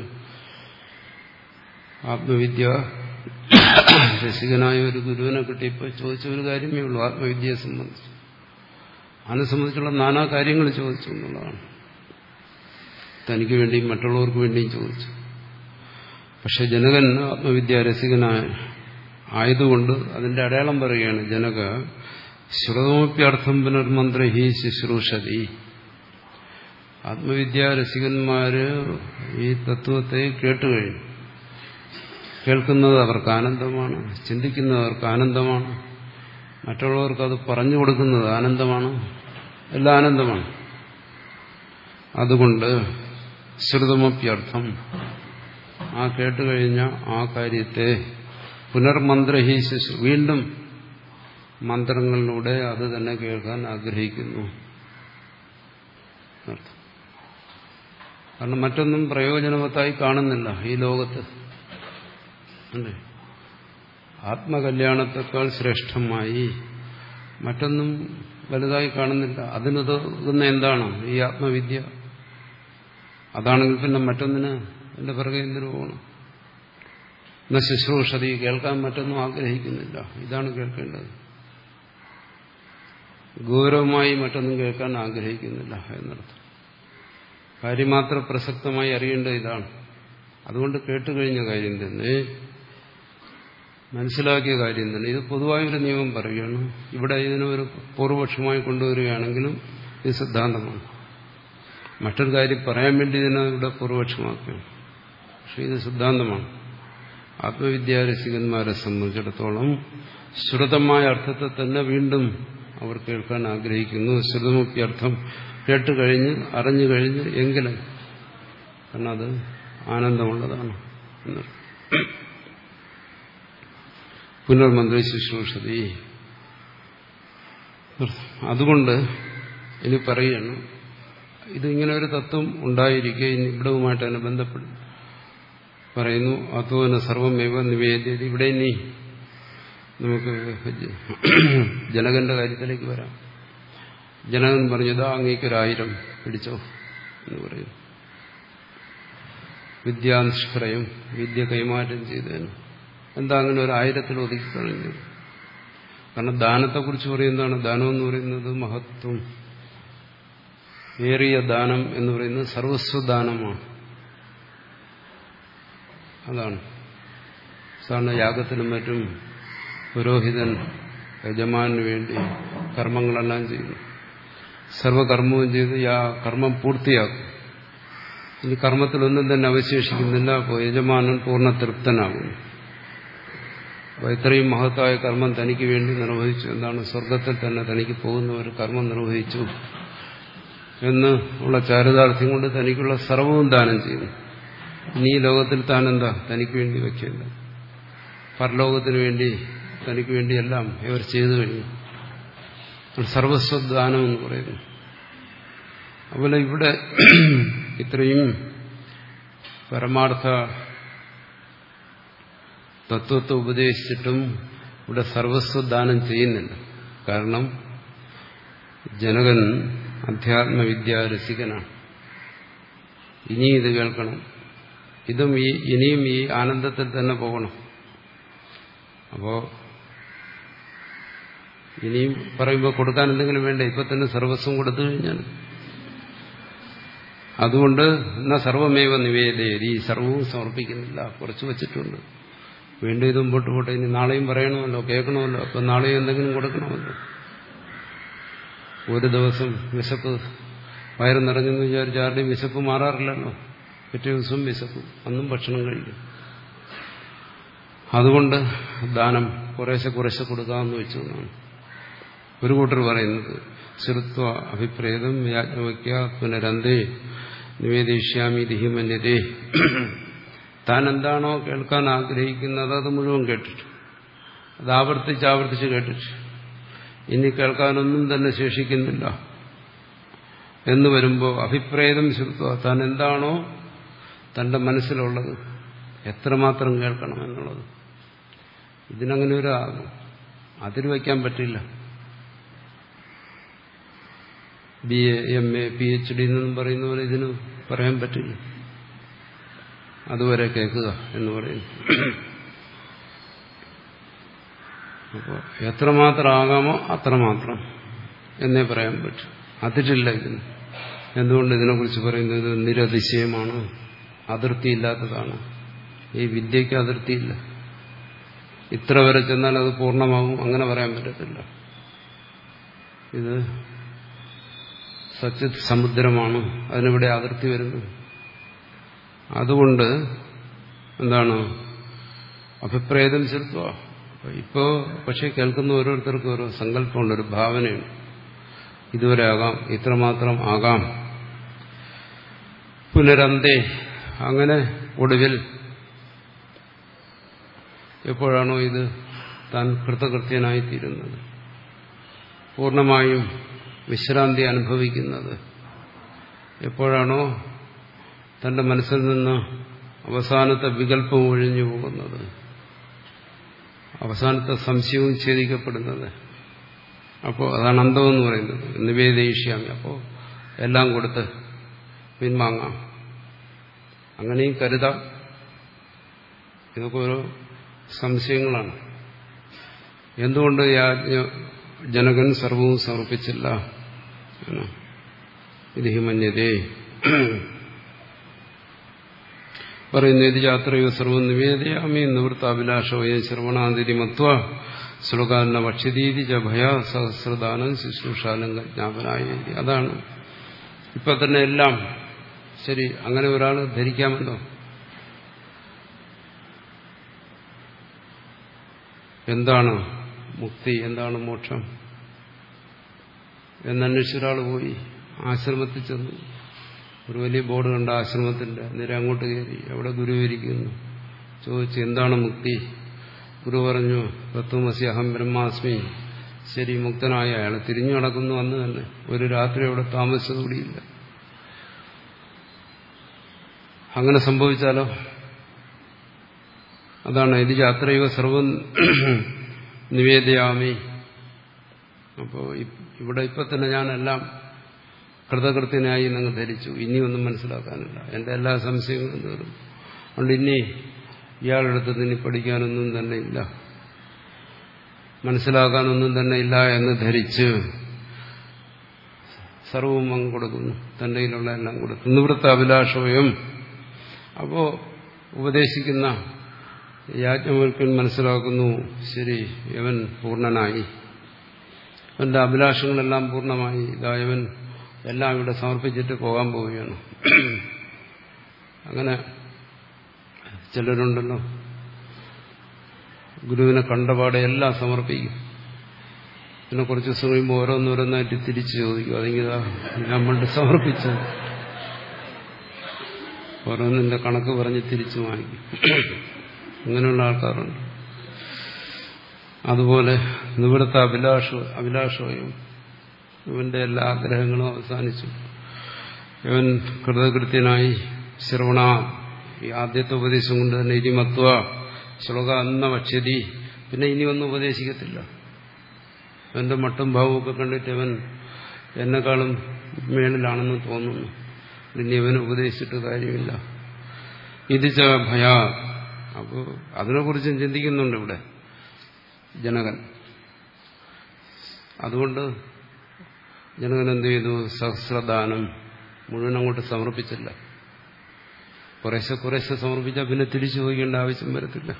ആത്മവിദ്യ രസികനായ ഒരു ഗുരുവിനെ കിട്ടിയപ്പോൾ ചോദിച്ച ഒരു കാര്യമേ ഉള്ളൂ ആത്മവിദ്യയെ സംബന്ധിച്ച്. അതിനെ സംബന്ധിച്ചുള്ള നാനാ കാര്യങ്ങൾ ചോദിച്ചു എന്നുള്ളതാണ്. തനിക്ക് വേണ്ടിയും മറ്റുള്ളവർക്ക് വേണ്ടിയും ചോദിച്ചു. പക്ഷെ ജനകൻ ആത്മവിദ്യ രസികനായ ആയതുകൊണ്ട് അതിന്റെ അടയാളം പറയുകയാണ്. ജനക ശ്രുതമപ്യർത്ഥം പുനർമന്ത്ര ഹി ശുശ്രൂഷതി. ആത്മവിദ്യ രസികന്മാര് ഈ തത്വത്തെ കേട്ടുകഴിഞ്ഞു. കേൾക്കുന്നത് അവർക്ക് ആനന്ദമാണ്, ചിന്തിക്കുന്നത് അവർക്ക് ആനന്ദമാണ്, മറ്റുള്ളവർക്ക് അത് പറഞ്ഞു കൊടുക്കുന്നത് ആനന്ദമാണ്, എല്ലാം ആനന്ദമാണ്. അതുകൊണ്ട് ശ്രുതമപ്യർത്ഥം, ആ കേട്ടുകഴിഞ്ഞ ആ കാര്യത്തെ പുനർമന്ത്രഹി ശുശ്രൂ, വീണ്ടും മന്ത്രങ്ങളിലൂടെ അത് തന്നെ കേൾക്കാൻ ആഗ്രഹിക്കുന്നു. കാരണം മറ്റൊന്നും പ്രയോജനവത്തായി കാണുന്നില്ല ഈ ലോകത്ത്. അല്ലേ? ആത്മകല്യാണത്തെക്കാൾ ശ്രേഷ്ഠമായി മറ്റൊന്നും വലുതായി കാണുന്നില്ല. അതിനുതകുന്ന എന്താണ്? ഈ ആത്മവിദ്യ. അതാണെങ്കിൽ പിന്നെ മറ്റൊന്നിന് എന്റെ പിറകെ എന്തിനു പോകണം? എന്നാ ശുശ്രൂഷതി, കേൾക്കാൻ മറ്റൊന്നും ആഗ്രഹിക്കുന്നില്ല. ഇതാണ് കേൾക്കേണ്ടത്. ഗൗരവമായി മറ്റൊന്നും കേൾക്കാൻ ആഗ്രഹിക്കുന്നില്ല എന്നർത്ഥം. കാര്യമാത്ര പ്രസക്തമായി അറിയേണ്ട ഇതാണ്. അതുകൊണ്ട് കേട്ടുകഴിഞ്ഞ കാര്യം തന്നെ, മനസ്സിലാക്കിയ കാര്യം തന്നെ. ഇത് പൊതുവായൊരു നിയമം പറയുകയാണ്. ഇവിടെ ഇതിനൊരു പൂർവപക്ഷമായി കൊണ്ടുവരികയാണെങ്കിലും ഇത് സിദ്ധാന്തമാണ്. മറ്റൊരു കാര്യം പറയാൻ വേണ്ടി ഇതിനെ ഇവിടെ പൂർവപക്ഷമാക്കുകയാണ്. പക്ഷെ ഇത് സിദ്ധാന്തമാണ്. ആത്മവിദ്യാരസികന്മാരെ സംബന്ധിച്ചിടത്തോളം ശ്രുതമായ അർത്ഥത്തെ തന്നെ വീണ്ടും അവർ കേൾക്കാൻ ആഗ്രഹിക്കുന്നു. ശ്രുതമുക്തി അർത്ഥം കേട്ടുകഴിഞ്ഞ് അറിഞ്ഞു കഴിഞ്ഞ് എങ്കിലും, കാരണം അത് ആനന്ദമുള്ളതാണ്. പുനർമന്ത്രി ശുശ്രൂഷതി. അതുകൊണ്ട് ഇനി പറയുകയാണ്, ഇതിങ്ങനെ ഒരു തത്വം ഉണ്ടായിരിക്കെ ഇനി ഇവിടവുമായിട്ട് തന്നെ ബന്ധപ്പെടും പറയുന്നു. അതോന സർവമേവ നിവേദ്യത. ഇവിടെ ഇനി നമുക്ക് ജനകന്റെ കാര്യത്തിലേക്ക് വരാം. ജനകൻ പറഞ്ഞത് അങ്ങേക്കൊരായിരം പിടിച്ചോ എന്ന് പറയുന്നു. വിദ്യാനിഷ്ക്രയം, വിദ്യ കൈമാറ്റം ചെയ്തതിന്. എന്താ അങ്ങനെ ഒരു ആയിരത്തിൽ ഒതുക്കി കഴിഞ്ഞത്? കാരണം ദാനത്തെക്കുറിച്ച് പറയുന്നതാണ്. ദാനം എന്ന് പറയുന്നത് മഹത്വം ഏറിയ ദാനം എന്ന് പറയുന്നത് സർവസ്വദാനമാണ്. അതാണ് സാധാരണ യാഗത്തിനും മറ്റും പുരോഹിതൻ യജമാനു വേണ്ടി കർമ്മങ്ങളെല്ലാം ചെയ്യുന്നു. സർവകർമ്മവും ചെയ്ത് കർമ്മം പൂർത്തിയാക്കും. ഇനി കർമ്മത്തിലൊന്നും തന്നെ അവശേഷിക്കുന്നില്ല. അപ്പോൾ യജമാനൻ പൂർണ്ണ തൃപ്തനാകുന്നു. അപ്പോൾ ഇത്രയും മഹത്തായ കർമ്മം തനിക്ക് വേണ്ടി നിർവഹിച്ചു. എന്താണ്? സ്വർഗത്തിൽ തന്നെ തനിക്ക് പോകുന്ന ഒരു കർമ്മം നിർവഹിച്ചു എന്ന് ഉള്ള ചാരിതാർത്ഥ്യം കൊണ്ട് തനിക്കുള്ള സർവവും ദാനം ചെയ്യുന്നു. ഇനി ഈ ലോകത്തിൽ താൻ എന്താ തനിക്ക് വേണ്ടി വയ്ക്കില്ല. പരലോകത്തിന് വേണ്ടി തനിക്ക് വേണ്ടിയെല്ലാം ഇവർ ചെയ്തു കഴിഞ്ഞു. സർവസ്വദാനം എന്ന് പറയുന്നു. അതുപോലെ ഇവിടെ ഇത്രയും പരമാർത്ഥ തത്വത്തെ ഉപദേശിച്ചിട്ടും ഇവിടെ സർവസ്വദാനം ചെയ്യുന്നില്ല. കാരണം ജനകൻ അധ്യാത്മവിദ്യാരസികനാണ്. ഇനി ഇത് കേൾക്കണം. ഇതും ഈ ഇനിയും ഈ ആനന്ദത്തിൽ തന്നെ പോകണം. അപ്പോ ഇനിയും പറയുമ്പോൾ കൊടുക്കാൻ എന്തെങ്കിലും വേണ്ട. ഇപ്പൊ തന്നെ സർവസ്വം കൊടുത്തു കഴിഞ്ഞാൽ അതുകൊണ്ട് എന്നാ സർവമേവ നിവേദയതി. ഈ സർവവും സമർപ്പിക്കുന്നില്ല, കുറച്ച് വച്ചിട്ടുണ്ട്. വീണ്ടും ഇത് മുമ്പോട്ട് പോട്ടെ. ഇനി നാളെയും പറയണമല്ലോ, കേൾക്കണമല്ലോ. അപ്പൊ നാളെയും എന്തെങ്കിലും കൊടുക്കണമല്ലോ. ഒരു ദിവസം വിശപ്പ് വയറ് നിറഞ്ഞെന്ന് വിചാരിച്ച് ആരുടെയും വിശപ്പ് മാറാറില്ലല്ലോ. പിറ്റേ ദിവസവും വിശപ്പ്, അന്നും ഭക്ഷണം കഴിക്കും. അതുകൊണ്ട് ദാനം കുറേശ്ശെ കുറേശ്ശെ കൊടുക്കാമെന്ന് വെച്ചു എന്നാണ് ഒരു കൂട്ടർ പറയുന്നത്. ശ്രുത്വ അഭിപ്രേതം യാജ്ഞവയ്ക്ക പുനരന്തേ നിവേദിഷ്യാമി ദിഹിമന്യതേ. താൻ എന്താണോ കേൾക്കാൻ ആഗ്രഹിക്കുന്നത് അത് മുഴുവൻ കേട്ടിട്ട്, അത് ആവർത്തിച്ച് ആവർത്തിച്ച് കേട്ടിട്ട് ഇനി കേൾക്കാനൊന്നും തന്നെ ശേഷിക്കുന്നില്ല എന്ന് വരുമ്പോൾ അഭിപ്രേതം ശ്രുത്വ, താൻ എന്താണോ തന്റെ മനസ്സിലുള്ളത് എത്രമാത്രം കേൾക്കണം എന്നുള്ളത്, ഇതിനങ്ങനെ ഒരു അതിര് വയ്ക്കാൻ പറ്റില്ല. B A M A P H D എന്നും പറയുന്ന പോലെ ഇതിന് പറയാൻ പറ്റില്ല. അതുവരെ കേൾക്കുക എന്ന് പറയുന്നു. അപ്പോൾ എത്രമാത്രം ആകാമോ അത്രമാത്രം എന്നേ പറയാൻ പറ്റും. അതിരില്ല ഇതിന്. എന്തുകൊണ്ട് ഇതിനെക്കുറിച്ച് പറയുന്നത് നിരതിശയമാണ്, അതിർത്തിയില്ലാത്തതാണ്. ഈ വിദ്യയ്ക്ക് അതിർത്തിയില്ല. ഇത്ര വരെ ചെന്നാൽ അത് പൂർണ്ണമാകും അങ്ങനെ പറയാൻ പറ്റത്തില്ല. ഇത് സച്ചിത് സമുദ്രമാണ്, അതിനിവിടെ അതിർത്തി വരുന്നു. അതുകൊണ്ട് എന്താണ് അഭിപ്രേതം ചെലുത്തുക. ഇപ്പോ പക്ഷെ കേൾക്കുന്ന ഓരോരുത്തർക്കും ഓരോ സങ്കല്പമുണ്ട്, ഒരു ഭാവനയുണ്ട്. ഇതുവരെ ആകാം, ഇത്രമാത്രം ആകാം. പുനരന്തേ, അങ്ങനെ ഒടുവിൽ എപ്പോഴാണോ ഇത് താൻ കൃതകൃത്യനായിത്തീരുന്നത്, പൂർണ്ണമായും വിശ്രാന്തി അനുഭവിക്കുന്നത്, എപ്പോഴാണോ തന്റെ മനസ്സിൽ നിന്ന് അവസാനത്തെ വികല്പം ഒഴിഞ്ഞു പോകുന്നത്, അവസാനത്തെ സംശയവും ഛേദിക്കപ്പെടുന്നത്, അപ്പോൾ അതാണ് അന്തമെന്ന് പറയുന്നത്. നിവേദയിഷ്യാമി, അപ്പോൾ എല്ലാം കൊടുത്ത് പിൻവാങ്ങാം, അങ്ങനെയും കരുതാം. ഇതൊക്കെ ഓരോ സംശയങ്ങളാണ്. എന്തുകൊണ്ട് യാജ്ഞ ജനകൻ സർവവും സമർപ്പിച്ചില്ല. ഇത് ഹിമന്യതേ പറയുന്നു. ഇത് യാത്രയോ സർവം നിവേദയാമി നിവൃത്താഭിലാഷോയം ശ്രവണാന്തിരി മത്വ ശ്ലോകാന്ന ഭക്ഷ്യതീതി ച ഭയ സഹസ്രദാനം ശുശ്രൂഷാലങ്ക ജ്ഞാപനായ. അതാണ് ഇപ്പൊ തന്നെ എല്ലാം ശരി. അങ്ങനെ ഒരാൾ ധരിക്കാമല്ലോ. എന്താണ് മുക്തി, എന്താണ് മോക്ഷം എന്നന്വേഷിച്ച ഒരാൾ പോയി ആശ്രമത്തിൽ ചെന്നു. ഒരു വലിയ ബോർഡ് കണ്ട ആശ്രമത്തിന്റെ നേരെ അങ്ങോട്ട് കയറി. അവിടെ ഗുരു ഇരിക്കുന്നു. ചോദിച്ചു എന്താണ് മുക്തി. ഗുരു പറഞ്ഞു തത്വമസി അഹം ബ്രഹ്മാസ്മി. ശരി, മുക്തനായ അയാൾ തിരിഞ്ഞു നടക്കുന്നു. അന്ന് തന്നെ ഒരു രാത്രി അവിടെ താമസിച്ചതുകൂടിയില്ല. അങ്ങനെ സംഭവിച്ചാലോ? അതാണ് ഇത് യാത്രയോ സർവം നിവേദയാമി. അപ്പോ ഇവിടെ ഇപ്പൊ തന്നെ ഞാനെല്ലാം കൃതകൃത്യനായി നിങ്ങൾ ധരിച്ചു. ഇനിയൊന്നും മനസ്സിലാക്കാനില്ല. എന്റെ എല്ലാ സംശയങ്ങളും തീർന്നു. അതുകൊണ്ട് ഇനി ഇയാളുടെ അടുത്ത് ഇനി പഠിക്കാനൊന്നും തന്നെ ഇല്ല, മനസ്സിലാക്കാനൊന്നും തന്നെ ഇല്ല എന്ന് ധരിച്ച് സർവവും അങ്ങ് കൊടുക്കുന്നു. തന്റെ കയ്യിലുള്ള എല്ലാം കൊടുക്കുന്നു. നിവൃത്ത അഭിലാഷോയം. അപ്പോ ഉപദേശിക്കുന്ന യാജ്ഞവൽക്കൻ മനസ്സിലാക്കുന്നു, ശരി, ഇവൻ പൂർണ്ണനായി, അവന്റെ അഭിലാഷങ്ങളെല്ലാം പൂർണ്ണമായി. ഇതാ ഇവൻ എല്ലാം ഇവിടെ സമർപ്പിച്ചിട്ട് പോകാൻ പോവുകയാണ്. അങ്ങനെ ചിലരുണ്ടല്ലോ, ഗുരുവിനെ കണ്ടപാടെ എല്ലാം സമർപ്പിക്കും. പിന്നെ കുറച്ച് ദിവസം കഴിയുമ്പോൾ ഓരോന്നോരോന്നായിട്ട് തിരിച്ചു ചോദിക്കും, അതെങ്കിൽ നമ്മളുടെ സമർപ്പിച്ചത് ഓരോന്നിന്റെ കണക്ക് പറഞ്ഞ് തിരിച്ചു വാങ്ങിക്കും. അങ്ങനെയുള്ള ആൾക്കാരുണ്ട്. അതുപോലെ നിവൃത്ത അഭിലാഷ അഭിലാഷവും ഇവന്റെ എല്ലാ ആഗ്രഹങ്ങളും അവസാനിച്ചു. ഇവൻ കൃതകൃത്യനായി ശ്രവണ. ഈ ആദ്യത്തെ ഉപദേശം കൊണ്ട് തന്നെ ഇനി മത്വ ശ്ലോക അന്ന ഭക്ഷ്യതി. പിന്നെ ഇനി ഒന്നും ഉപദേശിക്കത്തില്ല. അവന്റെ മട്ടും ഭാവമൊക്കെ കണ്ടിട്ട് അവൻ എന്നെക്കാളും മേളിലാണെന്ന് തോന്നുന്നു. ഇനി അവന് ഉപദേശിച്ചിട്ട് കാര്യമില്ല. ഇത് ച ഭയ. അപ്പോൾ അതിനെക്കുറിച്ചും ചിന്തിക്കുന്നുണ്ട് ഇവിടെ ജനകൻ. അതുകൊണ്ട് ജനകൻ എന്ത് ചെയ്തു? സഹസ്രദാനം മുഴുവൻ അങ്ങോട്ട് സമർപ്പിച്ചില്ല. കുറേശ്ശെ കുറേശ്ശെ സമർപ്പിച്ചാൽ പിന്നെ തിരിച്ചു പോകേണ്ട ആവശ്യം വരത്തില്ല.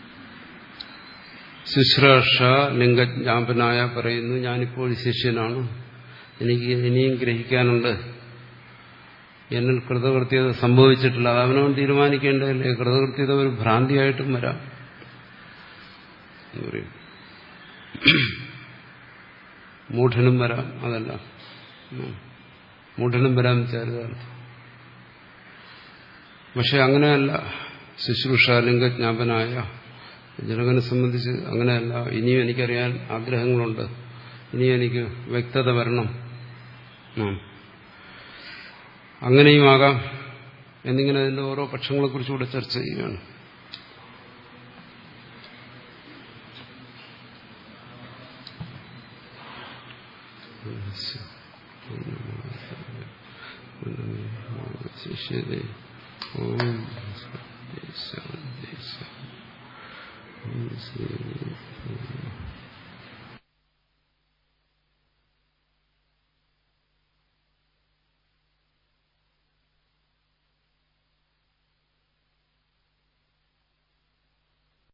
ശുശ്രൂഷ ലിംഗജ്ഞാപനായ പറയുന്നു, ഞാനിപ്പോൾ ശിഷ്യനാണ്, എനിക്ക് ഇനിയും ഗ്രഹിക്കാനുണ്ട്, എന്നിൽ കൃതകൃത്യത സംഭവിച്ചിട്ടില്ല. അത് അവനവൻ തീരുമാനിക്കേണ്ടതല്ലേ. കൃതകൃത്യത ഒരു ഭ്രാന്തിയായിട്ടും വരാം എന്ന് പറയും. മൂഢനും വരാം. അതല്ല, മൂഢനും വരാൻ വിചാരിച്ചർത്ഥം. പക്ഷെ അങ്ങനെയല്ല. ശുശ്രൂഷ ലിംഗജ്ഞാപനായ ജനകനെ സംബന്ധിച്ച് അങ്ങനെയല്ല. ഇനിയും എനിക്കറിയാൻ ആഗ്രഹങ്ങളുണ്ട്, ഇനിയും എനിക്ക് വ്യക്തത വരണം, അങ്ങനെയുമാകാം എന്നിങ്ങനെ അതിന്റെ ഓരോ പക്ഷങ്ങളെക്കുറിച്ചുകൂടെ ചർച്ച ചെയ്യുകയാണ്. ശിഷ്യതേ ഓം ശാന്തി ശാന്തി.